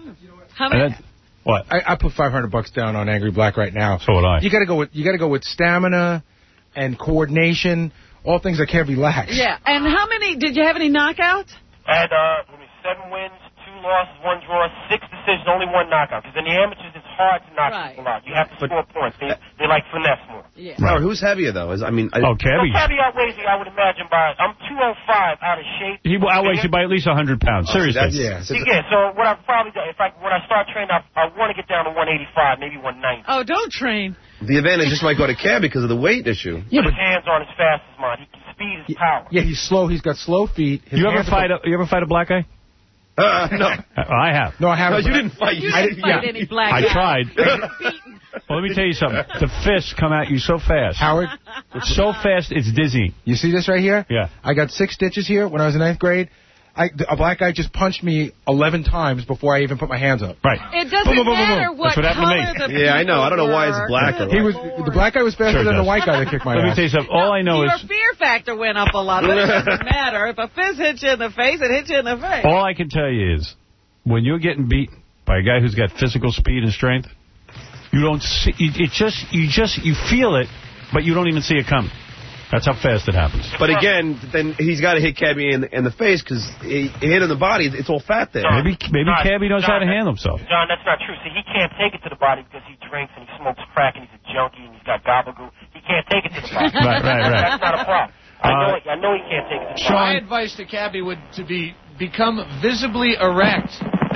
S3: How
S1: And
S3: many?
S1: that- what?
S6: I, I put five hundred bucks down on Angry Black right now.
S1: So would I.
S6: You got to go with you got to go with stamina and coordination, all things that Cabby lacks.
S3: Yeah, and how many? Did you have any knockouts?
S14: I had uh, let me, seven wins, two losses, one draw, six decisions, only one knockout. Because in the amateurs, it's hard to knock
S3: Right.
S14: people out. You have to score points. They, they like finesse more.
S3: Yeah.
S9: Howard, who's heavier, though? Is I mean, I,
S1: Oh,
S14: Well,
S1: Cabby.
S14: Cabby outweighs me, I would imagine, by... I'm two oh five out of shape.
S1: He outweighs you by at least one hundred pounds.
S9: Oh,
S1: Seriously.
S9: that's-
S6: Yeah.
S14: See, yeah, so what I probably do, if I when I start training, I, I want to get down to one eighty-five, maybe one ninety.
S3: Oh, don't train.
S9: the advantage just might go to Cabby because of the weight issue.
S6: Yeah,
S14: His
S6: but
S14: hands aren't as fast as mine. He can speed his power.
S6: yeah, he's slow. He's got slow feet. His
S1: You ever
S6: hands are-
S1: fight a you ever fight a black guy?
S9: Uh, no.
S1: I have.
S6: No, I
S9: No,
S6: haven't.
S9: you didn't fight.
S3: You
S9: I
S3: didn't fight
S6: yeah.
S3: any black
S1: I
S3: guy.
S1: tried.
S3: Beaten.
S1: Well, let me tell you something. The fists come at you so fast.
S6: Howard?
S1: So fast, it's dizzy.
S6: You see this right here?
S1: Yeah.
S6: I got six stitches here when I was in ninth grade. I, a black guy just punched me eleven times before I even put my hands up.
S1: Right.
S3: It doesn't
S6: Boom, boom, boom, boom,
S3: matter
S6: boom.
S3: what
S1: That's what happened
S3: color
S1: to
S3: the
S1: me.
S9: Yeah, I know. I don't know why it's
S3: were.
S9: black. Or
S6: He was the black guy was faster
S1: Sure
S6: than
S1: does.
S6: the white guy that kicked my
S1: Let me
S6: ass.
S1: tell you something. All I know
S3: Your
S1: is...
S3: fear factor went up a lot, but it doesn't matter. If a fist hits you in the face, it hits you in the face.
S1: All I can tell you is, when you're getting beaten by a guy who's got physical speed and strength, you don't see... It just... You just... You feel it, but you don't even see it coming. That's how fast it happens.
S9: But again, then he's got to hit Cabby in, in the face because he, he hit in the body. It's all fat there.
S1: Maybe maybe
S14: John,
S1: Cabby knows
S14: John,
S1: how to handle himself.
S14: John, that's not true. See, he can't take it to the body because he drinks and he smokes crack and he's a junkie and he's got gobble-goo. He can't take it to the body.
S1: Right, right, right.
S14: That's not a problem. I know,
S1: Uh,
S14: it, I know he can't take it to the
S7: My
S14: body.
S7: advice to Cabby would to be become visibly erect.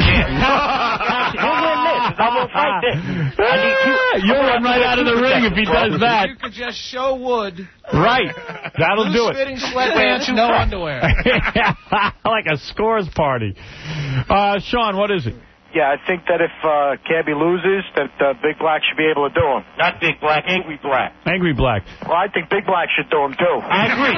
S14: Yeah. He'll win this, 'cause I won't fight this. I need you.
S1: You'll run right out of the ring if he does that.
S7: You could just show Wood.
S1: Right. That'll do it.
S7: Loose-fitting sweatpants, no underwear.
S1: Like a scores party. Uh, Sean, what is it?
S15: Yeah, I think that if uh, Cabby loses, that uh, Big Black should be able to do him.
S14: Not Big Black, Angry Black.
S1: Angry Black.
S15: Well, I think Big Black should do him, too.
S14: I agree.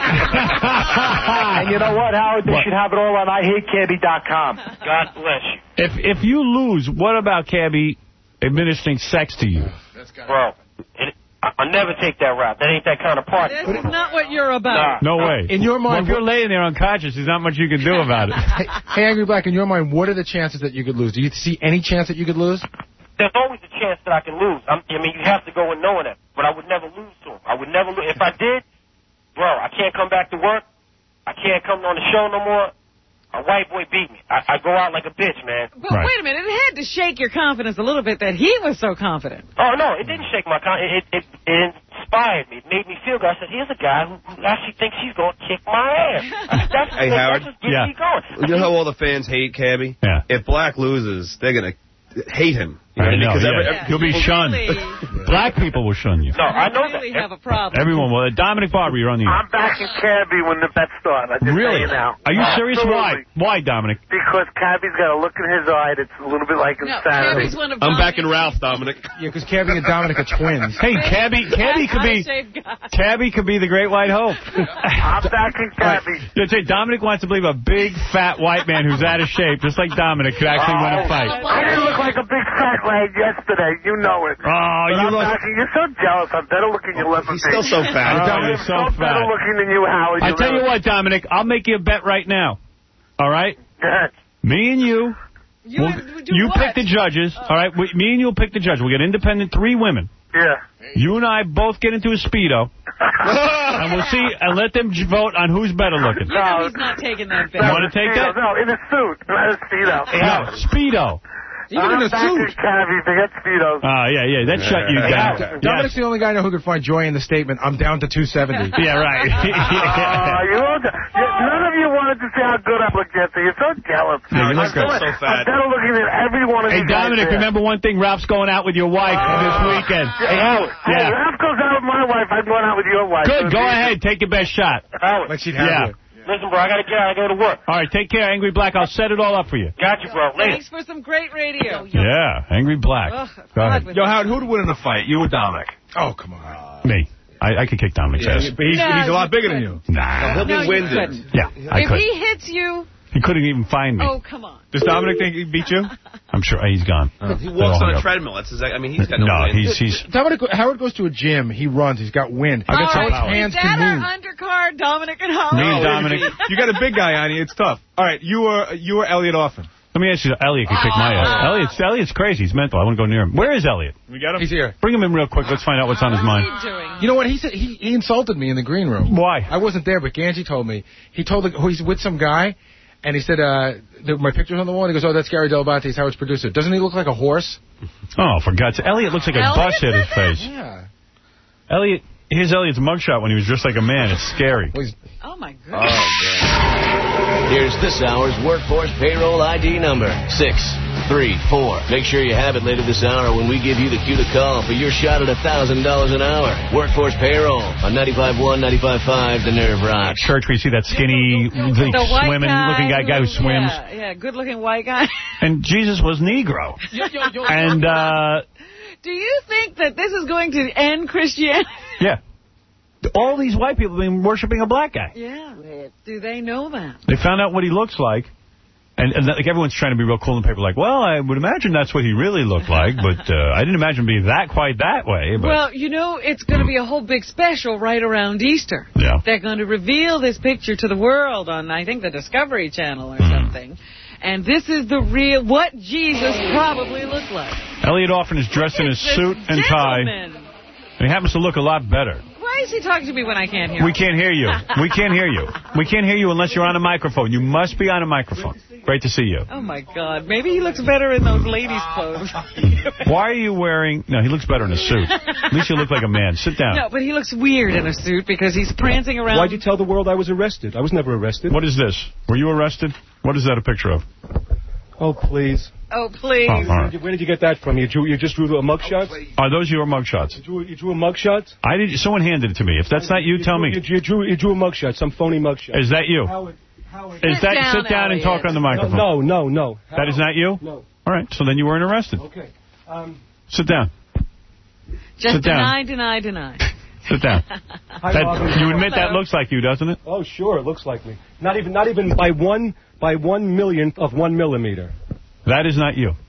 S15: And you know what, Howard? They
S1: What?
S15: should have it all on I hate cabby dot com.
S14: God bless you.
S1: If if you lose, what about Cabby administering sex to you?
S14: Bro, it, I, I'll never take that route. That ain't that kind of party.
S3: This is not what you're about.
S1: No way.
S6: In your
S1: Well,
S6: mind,
S1: if you're laying there unconscious, there's not much you can do about it.
S6: hey, hey, Angry Black, in your mind, what are the chances that you could lose? Do you see any chance that you could lose?
S14: There's always a chance that I can lose. I'm, I mean, you have to go in knowing that. But I would never lose to him. I would never lose. If I did, bro, I can't come back to work. I can't come on the show no more. A white boy beat me. I, I go out like a bitch, man.
S3: But wait a minute, it had to shake your confidence a little bit that he was so confident.
S14: Oh, no, it didn't shake my confidence. It, it, it inspired me. It made me feel good. I said, here's a guy who, who actually thinks he's going to kick my ass. I said, that's,
S9: Hey,
S14: that's
S9: Howard.
S14: just getting
S1: Yeah.
S14: me going.
S9: You know how all the fans hate Cabby?
S1: Yeah.
S9: If Black loses, they're going to hate him. You
S1: I know,
S9: because
S1: yeah.
S9: every- every-
S1: You'll be shunned. Black people will shun you.
S14: No, I know that.
S3: really have a problem.
S1: Everyone will. Dominic Barber, you're on the air.
S15: I'm backing Cabby when the bets start. I just
S1: Really?
S15: tell you now.
S1: Are you serious? Why?
S15: Absolutely.
S1: Why, Dominic?
S15: Because Cabby's got a look in his eye that's a little bit like
S3: No,
S15: insanity.
S3: Cabby's one of
S9: I'm
S3: Dominic's
S9: backing Ralph, Dominic.
S6: Yeah, because Cabby and Dominic are twins.
S1: Hey, Cabby, Cabby could be,
S3: out-of-shape guy.
S1: Cabby could be the Great White Hope.
S15: I'm backing Cabby.
S1: You say Dominic wants to believe a big fat white man who's out of shape, just like Dominic, could actually win a fight.
S15: I didn't look like a big fat lad yesterday. You know it.
S1: Oh,
S15: But
S1: you
S15: I'm
S1: look.
S15: backing- You're so jealous. I'm better looking than you'll ever
S9: He's
S15: be.
S9: still so fat.
S1: Oh,
S15: I'm
S1: you're so
S15: so better
S1: fat.
S15: looking than you, Howard.
S1: I
S15: You'll
S1: tell you
S15: never-
S1: what, Dominic, I'll make you a bet right now. All right?
S15: Go ahead.
S1: Me and you.
S3: You,
S1: we'll,
S3: would do
S1: you
S3: what?
S1: pick the judges. All right? We, me and you'll pick the judges. We'll get independent three women.
S15: Yeah.
S1: You and I both get into a Speedo. And we'll see, and let them j- vote on who's better looking.
S3: You know he's not taking that bet.
S1: You want to take that?
S15: No, in a suit. Not a Speedo.
S1: No, Speedo.
S6: Even in a
S15: I'm backing
S6: suit.
S15: Cabby. Forget Speedos.
S1: Oh, yeah, yeah, that shut you down.
S6: Dominic's the only guy I know who could find joy in the statement, I'm down to two seventy.
S1: Yeah, right.
S15: Oh, you all, you, none of you wanted to see how good I look yesterday. You're so jealous.
S1: Yeah, you look
S15: I'm
S1: good.
S15: so-
S9: So fat.
S15: I'm better looking than every one of
S1: Hey,
S15: you guys
S1: Dominic,
S15: there.
S1: remember one thing. Ralph's going out with your wife this weekend.
S15: Hey, Howard. Hey,
S1: Yeah.
S15: Ralph goes out with my wife. I'm going out with your wife.
S1: Good,
S15: So
S1: go
S15: it's easy.
S1: ahead. Take your best shot.
S15: Howard.
S6: Like she'd have
S1: Yeah.
S6: you.
S14: Listen, bro, I got to get out. I got to go to work.
S1: All right, take care, Angry Black. I'll set it all up for you.
S14: Got you, bro. Later.
S3: Thanks for some great radio.
S1: Yeah, Angry Black.
S3: Ugh,
S1: Go ahead.
S3: with
S13: Yo,
S3: you.
S13: Howard, who'd win in a fight? You or Dominic?
S6: Oh, come on.
S1: Me. I, I could kick Dominic's ass.
S13: But he's,
S3: No,
S13: he's a lot
S3: you
S13: bigger than
S3: couldn't.
S13: you.
S1: Nah.
S9: He'll be
S3: No, you
S9: winded.
S3: couldn't.
S1: Yeah, I
S3: If
S1: could.
S3: he hits you,
S1: He couldn't even find me.
S3: oh, come on.
S13: Does Dominic think he beat you?
S1: I'm sure he's gone.
S9: He
S1: They
S9: walks
S1: all
S9: on
S1: hung
S9: a
S1: up.
S9: treadmill. That's exactly. I mean, he's got no.
S1: No,
S9: plan.
S1: he's he's.
S6: Dominic, Howard goes to a gym. He runs. He's got wind.
S3: All
S6: That's how his
S3: right,
S6: hands
S3: is that
S6: can move.
S3: our undercard, Dominic and Howard?
S1: Me and Dominic.
S13: You got a big guy on you. It's tough. All right, you were you were Elliot Offen.
S1: Let me ask you, Elliot can kick my ass. Elliot's, Elliot's crazy. He's mental. I wouldn't go near him. Where is Elliot?
S13: We got him.
S6: He's here.
S1: Bring him in real quick. Let's find out what's on his mind.
S3: What are you doing?
S6: You know what? He said he, he insulted me in the green room.
S1: Why?
S6: I wasn't there, but Ganji told me. He told the, who he's with some guy, and he said, uh, the, my picture's on the wall, and he goes, oh, that's Gary Delabate. He's Howard's producer. Doesn't he look like a horse?
S1: Oh, for God's sake. Elliot looks like a
S3: Elliot
S1: bus hit his face.
S6: Yeah.
S1: Elliot, here's Elliot's mugshot when he was dressed like a man. It's scary.
S3: Oh, my goodness.
S2: Here's this hour's Workforce Payroll I D number, six three four. Make sure you have it later this hour when we give you the cue to call for your shot at one thousand dollars an hour. Workforce Payroll on ninety-five point one, ninety-five point five, The Nerve Rock.
S1: Church, we see that skinny, the
S3: The white
S1: swimming
S3: guy
S1: looking guy, guy who swims.
S3: Yeah, yeah good-looking white guy.
S1: And Jesus was Negro. And, uh...
S3: Do you think that this is going to end Christianity?
S17: Yeah. All these white people have been worshiping a black guy.
S3: Yeah. Do they know that?
S17: They found out what he looks like. And, and like everyone's trying to be real cool in the paper, like, well, I would imagine that's what he really looked like, but uh, I didn't imagine being that quite that way. But.
S3: Well, you know, it's going to be a whole big special right around Easter.
S17: Yeah.
S3: They're going to reveal this picture to the world on, I think, the Discovery Channel or something. And this is the real, what Jesus probably looked like.
S1: Elliot Offen is dressed in a suit and tie. And he happens to look a lot better.
S3: Why is he talking to me when I can't hear
S1: We
S3: him?
S1: can't hear you. We can't hear you. We can't hear you unless you're on a microphone. You must be on a microphone. Great to see you.
S3: Oh, my God. Maybe he looks better in those ladies' clothes.
S1: Why are you wearing... No, he looks better in a suit. At least you look like a man. Sit down.
S3: No, but he looks weird in a suit because he's prancing around.
S18: Why'd you tell the world I was arrested? I was never arrested.
S1: What is this? Were you arrested? What is that a picture of?
S18: Oh, please.
S3: Oh, please.
S1: Oh,
S18: where, did you, where did you get that from? You drew, you just drew a mugshot?
S1: Are those your mugshots?
S18: You drew, you drew a mugshot?
S1: I did. Someone handed it to me. If that's not you,
S18: you
S1: tell
S18: drew,
S1: me.
S18: You, you, drew, you drew a mugshot, some phony mugshot.
S1: Is that you?
S18: Howard, Howard.
S1: Is
S3: Sit
S1: that
S3: down,
S1: sit down and
S3: Elliot.
S1: talk on the microphone?
S18: No, no, no.
S1: That is not you?
S18: No.
S1: All right, so then you weren't arrested.
S18: Okay. Um,
S1: Sit down.
S3: Just
S1: Sit down.
S3: deny, deny, deny.
S1: Sit down.
S18: Hi,
S1: That,
S18: Robin.
S1: you admit that
S3: Hello.
S1: looks like you, doesn't it?
S18: Oh, sure, it looks like me. Not even, not even by one, by one millionth of one millimeter.
S1: That is not you.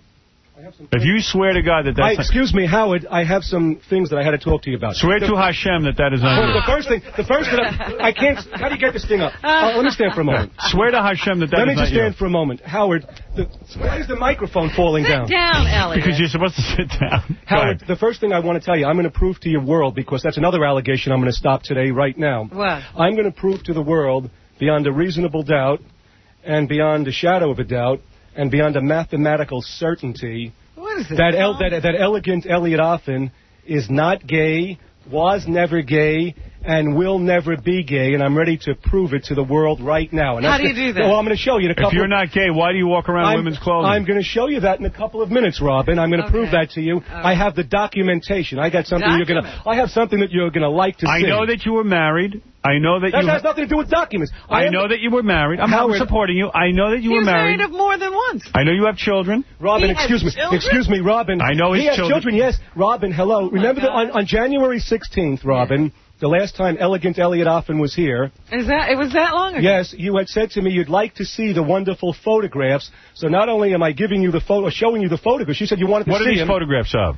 S1: If you swear to God that that's
S18: I,
S1: not,
S18: excuse me, Howard, I have some things that I had to talk to you about.
S1: swear
S18: the,
S1: to Hashem that that is not
S18: well,
S1: you.
S18: the first thing, the first thing, I, I can't, how do you get this thing up? Uh, let me stand for a moment.
S1: Swear to Hashem that that
S18: Let
S1: is
S18: me just
S1: not
S18: stand
S1: you.
S18: for a moment. Howard, the, why is the microphone falling
S3: Sit
S18: down?
S3: down, Elliot.
S1: Because you're supposed to sit down. Go
S18: Howard,
S1: ahead.
S18: the first thing I want to tell you, I'm going to prove to your world, because that's another allegation I'm going to stop today, right now.
S3: What?
S18: I'm going to prove to the world, beyond a reasonable doubt, and beyond a shadow of a doubt, and beyond a mathematical certainty,
S3: What is it?
S18: that, el that, that elegant Elliot Offen is not gay, was never gay, and will never be gay, and I'm ready to prove it to the world right now. And
S3: How
S18: that's
S3: do you
S18: the,
S3: do that?
S18: Well, I'm going to show you in a couple
S1: If you're
S18: of,
S1: not gay, why do you walk around in
S18: I'm,
S1: women's clothing?
S18: I'm going to show you that in a couple of minutes, Robin. I'm going to
S3: Okay.
S18: prove that to you.
S3: All
S18: I
S3: right.
S18: have the documentation. I got something you're going to.
S3: Document.
S18: I have something that you're going to like to
S1: I
S18: see.
S1: know that you were married. I know that
S18: that
S1: you...
S18: has nothing to do with documents.
S1: I
S18: am-
S1: know that you were married. I'm
S18: Howard-
S1: not supporting you. I know that you
S3: He
S1: were
S3: was
S1: married.
S3: married of more than once.
S1: I know you have children.
S18: Robin,
S3: He has
S18: excuse me.
S3: children?
S18: Excuse me, Robin.
S1: I know his
S18: he has
S1: children.
S18: children. Yes, Robin. Hello. Remember that
S3: God.
S18: on, on January sixteenth, Robin, the last time elegant Elliot Offen was here.
S3: Is that? It was that long ago?
S18: Yes, you had said to me you'd like to see the wonderful photographs. So not only am I giving you the photo, showing you the photographs, you said you wanted to
S1: What
S18: see
S1: are these
S18: them.
S1: photographs of?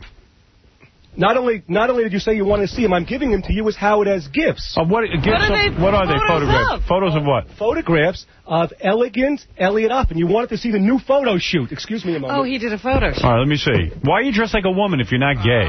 S18: Not only, not only did you say you wanted to see them, I'm giving them to you as Howard as gifts.
S1: Of what, gifts
S3: are
S1: of-
S3: they
S1: what are they?
S3: photos
S1: Photographs.
S3: of?
S1: Photos of what?
S18: Photographs of elegant Elliot Offen. You wanted to see the new photo shoot. Excuse me a moment.
S3: Oh, he did a photo shoot.
S1: All right, let me see. Why are you dressed like a woman if you're not gay?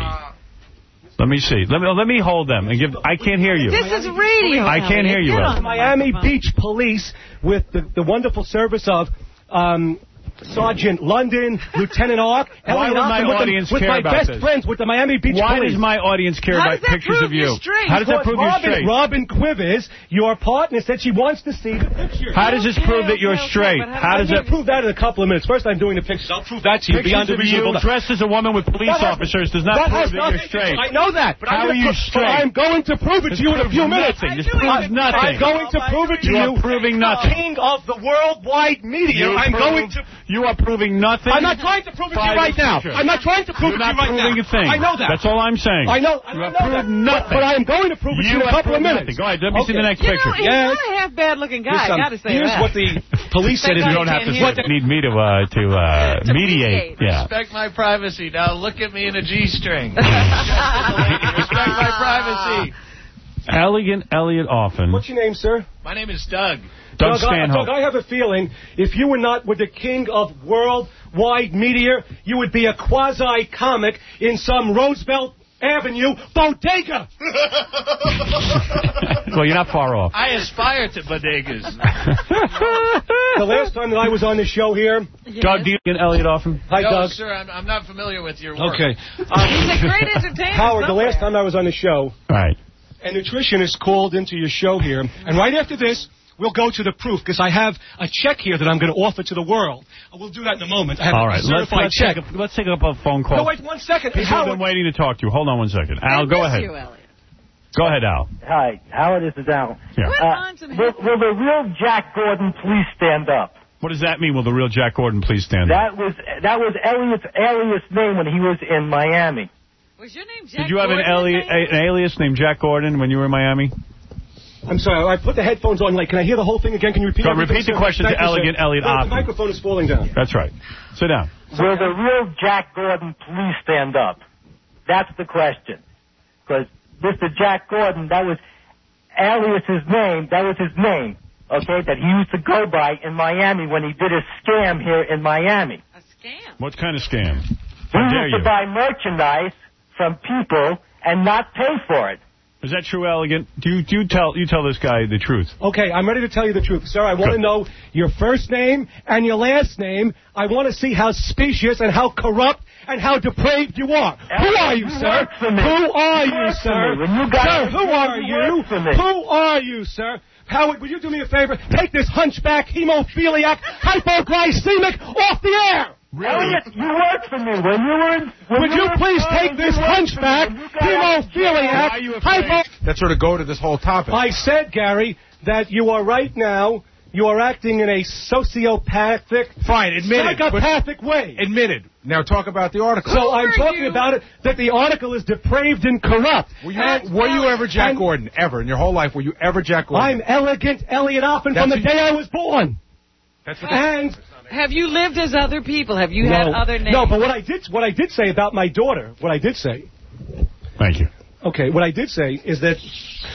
S1: Let me see. Let me let me hold them and give. I can't hear you.
S3: This is radio.
S1: I can't hear you,
S3: Get
S1: Ed.
S3: on the
S18: Miami
S3: microphone.
S18: Beach Police with the, the wonderful service of um, Sergeant London, Lieutenant Ark,
S1: Why
S18: Elliot
S1: would my
S18: Offen with,
S1: audience
S18: the, with
S1: care
S18: my
S1: about
S18: best
S1: this?
S18: friends with the Miami Beach
S1: Why
S18: Police.
S1: does my audience care
S3: How
S1: about
S3: does that
S1: pictures
S3: prove
S1: of you?
S3: you're straight?
S1: How does that
S18: Because
S1: prove you're
S18: Robin,
S1: straight?
S18: Robin Quivers, your partner, said she wants to see the pictures.
S1: How does this
S3: Okay,
S1: prove that you're
S3: okay, okay,
S1: straight?
S3: but
S1: How
S18: I'm
S1: does
S18: going
S1: that
S18: to prove that in a couple of minutes. First, I'm doing the pictures. I'll prove that to you beyond a
S1: pictures of you
S18: reasonable doubt.
S1: dressed as a woman with police
S18: That has-
S1: officers does not
S18: that
S1: prove
S18: has
S1: that you're
S18: nothing-
S1: straight?
S18: I know that, but
S1: How
S18: I'm
S1: are
S18: gonna
S1: you
S18: pro-
S1: straight?
S18: but I'm going to prove it to you in a few minutes.
S1: Nothing. This
S3: I do
S1: proves
S3: it.
S1: nothing.
S18: I'm going to prove it to
S1: You
S18: you.
S1: are proving nothing.
S18: King of the worldwide media.
S1: You
S18: I'm
S1: prove-
S18: going to.
S1: You are proving nothing.
S18: I'm not trying to prove it to you right now. I'm not trying to prove
S1: You're
S18: it to
S1: not
S18: you right
S1: proving
S18: now.
S1: a thing.
S18: I know that.
S1: That's all I'm saying.
S18: I know. I
S1: You
S18: know
S1: have
S18: that.
S1: proved nothing.
S18: But, but I am going to prove it to
S1: You
S18: you in a
S1: have
S18: couple of
S1: proved
S18: minutes.
S1: nothing. Go ahead. Let me see the
S18: Okay.
S1: next
S3: You know,
S1: picture.
S3: he's
S18: Yes.
S3: not a half bad looking guy.
S18: Listen,
S3: I gotta say
S18: here's
S3: that.
S18: what the police said.
S3: That
S18: is
S3: guy
S1: You don't have to
S3: can't
S1: say,
S3: hear.
S1: need me to uh, to uh,
S3: To
S1: mediate.
S3: mediate.
S1: Yeah.
S7: Respect my privacy. Now look at me in a G-string. Respect my privacy.
S1: Elegant Elliot Offen.
S18: What's your name, sir?
S7: My name is Doug.
S1: Doug
S18: Doug, I,
S1: Stanhope.
S18: Doug, I have a feeling if you were not with the king of worldwide media, you would be a quasi-comic in some Roosevelt Avenue bodega.
S1: Well, you're not far off.
S7: I aspire to bodegas.
S18: The last time that I was on the show here...
S1: Doug, do you get Elliot Offen?
S18: Hi,
S7: no,
S18: Doug.
S7: sir, I'm, I'm not familiar with your work.
S18: Okay.
S3: He's a great entertainer.
S18: Howard, the
S3: somewhere.
S18: last time I was on the show,
S1: Right.
S18: a nutritionist called into your show here, and right after this, we'll go to the proof, because I have a check here that I'm going to offer to the world. We'll do that in a moment. I have
S1: All
S18: a
S1: right. Let's,
S18: certified
S1: let's,
S18: check.
S1: take a, let's take up a phone call.
S18: No, wait one second.
S1: People
S18: Howard,
S1: have been waiting to talk to you. Hold on one second. Al,
S3: I
S1: go
S3: miss
S1: ahead.
S3: You, Elliot.
S1: Go ahead, Al.
S19: Hi, Howard, this is Al.
S1: Yeah.
S3: Quit
S19: Uh,
S3: on some
S19: will, will the real Jack Gordon please stand up?
S17: What does that mean? Will the real Jack Gordon please stand up?
S19: That was that was Elliot's alias name when he was in Miami.
S3: Was your name Jack
S17: Did you have an,
S3: Gordon?
S17: ali- a- an alias named Jack Gordon when you were in Miami?
S18: I'm sorry, I put the headphones on. Like, can I hear the whole thing again? Can you repeat
S17: Go,
S18: everything,
S17: repeat the
S18: sir?
S17: question
S18: Thank
S17: to
S18: you, sir.
S17: Elegant Elliot
S18: No,
S17: Oppen.
S18: The microphone is falling down.
S17: That's right. Sit down.
S19: Will the real Jack Gordon please stand up? That's the question. Because Mister Jack Gordon, that was alias's name. That was his name, okay, that he used to go by in Miami when he did a scam here in Miami.
S3: A scam?
S17: What kind of scam?
S19: He
S17: How dare
S19: used to
S17: you?
S19: buy merchandise from people and not pay for it.
S17: Is that true, Elegant? Do you, do you tell you tell this guy the truth?
S18: Okay, I'm ready to tell you the truth. Sir, I want to know your first name and your last name. I want to see how specious and how corrupt and how depraved you are. Who are you, sir? Who are you, sir? Sir, who are you? Who are you, sir? Howard, will you do me a favor? Take this hunchback, hemophiliac, hypoglycemic off the air!
S19: Really? Elliot, you worked for me when you were in... When
S18: Would
S19: you
S18: you
S19: were
S18: please
S19: in
S18: take this
S19: you worked
S18: hunchback,
S19: for me. You got
S18: hemophiliac, hypo...
S6: That sort of go to this whole topic.
S18: I said, Gary, that you are right now, you are acting in a sociopathic,
S6: Fine, admit it.
S18: psychopathic way.
S6: Admitted. Now talk about the article.
S18: So I'm talking about it, that the article is depraved and corrupt.
S6: Were you, were you ever Jack
S18: and
S6: Gordon? Ever in your whole life, were you ever Jack Gordon?
S18: I'm Elegant Elliot Oppen from the
S6: That's a-
S18: day I was born.
S6: That's what
S18: And
S3: Have you lived as other people? Have you
S18: no,
S3: had other names?
S18: No, but what I did, what I did say about my daughter, what I did say.
S17: Thank you.
S18: Okay, what I did say is that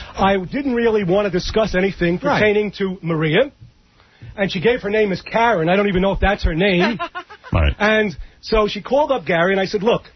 S18: I didn't really want to discuss anything pertaining to Maria. And she gave her name as Karen. I don't even know if that's her name.
S17: Right.
S18: And so she called up Gary, and I said, look.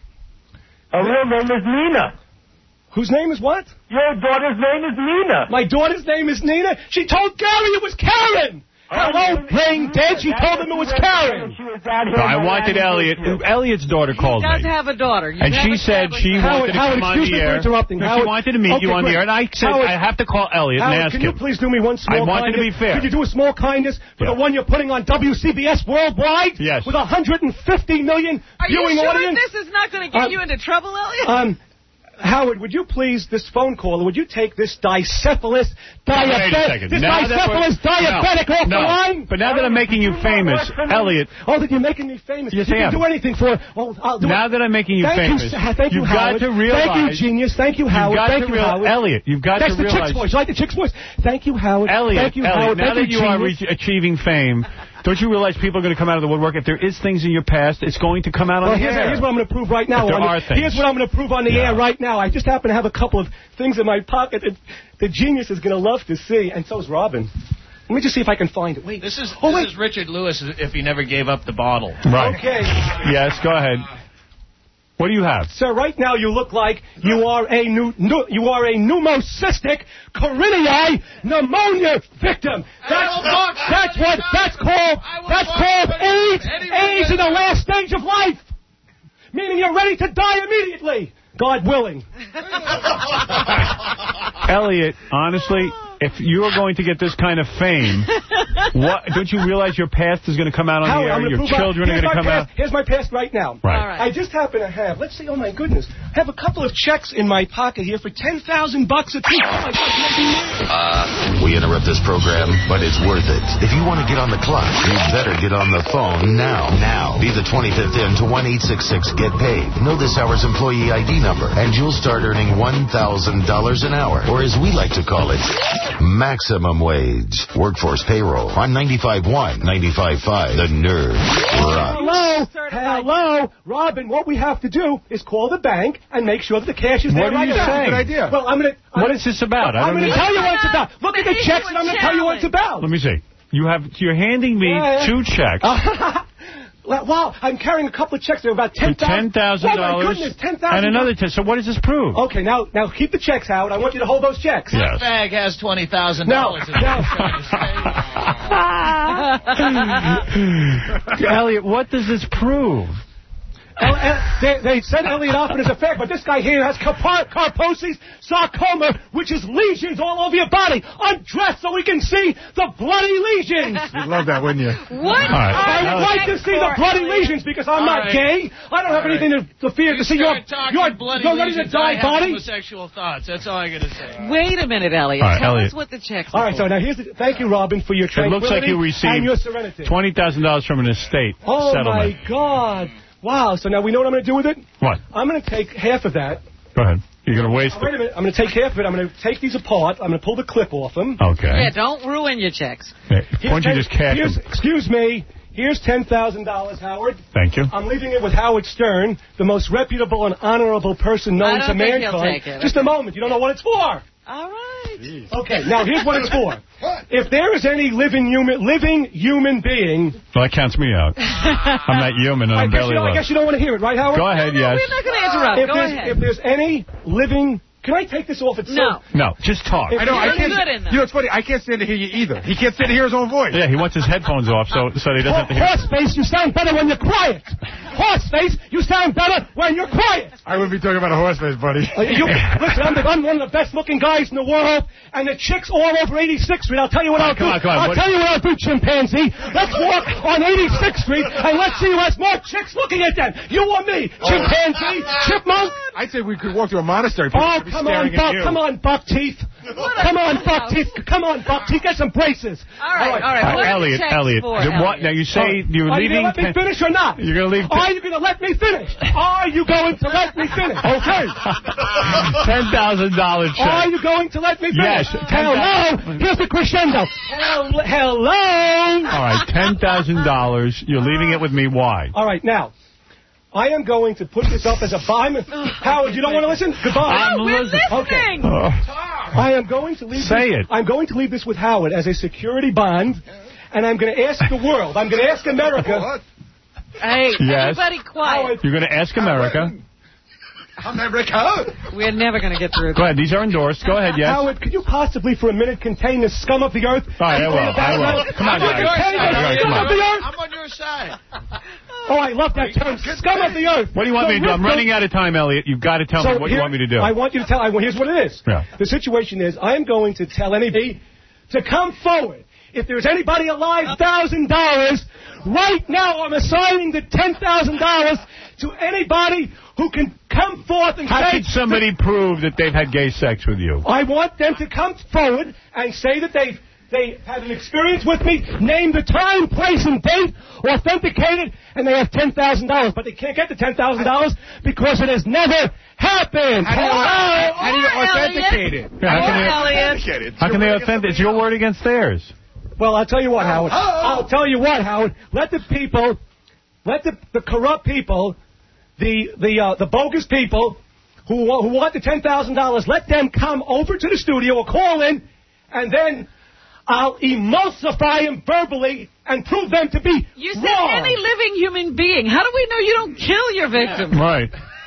S19: Her real name is Nina.
S18: Whose name is what?
S19: Your daughter's name is Nina.
S18: My daughter's name is Nina? She told Gary it was Karen! Hello, brain dead. She told him it was Karen.
S17: No, I wanted Elliot. Elliot's daughter called
S3: He does
S17: me.
S3: have a daughter. You
S17: And
S3: have
S17: she said she wanted
S18: Howard,
S17: to come
S18: Howard,
S17: on
S18: excuse
S17: the
S18: me for
S17: air.
S18: interrupting.
S17: No, she
S18: Howard-
S17: wanted to meet
S18: Okay,
S17: you on the
S18: great.
S17: air, and I said
S18: Howard-
S17: I have to call Elliot
S18: Howard,
S17: and ask
S18: can
S17: him.
S18: you please do me one small
S17: I wanted
S18: kindness?
S17: to be fair.
S18: Could you do a small kindness for the one you're putting on W C B S Worldwide?
S17: Yes.
S18: With one hundred fifty million
S3: Are you
S18: viewing
S3: sure
S18: audience?
S3: this is not going to get
S18: Um,
S3: you into trouble, Elliot?
S18: Um, Howard, would you please, this phone caller, would you take this dicephalous
S17: Wait a
S18: diabetic,
S17: second.
S18: this
S17: Now that we're-
S18: dicephalous diabetic
S17: no,
S18: off
S17: no.
S18: the line?
S17: But now that I'm making you famous, Elliot.
S18: Oh, that you're making me famous.
S17: Yes,
S18: you
S17: I
S18: can
S17: am.
S18: do anything for. Oh, I'll do
S17: Now
S18: it.
S17: that I'm making you
S18: Thank
S17: famous,
S18: you, sir. Thank you,
S17: you've
S18: Howard.
S17: got to realize.
S18: Thank you, genius. Thank you, Howard.
S17: You've got
S18: Thank
S17: to
S18: you,
S17: real-
S18: Howard.
S17: Elliot, you've got
S18: That's
S17: to
S18: the
S17: realize.
S18: chick's voice. You like the chick's voice? Thank you, Howard.
S17: Elliot,
S18: Thank you,
S17: Elliot,
S18: Howard.
S17: now
S18: Thank
S17: that you are
S18: genius.
S17: re- achieving fame, don't you realize people are going to come out of the woodwork? If there is things in your past, it's going to come out on
S18: Well,
S17: the
S18: here's,
S17: air.
S18: here's what I'm going to prove right now.
S17: But there
S18: I'm gonna-
S17: are things.
S18: Here's what I'm going to prove on the
S17: Yeah.
S18: air right now. I just happen to have a couple of things in my pocket that the genius is going to love to see, and so is Robin. Let me just see if I can find it. Wait.
S7: This is
S18: Oh,
S7: this
S18: wait.
S7: is Richard Lewis if he never gave up the bottle.
S17: Right.
S18: Okay.
S17: Yes, go ahead. What do you have?
S18: Sir, right now you look like you are a new, nu, you are a pneumocystic coronary pneumonia victim. That's, that's what that's called. That's called AIDS. AIDS in the last stage of life, meaning you're ready to die immediately, God willing.
S17: Elliot, honestly, if you are going to get this kind of fame, what don't you realize your past is going to come out on
S18: Howard,
S17: the
S18: I'm
S17: air?
S18: gonna
S17: Your
S18: prove my-
S17: children are
S18: here's
S17: going to
S18: my
S17: come
S18: past,
S17: out.
S18: Here's my past right now.
S17: Right. All right.
S18: I just happen to have, let's see, oh my goodness, I have a couple of checks in my pocket here for ten thousand bucks a piece. Oh my God,
S20: Uh, we interrupt this program, but it's worth it. If you want to get on the clock, you better get on the phone now. Now. Be the twenty-fifth in to one eight six six get paid. Know this hour's employee I D number, and you'll start earning one thousand dollars an hour, or as we like to call it, maximum wage. Workforce payroll on ninety-five point one, ninety-five point five. The Nerve Rock.
S18: Hello, hello, Robin. What we have to do is call the bank and make sure that the cash is there
S17: What are
S18: right
S17: you
S18: now.
S17: saying?
S18: Good idea. Well, I'm gonna. I'm,
S17: What is this about? I
S18: I'm
S17: don't
S18: going to
S17: know.
S18: tell you what it's about. Look at the
S3: Behave
S18: checks,
S3: to
S18: and I'm
S3: a
S18: going to tell you what it's about.
S17: Let me see. You have you're handing me
S18: Yeah, yeah.
S17: two checks.
S18: Well, wow, I'm carrying a couple of checks. They're about ten
S17: For ten thousand
S18: Oh my
S17: dollars
S18: goodness, ten thousand.
S17: and another ten. So what does this prove?
S18: Okay, now now keep the checks out. I want you to hold those checks.
S17: Yes.
S7: Bag has twenty thousand
S18: No,
S7: dollars.
S18: no.
S17: Elliot, what does this prove?
S18: El- El- they, they sent Elliot off in his affair, but this guy here has Kapar- Kaposi's sarcoma, which is lesions all over your body. Undress so we can see the bloody lesions.
S6: You'd love that, wouldn't you?
S18: What? I would like to see the bloody lesions because I'm not
S7: right.
S18: gay. I don't have
S7: All
S18: anything to, to fear
S7: You
S18: to see your,
S7: start talking
S18: your,
S7: bloody
S18: your ready to
S7: lesions, I
S18: die
S7: have
S18: body.
S7: homosexual thoughts. That's all I got to say.
S3: Wait a minute, Elliot.
S17: All right,
S3: Tell
S17: Elliot.
S3: us what the check's
S18: All right, so now here's the, thank you, Robin, for your
S17: It
S18: tranquility
S17: looks like you
S18: and your
S17: received
S18: serenity.
S17: twenty thousand dollars from an estate
S18: Oh,
S17: settlement.
S18: my God. Wow, so now we know what I'm going to do with it?
S17: What?
S18: I'm going to take half of that.
S17: Go ahead. You're going to waste
S18: Oh, wait a minute. I'm going to take half of it. I'm going to take these apart. I'm going to pull the clip off them.
S17: Okay.
S3: Yeah, don't ruin your checks.
S17: Why
S18: Here's
S17: don't you
S18: ten-
S17: just cash
S18: here's,
S17: them?
S18: Excuse me. Here's ten thousand dollars, Howard.
S17: Thank you.
S18: I'm leaving it with Howard Stern, the most reputable and honorable person known
S3: I don't
S18: to
S3: think he'll
S18: mankind.
S3: take it.
S18: Just a moment. You don't know what it's for.
S3: All right.
S18: Okay, now here's what it's for. If there is any living human living human being...
S17: Well, that counts me out. I'm not human and
S18: I
S17: I'm
S18: guess,
S17: barely
S18: you know, I
S17: alive.
S18: guess you don't want to hear it, right, Howard?
S17: Go ahead,
S3: No,
S17: yes.
S3: we're not going to interrupt.
S18: If
S3: Go
S18: there's,
S3: ahead.
S18: if there's any living... Can I take this off itself?
S17: No, just talk.
S18: If
S6: I know. I
S3: You're
S6: can't.
S3: good in them.
S6: You know, it's funny. I can't stand to hear you either. He can't stand to hear his own voice.
S17: Yeah, he wants his headphones off so so he doesn't have to hear.
S18: Horseface, you sound better when you're quiet. Horseface, you sound better when you're quiet.
S6: I wouldn't be talking about a horse face, buddy.
S18: Uh, you, listen, I'm, the, I'm one of the best-looking guys in the world, and the chicks all over eighty-sixth Street. I'll tell you what I'll
S17: come
S18: do.
S17: on, come on.
S18: I'll
S17: What-
S18: tell you what I'll do, chimpanzee. Let's walk on eighty-sixth Street, and let's see who has more chicks looking at them. You or me, chimpanzee, chipmunk.
S6: I'd say we could walk to a monastery.
S18: Oh,
S6: People would be
S18: come on,
S6: staring at
S18: Buck.
S6: you.
S18: Come on, Buck Teeth. Come on, Buck Teeth. Come on, Buck Teeth. Get some braces.
S3: All right, all right.
S17: Uh,
S3: What are the
S17: Elliot,
S3: checks
S17: Elliot,
S3: for,
S17: the what?
S3: Elliot?
S17: Now you say you're
S18: Are
S17: leaving.
S18: you going to let me
S17: ten-
S18: finish or not?
S17: You're going to leave.
S18: Are you going to let me finish? Are you going to let me finish? Okay.
S17: Ten thousand dollar check.
S18: Are you going to let me finish?
S17: Yes.
S18: Hello. Here's the crescendo. Hel- Hello.
S17: All right, ten thousand dollars. You're leaving it with me. Why?
S18: All right, now, I am going to put this up as a bomb. Howard, you don't want to listen? Goodbye.
S3: No, we're listening.
S18: Okay.
S17: Oh.
S18: I am going to leave
S17: Say
S18: this,
S17: it.
S18: I'm going to leave this with Howard as a security bond, and I'm going to ask the world. I'm going to ask America.
S3: Hey,
S17: Yes.
S3: everybody quiet.
S17: You're going to ask America.
S6: America.
S3: We're never going to get through
S17: Go
S3: this.
S17: ahead. These are endorsed. Go ahead. Yes.
S18: Howard, could you possibly for a minute contain the scum of the earth?
S17: All right, I will. I will. Come on,
S18: Could you
S17: guys.
S18: contain
S17: All
S18: the
S17: right,
S18: scum
S17: come on.
S18: of the earth?
S7: I'm on your side.
S18: Oh, I love that term, scum of the earth.
S17: What do you want
S18: So
S17: me to do? I'm
S18: Rick,
S17: running out of time, Elliot. You've got to tell
S18: So
S17: me what
S18: here-
S17: you want me to do.
S18: I want you to tell. I, well, here's what it is.
S17: Yeah.
S18: The situation is, I am going to tell anybody to come forward. If there's anybody alive, one thousand dollars, right now I'm assigning the ten thousand dollars to anybody who can come forth and
S17: How
S18: say...
S17: could somebody prove that they've had gay sex with you?
S18: I want them to come forward and say that they've they had an experience with me, name the time, place, and date, authenticated, and they have ten thousand dollars. But they can't get the ten thousand dollars because it has never happened.
S6: How do you,
S18: Hello?
S6: how do you authenticate it?
S17: Yeah, how can they,
S3: Elliot.
S17: how can they authentic? It's your word against theirs.
S18: Well, I'll tell you what, Howard. I'll tell you what, Howard. Let the people, let the, the corrupt people, the the uh, the bogus people who wa- who want the ten thousand dollars, let them come over to the studio or call in, and then I'll emulsify them verbally and prove them to be
S3: You said
S18: wrong.
S3: any living human being. How do we know you don't kill your victim?
S17: Right.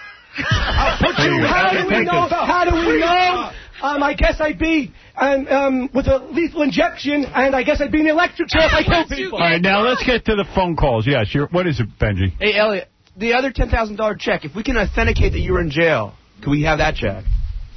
S18: But
S17: There you
S18: you,
S17: go.
S18: how do we
S17: Take
S18: know?
S17: this.
S18: How do we know? Um, I guess I'd be um, um, with a lethal injection, and I guess I'd be in the electric chair if I kill people.
S17: All right, now let's get to the phone calls. Yes, you're, what is it, Benji?
S4: Hey, Elliot, the other ten thousand dollars check, if we can authenticate that you were in jail, can we have that check?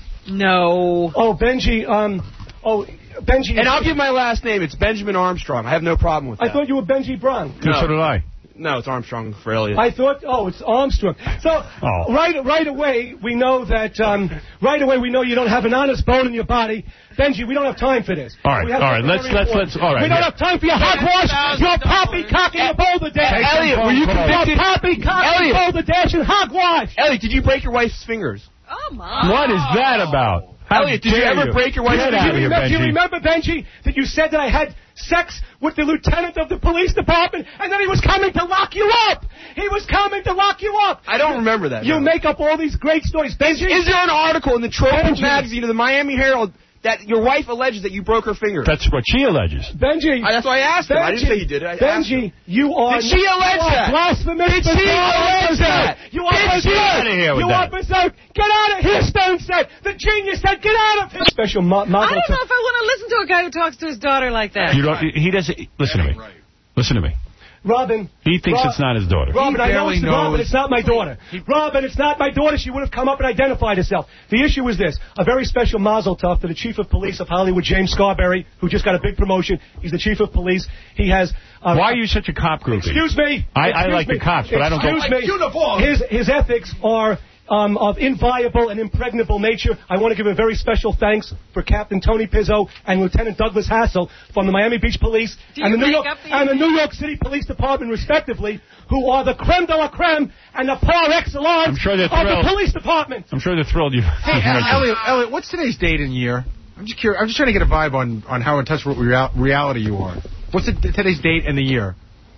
S3: No.
S18: Oh, Benji, um, oh, Benji.
S4: And I'll give my last name. It's Benjamin Armstrong. I have no problem with that.
S18: I thought you were Benji Brown.
S17: No. So did I.
S4: No, it's Armstrong for Elliot.
S18: I thought, oh, it's Armstrong. So
S17: Oh.
S18: right, right away we know that. Um, right away we know you don't have an honest bone in your body, Benji. We don't have time for this.
S17: All right,
S18: We have
S17: all right,
S18: something
S17: let's-
S18: very
S17: let's-
S18: important.
S17: let's- all right,
S18: We don't
S17: yeah.
S18: have time for your hogwash, your poppycocking and boulder dash.
S17: Take some
S4: Elliot,
S17: phone
S4: were you
S17: calls.
S4: convicted?
S18: Your poppycocking,
S4: Elliot.
S18: boulder dash, and hogwash.
S4: Elliot, did you break your wife's fingers?
S3: Oh, my.
S17: What is that about? How
S4: Elliot, did you
S17: dare
S4: ever break your wife's
S17: Get
S4: fingers?
S17: out of
S18: Do you,
S17: here,
S18: remember, do you
S17: Benji.
S18: remember, Benji, that you said that I had sex with the lieutenant of the police department, and then he was coming to lock you up? He was coming to lock you up.
S4: I don't remember that.
S18: You
S4: no.
S18: make up all these great stories. Benji,
S4: Is there an article in the Trophy
S18: Benji.
S4: magazine of the Miami Herald that your wife alleges that you broke her finger?
S17: That's what she alleges.
S18: Benji.
S4: I, that's why I asked him. I didn't
S18: Benji,
S4: say you did it. I asked him.
S18: Benji, you are.
S4: Did she allege
S18: you are
S4: that?
S18: Blasphemous.
S4: Did she
S18: berserk,
S4: allege
S18: berserk.
S4: that?
S18: You are
S4: Did she?
S18: berserk.
S17: Get out of here with
S18: You
S17: that.
S18: are berserk. Get out of here, Stone said. The genius said, get out of here. Special mo-
S3: I
S18: model.
S3: don't know if I want to listen to a guy who talks to his daughter like that.
S17: You don't. He doesn't. Listen to me. Listen to me.
S18: Robin.
S17: He thinks
S18: Rob,
S17: it's not his daughter.
S18: Robin,
S6: He
S18: I know
S6: barely
S18: it's
S6: knows.
S18: Robin, it's not my daughter. Robin, it's not my daughter. She would have come up and identified herself. The issue is this. A very special mazel tov to the chief of police of Hollywood, James Scarberry, who just got a big promotion. He's the chief of police. He has... Uh,
S17: Why are you such a cop groupie?
S18: Excuse me.
S17: I, I
S18: Excuse
S17: like
S18: me.
S17: the cops, but I don't
S18: Excuse
S17: go...
S18: me.
S17: Uniform.
S18: His, his ethics are... Um, of inviolable and impregnable nature. I want to give a very special thanks for Captain Tony Pizzo and Lieutenant Douglas Hassel from the Miami Beach Police
S3: Do
S18: and the
S3: you
S18: New
S3: make
S18: York
S3: up the
S18: and the New York City Police Department, respectively, who are the creme de la creme and the par excellence
S17: I'm sure they're
S18: of the
S17: thrilled.
S18: police department.
S17: I'm sure they're thrilled you...
S6: Hey, Elliot, Elliot, what's today's date and year? I'm just curious. I'm just trying to get a vibe on, on how in touch with real, reality you are. What's the, today's date and the year?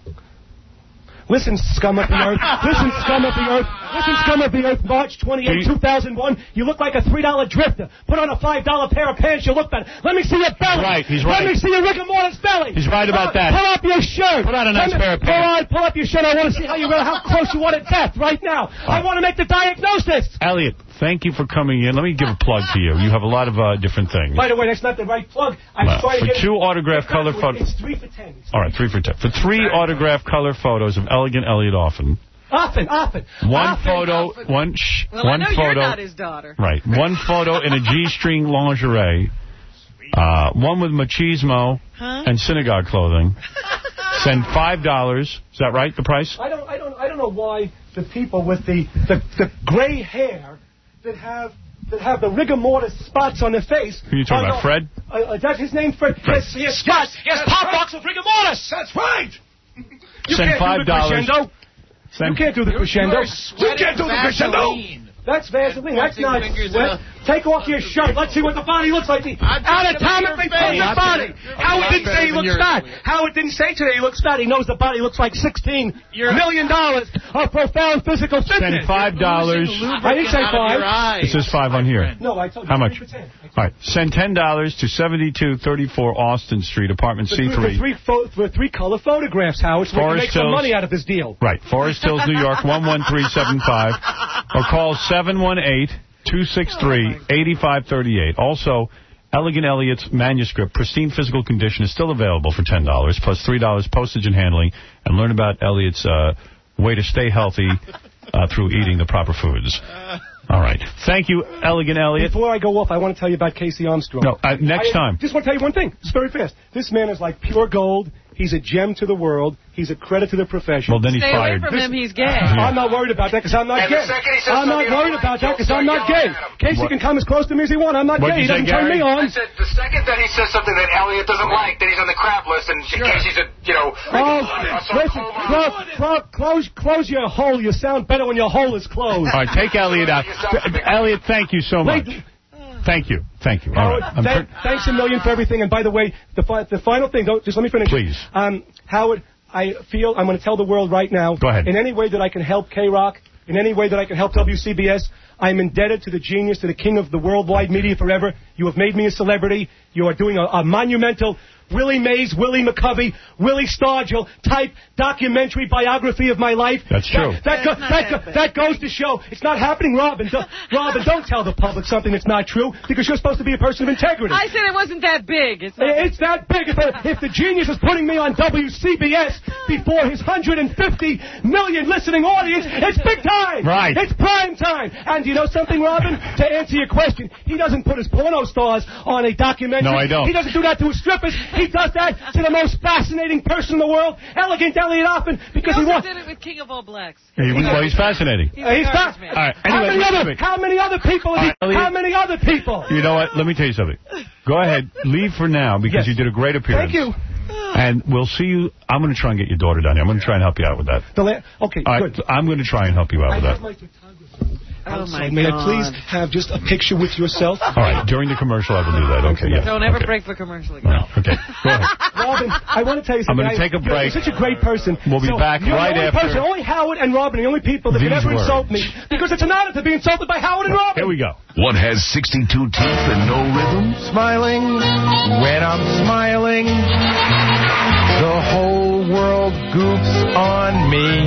S18: Listen, scum of the earth. Listen, scum of the earth. Listen, scum of the earth. March twenty-eighth, two thousand one. You look like a three dollar drifter. Put on a five dollar pair of pants. You look better. Let me see your belly.
S17: Right, he's right.
S18: Let me see your rigor mortis belly.
S17: He's right about
S18: pull,
S17: that.
S18: Pull up your shirt.
S17: Put on a nice
S18: Let me,
S17: pair of
S18: pull
S17: pants.
S18: On, pull up your shirt. I want to see how you how close you are to death right now. I want to make the diagnosis.
S17: Elliot, thank you for coming in. Let me give a plug to you. You have a lot of uh, different things.
S18: By the way, that's not the right plug. I'm
S17: Well,
S18: trying
S17: for
S18: to get
S17: two autographed
S18: it's not-
S17: color photos.
S18: It's three for ten. It's
S17: All right, three for ten. For three autographed color photos of Elegant Elliot Offen.
S18: Often, often.
S17: One
S18: often,
S17: photo,
S18: often.
S17: one shh,
S3: Well,
S17: one
S3: I know
S17: photo.
S3: you're not his daughter.
S17: Right, one photo in a G-string lingerie. Uh, one with machismo
S3: Huh?
S17: and synagogue clothing. Send five dollars. Is that right? The price?
S18: I don't, I don't, I don't know why the people with the, the, the gray hair that have that have the rigor mortis spots on their face.
S17: Who are you talking
S18: are
S17: about,
S18: the-
S17: Fred?
S18: Uh, uh, that's his name, Fred.
S17: Fred.
S18: Yes, he has spots. He has pop marks of rigor mortis. That's right. You
S17: Send
S18: can't
S17: five
S18: do the
S17: dollars.
S18: crescendo.
S17: Send
S18: You can't do the crescendo.
S7: You can't do the crescendo.
S18: That's Vaseline. That's
S7: Pointing
S18: not
S7: fingers
S18: sweat.
S7: in a-
S18: Take off your shirt. Let's see what the body looks like. The anatomically perfect body. Howard didn't say he looks fat. Howard didn't say today he looks fat. He knows the body looks like sixteen million dollars of profound physical fitness.
S17: Send five dollars.
S18: I didn't say five.
S17: It says five on here.
S18: No, I told you.
S17: How much?
S18: three for ten.
S17: All right, send ten dollars to seventy-two thirty-four Austin Street, apartment
S18: For
S17: C
S18: three, for
S17: three.
S18: three, pho- for three color photographs, Howard, so we can
S17: Forest
S18: make some
S17: Hills.
S18: money out of this deal.
S17: Right, Forest Hills, New York, one one three seven five, or call seven one eight, two six three, eight five three eight. Also, Elegant Elliot's manuscript, pristine physical condition, is still available for ten dollars, plus three dollars postage and handling, and learn about Elliot's uh, way to stay healthy uh, through eating the proper foods. All right. Thank you, Elegant Elliot.
S18: Before I go off, I want to tell you about Casey Armstrong.
S17: No, uh, next
S18: I
S17: time.
S18: just want to tell you one thing. It's very fast. This man is like pure gold. He's a gem to the world. He's a credit to the profession.
S17: Well, then he's
S3: Stay
S17: fired.
S3: away from him. He's gay.
S18: I'm not worried about that because I'm not
S11: And
S18: gay.
S11: the second he says
S18: I'm not
S11: something you
S18: worried
S11: don't
S18: about
S11: like,
S18: that because
S11: you'll
S18: I'm not
S11: start
S18: gay.
S11: yelling at him.
S18: Casey
S17: What?
S18: can come as close to me as he wants. I'm not
S17: What'd
S18: gay. He
S17: you say,
S18: doesn't turn
S17: Gary?
S18: me on.
S11: I said the second that he says something that Elliot doesn't like, that he's on the crap list, and in case he's a, you know,
S18: Oh,
S11: a
S18: listen, close, close, close, close your hole. You sound better when your hole is closed.
S17: All right, take Elliot out. Elliot, thank you so much.
S18: Wait.
S17: Thank you. Thank you. All
S18: Howard,
S17: right. I'm
S18: thank-
S17: per-
S18: thanks a million for everything. And by the way, the fi- the final thing, don't, just let me finish.
S17: Please.
S18: Um, Howard, I feel I'm going to tell the world right now.
S17: Go ahead.
S18: In any way that I can help K-Rock, in any way that I can help W C B S, I am indebted to the genius, to the king of the worldwide media forever. You have made me a celebrity. You are doing a, a monumental Willie Mays, Willie McCovey, Willie Stargell type documentary biography of my life.
S17: That's true.
S18: That, that, go, that, go, that goes to show it's not happening, Robin. Don't, Robin, don't tell the public something that's not true because you're supposed to be a person of integrity.
S3: I said it wasn't that big. It's not
S18: It's that big. If, if the genius is putting me on W C B S before his one hundred fifty million listening audience, it's big time.
S17: Right.
S18: It's prime time. And you know something, Robin? To answer your question, he doesn't put his porno stars on a documentary.
S17: No, I don't.
S18: He doesn't do that to his strippers. He does that to the most fascinating person in the world, Elegant Elliot Offen, because
S3: he
S18: he
S3: also
S18: wants...
S3: did it with King of All Blacks.
S17: He, well, he's fascinating.
S3: He's,
S18: Uh, he's
S3: a
S18: not.
S3: garbage man.
S17: All right.
S18: How,
S17: Anyway,
S18: many
S17: listen to
S18: other,
S17: me.
S18: how many other people? Have
S17: All right,
S18: he,
S17: Elliot.
S18: how many other people?
S17: You know what? Let me tell you something. Go ahead. Leave for now because
S18: Yes.
S17: you did a great appearance.
S18: Thank you.
S17: And we'll see you. I'm going to try and get your daughter down here. I'm going to try and help you out with that.
S18: The la- okay,
S17: All right.
S18: good.
S17: I'm going to try and help you out
S18: I
S17: with
S18: have
S17: that.
S18: my photographer
S3: Oh, my
S18: outside. May I
S3: God.
S18: please have just a picture with yourself?
S17: All right. During the commercial, I will do that. Okay. Yeah.
S3: Don't ever
S17: okay.
S3: break the commercial again.
S17: No. Okay. Go ahead.
S18: Robin, I want to tell you
S17: I'm
S18: something.
S17: gonna
S18: I-
S17: take a
S18: you're-
S17: break.
S18: You're such a great person.
S17: We'll be
S18: So
S17: back
S18: you're
S17: right
S18: the only
S17: after
S18: person, only Howard and Robin, are the only people that can
S17: these
S18: ever
S17: words.
S18: insult me. Because it's an honor to be insulted by Howard and Robin.
S17: Here we go.
S20: One has sixty-two teeth and no rhythm.
S6: Smiling when I'm smiling. The whole world goofs on me.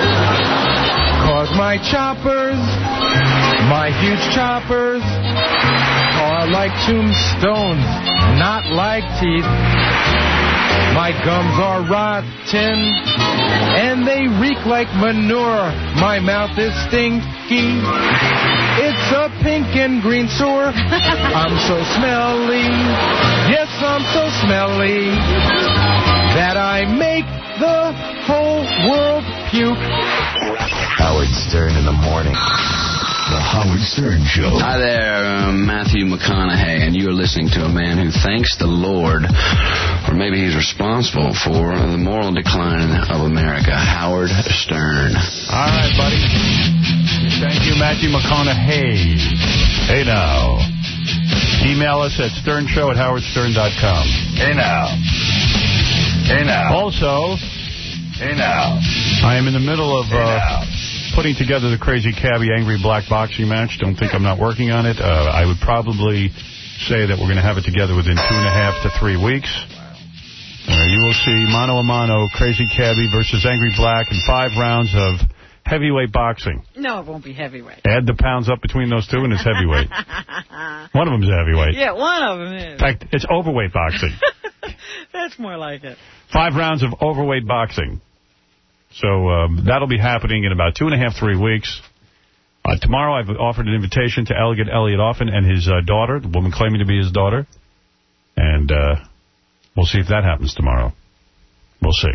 S6: Cause my choppers, my huge choppers, are like tombstones, not like teeth. My gums are rotten, and they reek like manure. My mouth is stinky. It's a pink and green sewer. I'm so smelly. Yes, I'm so smelly that I make the whole world puke.
S20: Howard Stern in the morning.
S2: The Howard Stern Show. Hi there, I'm Matthew McConaughey, and you're listening to a man who thanks the Lord, or maybe he's responsible for the moral decline of America, Howard Stern.
S17: All right, buddy. Thank you, Matthew McConaughey. Hey, now. Email us at sternshow at howard stern dot com.
S11: Hey, now. Hey, now.
S17: Also,
S11: hey, now.
S17: I am in the middle of... Uh, putting together the Crazy Cabbie Angry Black boxing match. Don't think I'm not working on it. Uh, I would probably say that we're going to have it together within two and a half to three weeks. Uh, you will see mano a mano Crazy Cabbie versus Angry Black in five rounds of heavyweight boxing.
S3: No, it won't be heavyweight.
S17: Add the pounds up between those two and it's heavyweight. One of them's a heavyweight.
S3: Yeah, one of them is.
S17: In fact, it's overweight boxing.
S3: That's more like it.
S17: Five rounds of overweight boxing. So um, that'll be happening in about two and a half, three weeks. Uh, tomorrow I've offered an invitation to Elegant Elliot Offen and his uh, daughter, the woman claiming to be his daughter. And uh, we'll see if that happens tomorrow. We'll see.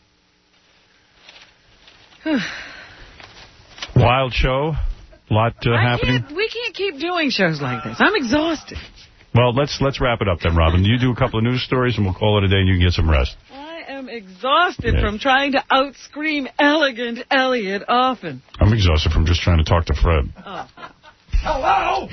S17: Wild show. A lot uh,
S3: I
S17: happening.
S3: Can't, we can't keep doing shows like this. I'm exhausted.
S17: Well, let's let's wrap it up then, Robin. You do a couple of news stories and we'll call it a day and you can get some rest.
S3: I'm exhausted
S17: Yeah.
S3: from trying to out-scream Elegant Elliot Offen.
S17: I'm exhausted from just trying to talk to Fred.
S3: Oh.
S11: Hello?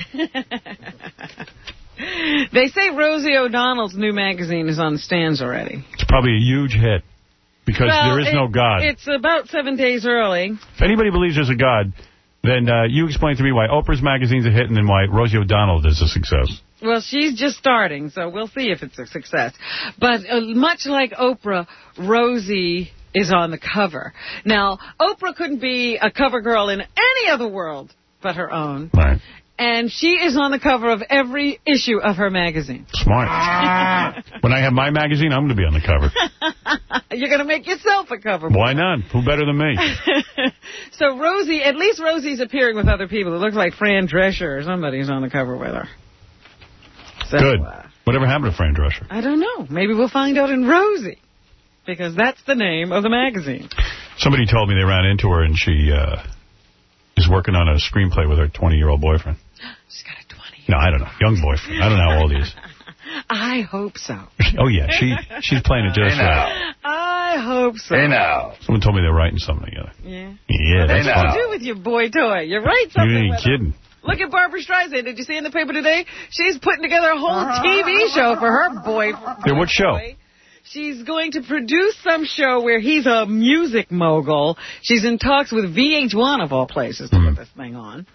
S3: They say Rosie O'Donnell's new magazine is on the stands already.
S17: It's probably a huge hit because
S3: well,
S17: there is
S3: it,
S17: no God.
S3: It's about seven days early.
S17: If anybody believes there's a God, then uh, you explain to me why Oprah's magazine's a hit and then why Rosie O'Donnell is a success.
S3: Well, she's just starting, so we'll see if it's a success. But uh, much like Oprah, Rosie is on the cover. Now, Oprah couldn't be a cover girl in any other world but her own.
S17: Right.
S3: And she is on the cover of every issue of her magazine.
S17: Smart. When I have my magazine, I'm going to be on the cover.
S3: You're going to make yourself a cover.
S17: Why not? Who better than me?
S3: So Rosie, at least Rosie's appearing with other people. It looks like Fran Drescher or somebody's on the cover with her. So,
S17: Good.
S3: Uh,
S17: Whatever happened to Fran Drescher?
S3: I don't know. Maybe we'll find out in Rosie, because that's the name of the magazine.
S17: Somebody told me they ran into her and she uh, is working on a screenplay with her twenty-year-old boyfriend.
S3: She's got a twenty.
S17: No, I don't know. Young boyfriend. I don't know how old he is.
S3: I hope so.
S17: Oh, yeah. She She's playing it just
S11: Hey,
S17: right.
S3: I hope so.
S11: Hey, now.
S17: Someone told me they're writing something together.
S3: Yeah.
S17: Yeah,
S3: What
S17: that's
S3: did
S17: fun.
S3: you do with your boy toy? You write
S17: You
S3: something
S17: ain't
S3: with him.
S17: kidding.
S3: Look at Barbara Streisand. Did you see in the paper today? She's putting together a whole T V show for her boy.
S17: Yeah, what show?
S3: She's going to produce some show where he's a music mogul. She's in talks with V H one, of all places, to put this thing on.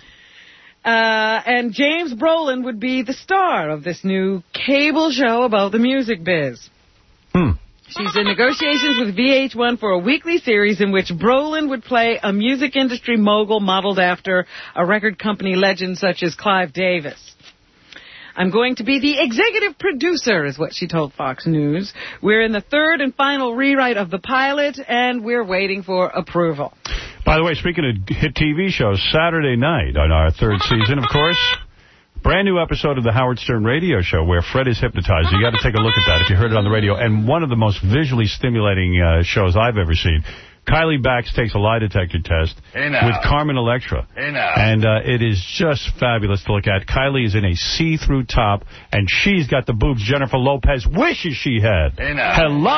S3: Uh, and James Brolin would be the star of this new cable show about the music biz.
S17: Hmm.
S3: She's in negotiations with V H one for a weekly series in which Brolin would play a music industry mogul modeled after a record company legend such as Clive Davis. I'm going to be the executive producer, is what she told Fox News. We're in the third and final rewrite of the pilot, and we're waiting for approval.
S17: By the way, speaking of hit T V shows, Saturday night on our third season, of course, brand new episode of the Howard Stern radio show where Fred is hypnotized. You got to take a look at that if you heard it on the radio. And one of the most visually stimulating uh, shows I've ever seen. Kylie Bax takes a lie detector test
S11: Hey, now.
S17: with Carmen Electra.
S11: Hey, now.
S17: And uh, it is just fabulous to look at. Kylie is in a see-through top, and she's got the boobs Jennifer Lopez wishes she had.
S11: Hey, now.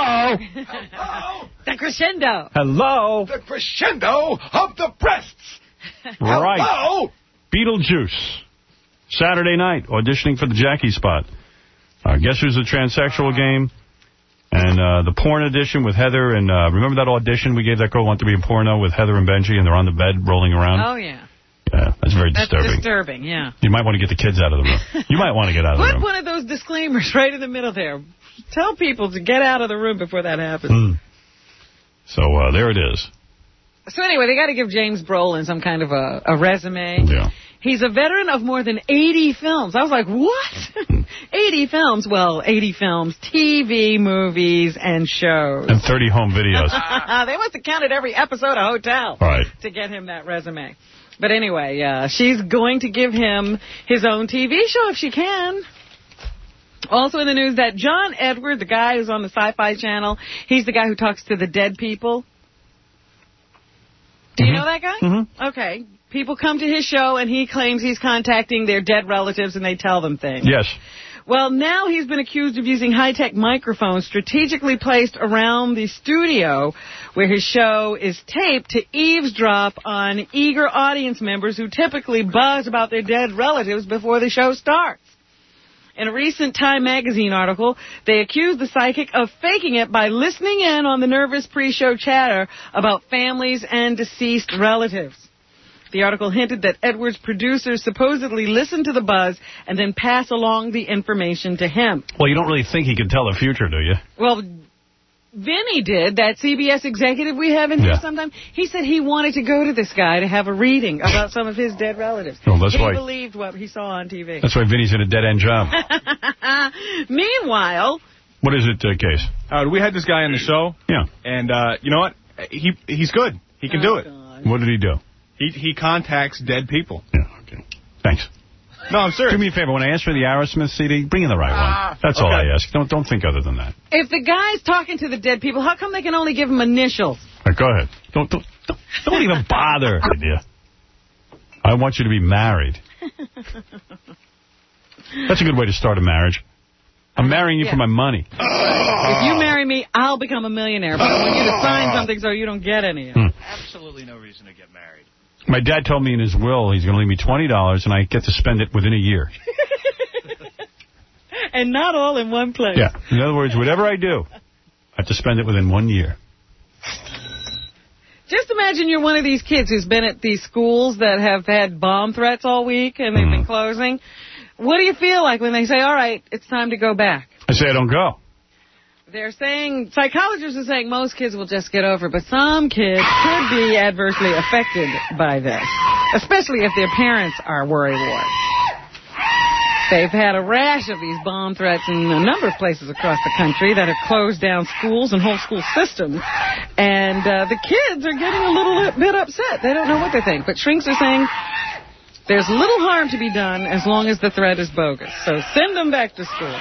S17: Hello?
S3: The crescendo.
S17: Hello?
S11: The crescendo of the breasts.
S17: Right.
S11: Hello?
S17: Beetlejuice. Saturday night, auditioning for the Jackie spot. Uh, Guess Who's the Transsexual game? And uh, the porn edition with Heather. And uh, remember that audition we gave that girl want to be in porno with Heather and Benji, and they're on the bed rolling around?
S3: Oh, yeah.
S17: Yeah, that's very
S3: That's
S17: disturbing.
S3: disturbing, yeah.
S17: You might want to get the kids out of the room. You might want to get out of the
S3: Put
S17: room.
S3: one of those disclaimers right in the middle there. Tell people to get out of the room before that happens.
S17: Mm. So uh, there it is.
S3: So anyway, they got to give James Brolin some kind of a, a resume.
S17: Yeah.
S3: He's a veteran of more than eighty films. I was like, what? eighty films. Well, eighty films, T V, movies, and shows.
S17: And thirty home videos.
S3: They must have counted every episode of Hotel
S17: right.
S3: to get him that resume. But anyway, uh, she's going to give him his own T V show if she can. Also in the news that John Edward, the guy who's on the Sci-Fi Channel, he's the guy who talks to the dead people. Do you mm-hmm. know that guy?
S17: Mm-hmm.
S3: Okay. People come to his show, and he claims he's contacting their dead relatives, and they tell them things.
S17: Yes.
S3: Well, now he's been accused of using high-tech microphones strategically placed around the studio where his show is taped to eavesdrop on eager audience members who typically buzz about their dead relatives before the show starts. In a recent Time magazine article, they accused the psychic of faking it by listening in on the nervous pre-show chatter about families and deceased relatives. The article hinted that Edwards' producers supposedly listen to the buzz and then pass along the information to him.
S17: Well, you don't really think he can tell the future, do you?
S3: Well, Vinny did, that C B S executive we have in here
S17: yeah.
S3: sometime. He said he wanted to go to this guy to have a reading about some of his dead relatives.
S17: Well, that's
S3: he
S17: why,
S3: believed what he saw on T V.
S17: That's why Vinny's in a dead-end job.
S3: Meanwhile...
S17: What is it, uh, Case?
S13: Uh, we had this guy on the show.
S17: Yeah.
S13: And uh, you know what? He He's good. He can
S3: oh,
S13: do it.
S3: God.
S17: What did he do?
S13: He he contacts dead people.
S17: Yeah, okay. Thanks.
S13: No, I'm serious.
S17: Do me a favor. When I ask for the Aerosmith C D, bring in the right
S13: ah,
S17: one. That's
S13: okay.
S17: all I ask. Don't don't think other than that.
S3: If the guy's talking to the dead people, how come they can only give him initials?
S17: Right, go ahead. Don't don't don't, don't even bother, dear. I want you to be married. That's a good way to start a marriage. I'm marrying you
S3: yeah.
S17: for my money.
S3: If you marry me, I'll become a millionaire. But I want you to sign something so you don't get any of it.
S17: Hmm.
S5: Absolutely no reason to get married.
S17: My dad told me in his will he's going to leave me twenty dollars, and I get to spend it within a year.
S3: And not all in one place.
S17: Yeah. In other words, whatever I do, I have to spend it within one year.
S3: Just imagine you're one of these kids who's been at these schools that have had bomb threats all week and they've mm. been closing. What do you feel like when they say, all right, it's time to go back?
S17: I say I don't go.
S3: They're saying, psychologists are saying most kids will just get over it, but some kids could be adversely affected by this, especially if their parents are worry-wart. They've had a rash of these bomb threats in a number of places across the country that have closed down schools and whole school systems. And uh, the kids are getting a little bit upset. They don't know what they think. But shrinks are saying there's little harm to be done as long as the threat is bogus. So send them back to school.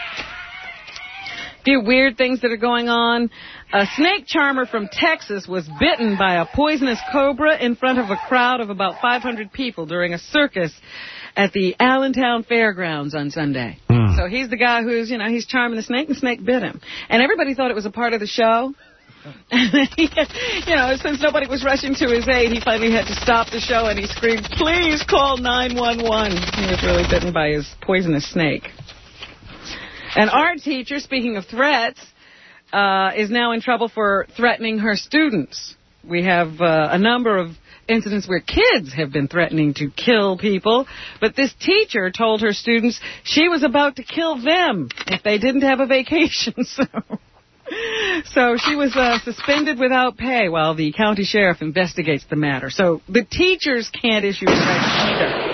S3: A few weird things that are going on. A snake charmer from Texas was bitten by a poisonous cobra in front of a crowd of about five hundred people during a circus at the Allentown Fairgrounds on Sunday. Mm. So he's the guy who's, you know, he's charming the snake, and the snake bit him. And everybody thought it was a part of the show. You know, since nobody was rushing to his aid, he finally had to stop the show, and he screamed, please call nine one one. He was really bitten by his poisonous snake. An art teacher, speaking of threats, uh, is now in trouble for threatening her students. We have uh, a number of incidents where kids have been threatening to kill people, but this teacher told her students she was about to kill them if they didn't have a vacation. So, so she was uh, suspended without pay while the county sheriff investigates the matter. So the teachers can't issue threats either.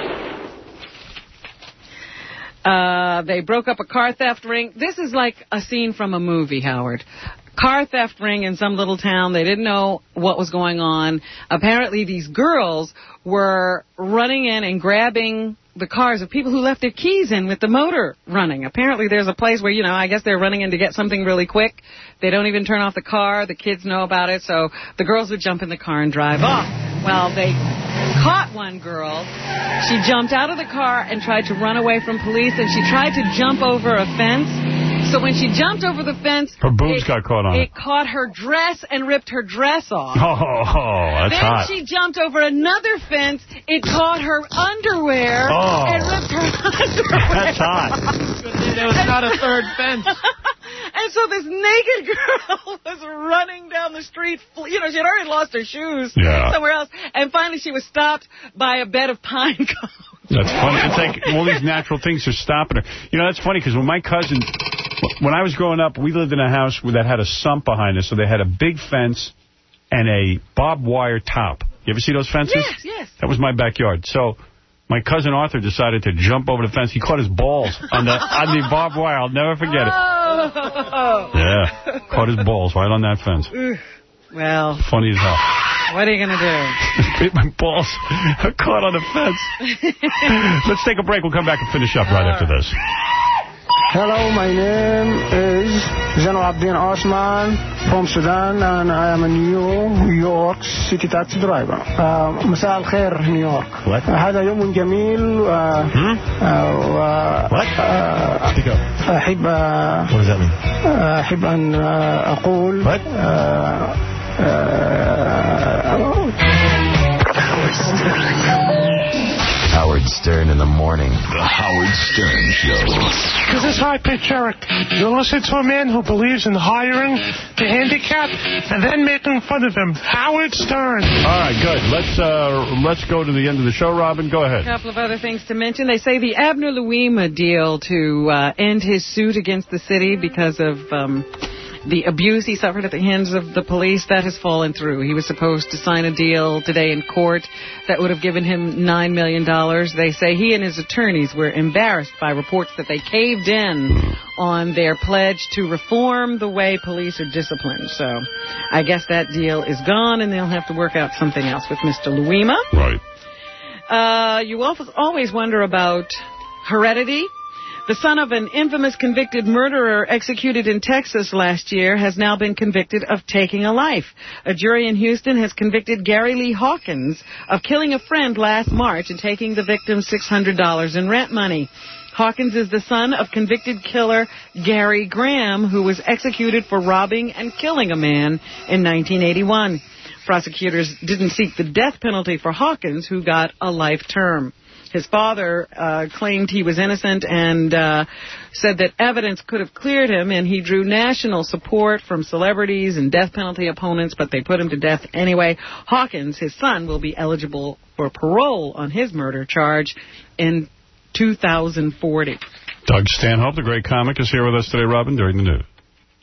S3: Uh, they broke up a car theft ring. This is like a scene from a movie, Howard. Car theft ring in some little town. They didn't know what was going on. Apparently, these girls were running in and grabbing the cars of people who left their keys in with the motor running. Apparently, there's a place where, you know, I guess they're running in to get something really quick. They don't even turn off the car. The kids know about it, so the girls would jump in the car and drive off. Well, they caught one girl. She jumped out of the car and tried to run away from police, and she tried to jump over a fence. So when she jumped over the fence,
S17: her boobs
S3: it,
S17: got caught on it.
S3: It caught her dress and ripped her dress off.
S17: Oh, oh that's
S3: then
S17: hot.
S3: Then she jumped over another fence. It caught her underwear
S17: oh.
S3: and ripped her underwear.
S17: That's hot.
S7: There was not a third fence.
S3: And so this naked girl was running down the street. You know, she had already lost her shoes
S17: yeah.
S3: somewhere else. And finally she was stopped by a bed of pine cones.
S17: That's funny. It's like all these natural things are stopping her. You know, that's funny because when my cousin, when I was growing up, we lived in a house that had a sump behind us. So they had a big fence and a barbed wire top. You ever see those fences?
S3: Yes, yes.
S17: That was my backyard. So my cousin Arthur decided to jump over the fence. He caught his balls on the on the barbed wire. I'll never forget it.
S3: Oh.
S17: Yeah, caught his balls right on that fence.
S3: Well.
S17: Funny as hell.
S3: What are you going to do?
S17: My balls are caught on the fence. Let's take a break. We'll come back and finish up right after this.
S8: Hello, my name is Zainal Abdin Osman from Sudan, and I am a New York City taxi driver. Uh, مساء الخير نيويورك. What? هذا يوم جميل. و What? Speak up. أحب. What does that mean? أحب أن أقول. What?
S20: Howard Stern in the morning. The Howard Stern Show.
S10: This is High Pitch Eric. You're listening to a man who believes in hiring the handicapped and then making fun of them. Howard Stern.
S17: All right, good. Let's uh, let's go to the end of the show, Robin. Go ahead.
S3: A couple of other things to mention. They say the Abner Louima deal to uh, end his suit against the city because of um, the abuse he suffered at the hands of the police, that has fallen through. He was supposed to sign a deal today in court that would have given him nine million dollars. They say he and his attorneys were embarrassed by reports that they caved in on their pledge to reform the way police are disciplined. So I guess that deal is gone, and they'll have to work out something else with Mister Louima.
S17: Right.
S3: Uh, you always wonder about heredity. The son of an infamous convicted murderer executed in Texas last year has now been convicted of taking a life. A jury in Houston has convicted Gary Lee Hawkins of killing a friend last March and taking the victim six hundred dollars in rent money. Hawkins is the son of convicted killer Gary Graham, who was executed for robbing and killing a man in nineteen eighty-one. Prosecutors didn't seek the death penalty for Hawkins, who got a life term. His father uh, claimed he was innocent and uh, said that evidence could have cleared him, and he drew national support from celebrities and death penalty opponents, but they put him to death anyway. Hawkins, his son, will be eligible for parole on his murder charge in two thousand forty.
S17: Doug Stanhope, the great comic, is here with us today, Robin, during the news.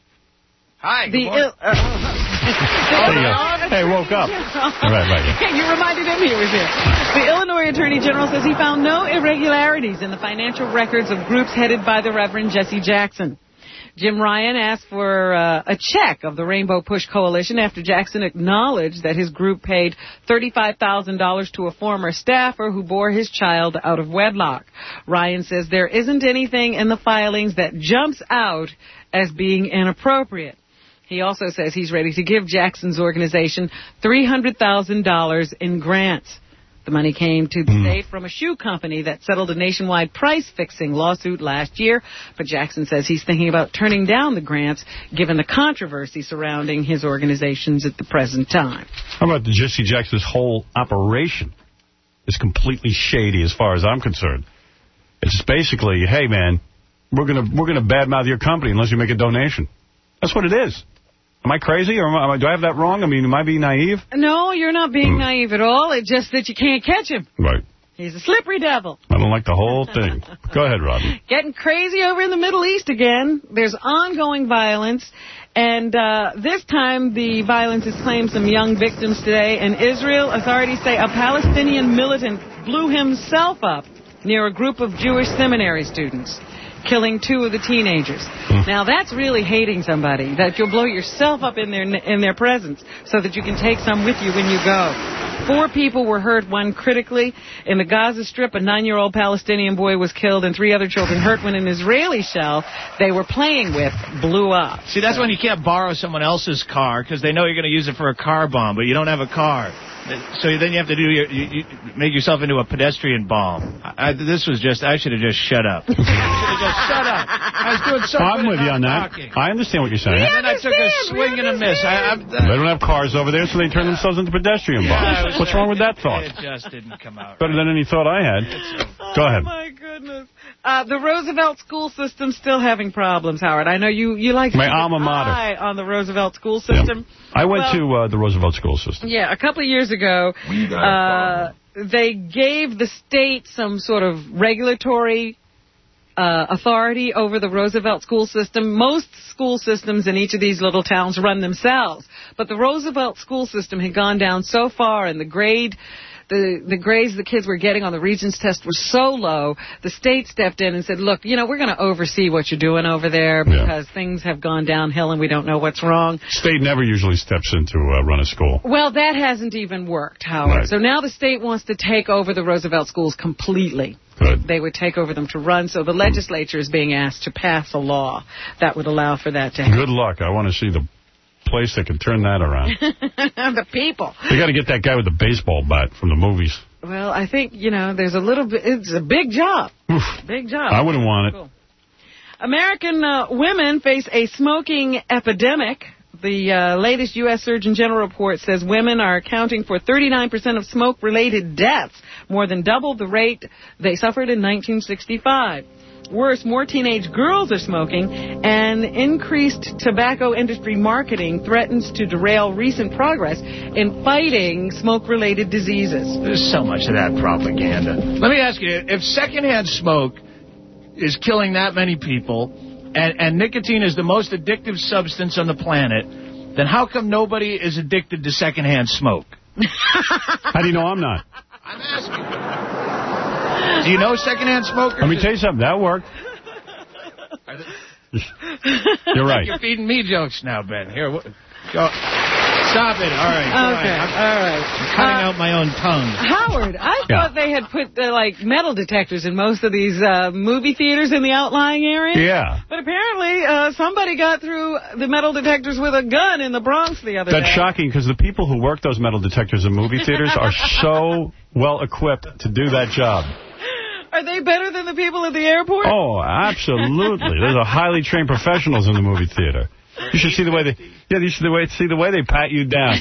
S7: Hi, good
S3: the
S7: morning.
S3: Il- uh,
S17: There you go. Hey, woke up. Right, right.
S3: You reminded him he was here. The Illinois Attorney General says he found no irregularities in the financial records of groups headed by the Reverend Jesse Jackson. Jim Ryan asked for uh, a check of the Rainbow Push Coalition after Jackson acknowledged that his group paid thirty-five thousand dollars to a former staffer who bore his child out of wedlock. Ryan says there isn't anything in the filings that jumps out as being inappropriate. He also says he's ready to give Jackson's organization three hundred thousand dollars in grants. The money came to the state from a shoe company that settled a nationwide price-fixing lawsuit last year, but Jackson says he's thinking about turning down the grants given the controversy surrounding his organizations at the present time.
S17: How about the Jesse Jackson's whole operation is completely shady as far as I'm concerned. It's basically, hey, man, we're going to we're gonna badmouth your company unless you make a donation. That's what it is. Am I crazy, or am I, do I have that wrong? I mean, am I being naive?
S3: No, you're not being naive at all. It's just that you can't catch him.
S17: Right.
S3: He's a slippery devil.
S17: I don't like the whole thing. Go ahead, Robin.
S3: Getting crazy over in the Middle East again. There's ongoing violence, and uh, this time the violence has claimed some young victims today. In Israel, authorities say a Palestinian militant blew himself up near a group of Jewish seminary students, killing two of the teenagers. Mm. Now, that's really hating somebody, that you'll blow yourself up in their in their presence so that you can take some with you when you go. Four people were hurt, one critically. In the Gaza Strip, a nine-year-old Palestinian boy was killed and three other children hurt when an Israeli shell they were playing with blew up.
S7: See, that's
S3: so.
S7: when you can't borrow someone else's car because they know you're going to use it for a car bomb, but you don't have a car. So then you have to do your, you, you make yourself into a pedestrian bomb. I, this was just, I should have just shut up. I should have just shut up. I was doing so
S17: I'm
S7: good
S17: with you on that.
S7: talking.
S17: I understand what you're saying.
S7: And then I took a swing and a miss. I, I,
S17: they don't have cars over there, so they turn themselves into pedestrian bombs.
S7: Yeah,
S17: What's wrong with that thought?
S7: It just didn't come out.
S17: Better than any thought I had. Go ahead.
S3: Oh, my goodness. Uh, the Roosevelt school system's still having problems, Howard. I know you, you like
S17: my
S3: to
S17: alma mater
S3: eye on the Roosevelt school system.
S17: Yeah. I went
S3: well,
S17: to uh, the Roosevelt school system.
S3: Yeah, a couple of years ago, uh, they gave the state some sort of regulatory uh, authority over the Roosevelt school system. Most school systems in each of these little towns run themselves, but the Roosevelt school system had gone down so far in the grade the, the grades the kids were getting on the Regents test were so low, the state stepped in and said, look, you know, we're going to oversee what you're doing over there because yeah. things have gone downhill and we don't know what's wrong.
S17: State never usually steps in to uh, run a school.
S3: Well, that hasn't even worked, Howard. Right. So now the state wants to take over the Roosevelt schools completely.
S17: Good.
S3: They would take over them to run, so the legislature is being asked to pass a law that would allow for that to happen.
S17: Good luck. I want to see the place that can turn that around.
S3: The people.
S17: They got to get that guy with the baseball bat from the movies.
S3: Well, I think, you know, there's a little bit, it's a big job.
S17: Oof.
S3: Big job.
S17: I wouldn't want it.
S3: Cool. American uh, women face a smoking epidemic. The uh, latest U S Surgeon General report says women are accounting for thirty-nine percent of smoke-related deaths, more than double the rate they suffered in nineteen sixty-five. Worse, more teenage girls are smoking, and increased tobacco industry marketing threatens to derail recent progress in fighting smoke-related diseases.
S7: There's so much of that propaganda. Let me ask you, if secondhand smoke is killing that many people, and, and nicotine is the most addictive substance on the planet, then how come nobody is addicted to secondhand smoke?
S17: How do you know I'm not?
S7: I'm asking. Do you know secondhand smokers?
S17: Let me tell you something. That worked. You're right.
S7: You're feeding me jokes now, Ben. Here, go. Stop it. All right.
S3: Okay.
S7: I'm,
S3: all right.
S7: I'm cutting uh, out my own tongue.
S3: Howard, I
S17: yeah.
S3: thought they had put, uh, like, metal detectors in most of these uh, movie theaters in the outlying areas.
S17: Yeah.
S3: But apparently uh, somebody got through the metal detectors with a gun in the Bronx the other
S17: That's
S3: day.
S17: That's shocking, because the people who work those metal detectors in movie theaters are so well equipped to do that job.
S3: Are they better than the people at the airport?
S17: Oh, absolutely. There's a highly trained professionals in the movie theater. You should see the way they, yeah, you should see the way they pat you down.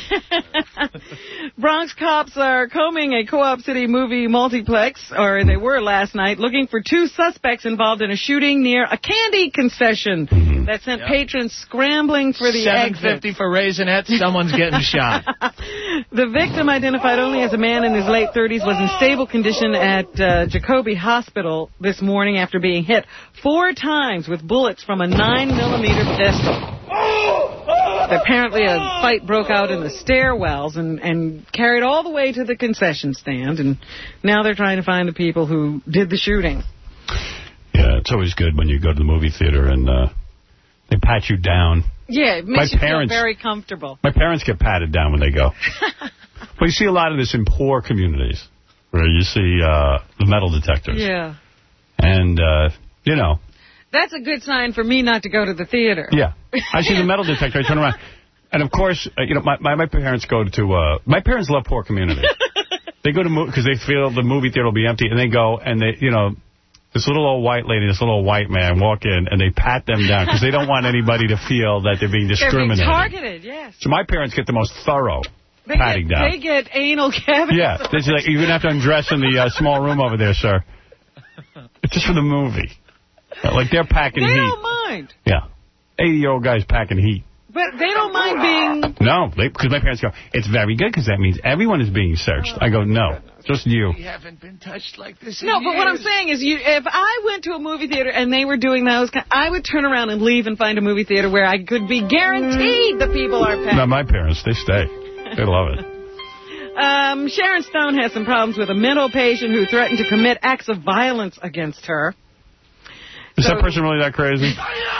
S3: Bronx cops are combing a Co-op City movie multiplex, or they were last night, looking for two suspects involved in a shooting near a candy concession mm-hmm. that sent yep. patrons scrambling for the exit.
S7: seven fifty for Raisinets, someone's getting shot.
S3: The victim, identified only as a man in his late thirties, was in stable condition at uh, Jacoby Hospital this morning after being hit four times with bullets from a nine millimeter pistol. Apparently a fight broke out in the stairwells and, and carried all the way to the concession stand, and now they're trying to find the people who did the shooting.
S17: Yeah, it's always good when you go to the movie theater and uh, they pat you down.
S3: Yeah, it makes
S17: my
S3: you
S17: parents,
S3: feel very comfortable.
S17: My parents get patted down when they go. Well, you see a lot of this in poor communities where you see uh, the metal detectors.
S3: Yeah.
S17: And, uh, you know.
S3: That's a good sign for me not to go to the theater.
S17: Yeah. I see the metal detector, I turn around. And, of course, uh, you know, my, my, my parents go to, uh, my parents love poor communities. They go to, because they feel the movie theater will be empty, and they go, and they, you know, this little old white lady, this little old white man walk in, and they pat them down, because they don't want anybody to feel that they're being discriminated.
S3: They're being targeted, yes.
S17: So my parents get the most thorough
S3: they
S17: patting
S3: get,
S17: down.
S3: They get anal cavities.
S17: Yeah. They say, like, you're going to have to undress in the uh, small room over there, sir. It's just for the movie. Like, they're packing
S3: they
S17: heat.
S3: They don't mind.
S17: Yeah. eighty-year-old guys packing heat.
S3: But they don't mind being...
S17: No, because my parents go, it's very good because that means everyone is being searched. I go, no, just you.
S7: We haven't been touched like this in
S3: No,
S7: years.
S3: but what I'm saying is, you, if I went to a movie theater and they were doing those, I would turn around and leave and find a movie theater where I could be guaranteed the people are packed.
S17: No, my parents, they stay. They love it.
S3: Um, Sharon Stone has some problems with a mental patient who threatened to commit acts of violence against her.
S17: Is
S3: so,
S17: that person really that crazy?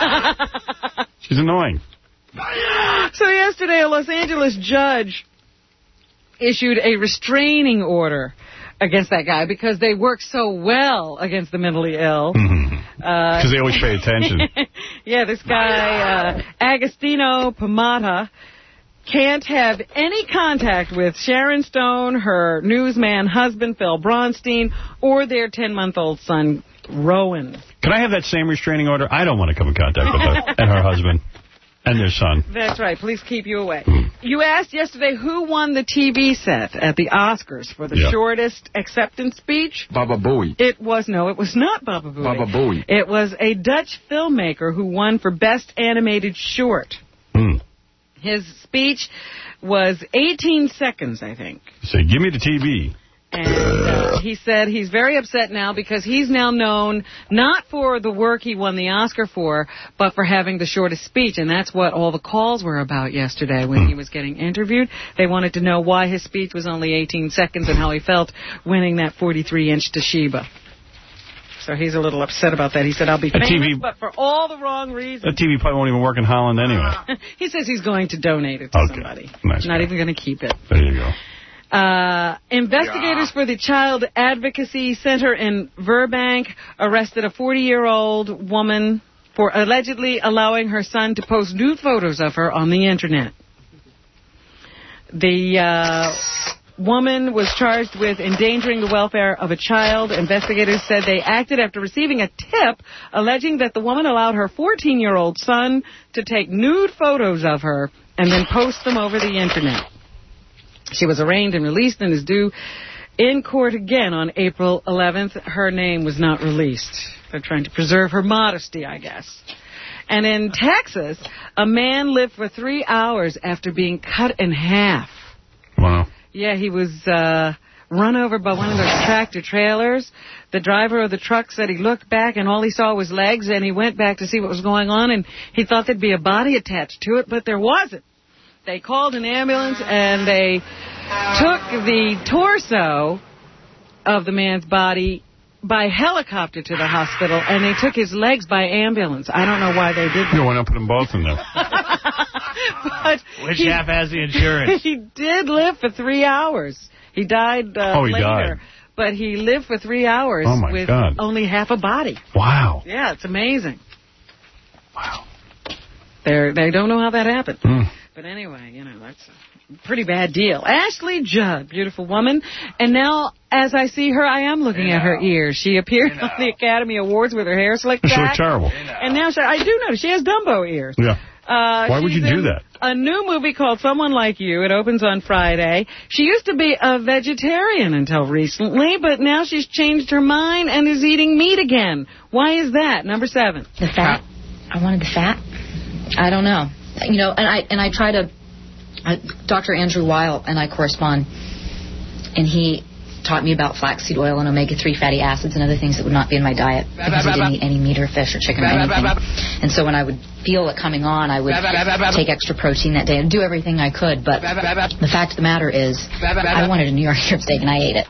S17: She's annoying.
S3: So yesterday, a Los Angeles judge issued a restraining order against that guy because they work so well against the mentally ill. Because
S17: mm-hmm. uh, they always pay attention.
S3: Yeah, this guy, uh, Agostino Pomata, can't have any contact with Sharon Stone, her newsman husband, Phil Bronstein, or their ten-month-old son, Rowan.
S17: Can I have that same restraining order? I don't want to come in contact with her and her husband and their son.
S3: That's right. Please keep you away. You asked yesterday who won the T V set at the Oscars for the yep. shortest acceptance speech.
S12: Baba Booey.
S3: It was, no, it was not Baba Booey.
S12: Baba Booey.
S3: It was a Dutch filmmaker who won for Best Animated Short.
S17: Mm.
S3: His speech was eighteen seconds, I think.
S17: Say, give me the T V.
S3: And uh, he said he's very upset now because he's now known not for the work he won the Oscar for, but for having the shortest speech. And that's what all the calls were about yesterday when he was getting interviewed. They wanted to know why his speech was only eighteen seconds and how he felt winning that forty-three inch Toshiba. So he's a little upset about that. He said, I'll be famous, T V, but for all the wrong reasons.
S17: The T V probably won't even work in Holland anyway.
S3: He says he's going to donate it to
S17: okay.
S3: somebody.
S17: Nice
S3: Not
S17: guy.
S3: even going to keep it.
S17: There you go.
S3: Uh, investigators yeah. for the Child Advocacy Center in Burbank arrested a forty-year-old woman for allegedly allowing her son to post nude photos of her on the Internet. The uh, woman was charged with endangering the welfare of a child. Investigators said they acted after receiving a tip alleging that the woman allowed her fourteen-year-old son to take nude photos of her and then post them over the Internet. She was arraigned and released and is due in court again on April eleventh. Her name was not released. They're trying to preserve her modesty, I guess. And in Texas, a man lived for three hours after being cut in half.
S17: Wow.
S3: Yeah, he was uh, run over by one of those tractor trailers. The driver of the truck said he looked back and all he saw was legs, and he went back to see what was going on, and he thought there'd be a body attached to it, but there wasn't. They called an ambulance, and they took the torso of the man's body by helicopter to the hospital, and they took his legs by ambulance. I don't know why they did that.
S17: You want to put them both in there.
S3: But
S7: Which
S3: he,
S7: half has the insurance?
S3: He did live for three hours. He died uh,
S17: oh, he
S3: later.
S17: Died.
S3: But he lived for three hours
S17: oh my
S3: with
S17: God.
S3: only half a body.
S17: Wow.
S3: Yeah, it's amazing.
S17: Wow.
S3: They're, they don't know how that happened.
S17: Mm.
S3: But anyway, you know, that's a pretty bad deal. Ashley Judd, beautiful woman. And now, as I see her, I am looking at her ears. She appeared on the Academy Awards with her hair slicked back.
S17: She looked terrible.
S3: And now she, I do know she has Dumbo ears.
S17: Yeah.
S3: Uh,
S17: Why would you do that?
S3: A new movie called Someone Like You. It opens on Friday. She used to be a vegetarian until recently, but now she's changed her mind and is eating meat again. Why is that? Number seven.
S12: The fat. I wanted the fat. I don't know. You know, and I and I try to, uh, Doctor Andrew Weil and I correspond, and he taught me about flaxseed oil and omega three fatty acids and other things that would not be in my diet because I didn't eat any meat or fish or chicken or anything. And so when I would feel it coming on, I would take extra protein that day and do everything I could. But the fact of the matter is, I wanted a New York strip steak and I ate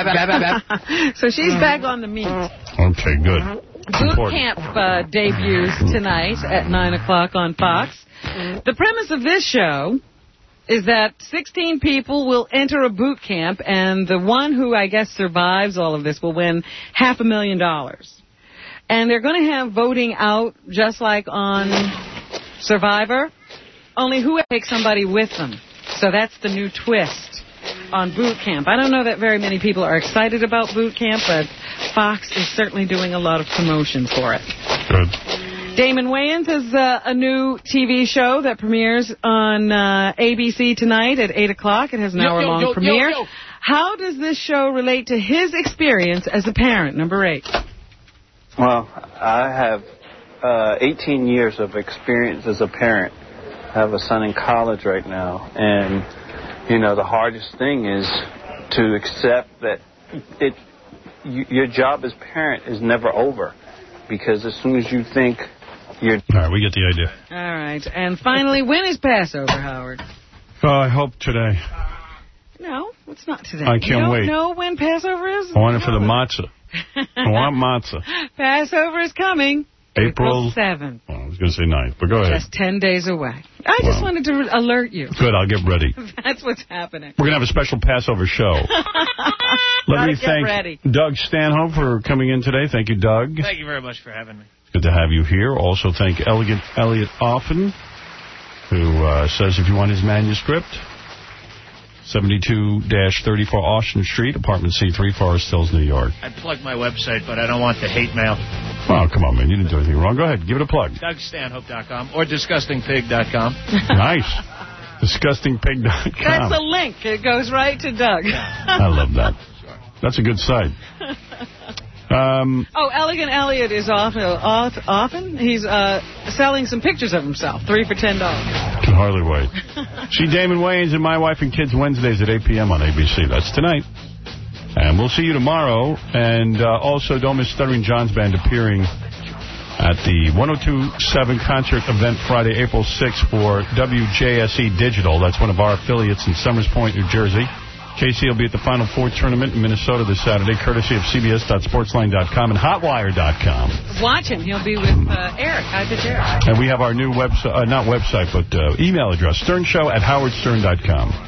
S12: it.
S3: So she's back on the meat.
S17: Okay, good.
S3: Boot Camp uh, debuts tonight at nine o'clock on Fox. The premise of this show is that sixteen people will enter a boot camp, and the one who, I guess, survives all of this will win half a million dollars. And they're going to have voting out just like on Survivor, only who takes somebody with them. So that's the new twist on boot camp. I don't know that very many people are excited about boot camp, but Fox is certainly doing a lot of promotion for it.
S17: Good.
S3: Damon Wayans has uh, a new T V show that premieres on uh, A B C tonight at eight o'clock. It has an hour-long yo, yo, premiere. Yo, yo. How does this show relate to his experience as a parent? Number eight.
S16: Well, I have uh, eighteen years of experience as a parent. I have a son in college right now. And, you know, the hardest thing is to accept that it you, your job as parent is never over. Because as soon as you think you're...
S17: All right, we get the idea.
S3: All right. And finally, when is Passover, Howard?
S17: Oh, I hope today.
S3: No, it's not today.
S17: I can't
S3: you don't
S17: wait.
S3: know when Passover is?
S17: I want it for the matzah. I want matzah.
S3: Passover is coming.
S17: April
S3: seventh.
S17: Oh, I was going to say ninth, but go ahead.
S3: Just ten days away. I just
S17: wow.
S3: wanted to alert you.
S17: Good, I'll get ready.
S3: That's what's happening.
S17: We're going to have a special Passover show. Let me thank
S3: ready.
S17: Doug Stanhope for coming in today. Thank you, Doug.
S7: Thank you very much for having me.
S17: Good to have you here. Also thank Elegant Elliot Offen, who uh, says if you want his manuscript, seventy-two thirty-four Austin Street, apartment C three, Forest Hills, New York.
S7: I plugged my website, but I don't want the hate mail.
S17: Oh, come on, man. You didn't do anything wrong. Go ahead. Give it a plug.
S7: Doug Stanhope dot com or disgusting pig dot com.
S17: Nice. disgusting pig dot com.
S3: That's a link. It goes right to Doug.
S17: I love that. That's a good site. Um,
S3: oh, Elegant Elliot is often, often he's uh, selling some pictures of himself. Three for ten dollars.
S17: Can hardly wait. See Damon Wayans and My Wife and Kids Wednesdays at eight p m on A B C. That's tonight. And we'll see you tomorrow. And uh, also, don't miss Stuttering John's Band appearing at the one oh two point seven concert event Friday, April sixth for W J S E Digital. That's one of our affiliates in Summers Point, New Jersey. K C will be at the Final Four tournament in Minnesota this Saturday, courtesy of C B S dot sportsline dot com and hotwire dot com.
S3: Watch him. He'll be with uh, Eric. Hi, pitch Eric.
S17: And we have our new website, uh, not website, but uh, email address, sternshow at howard stern dot com.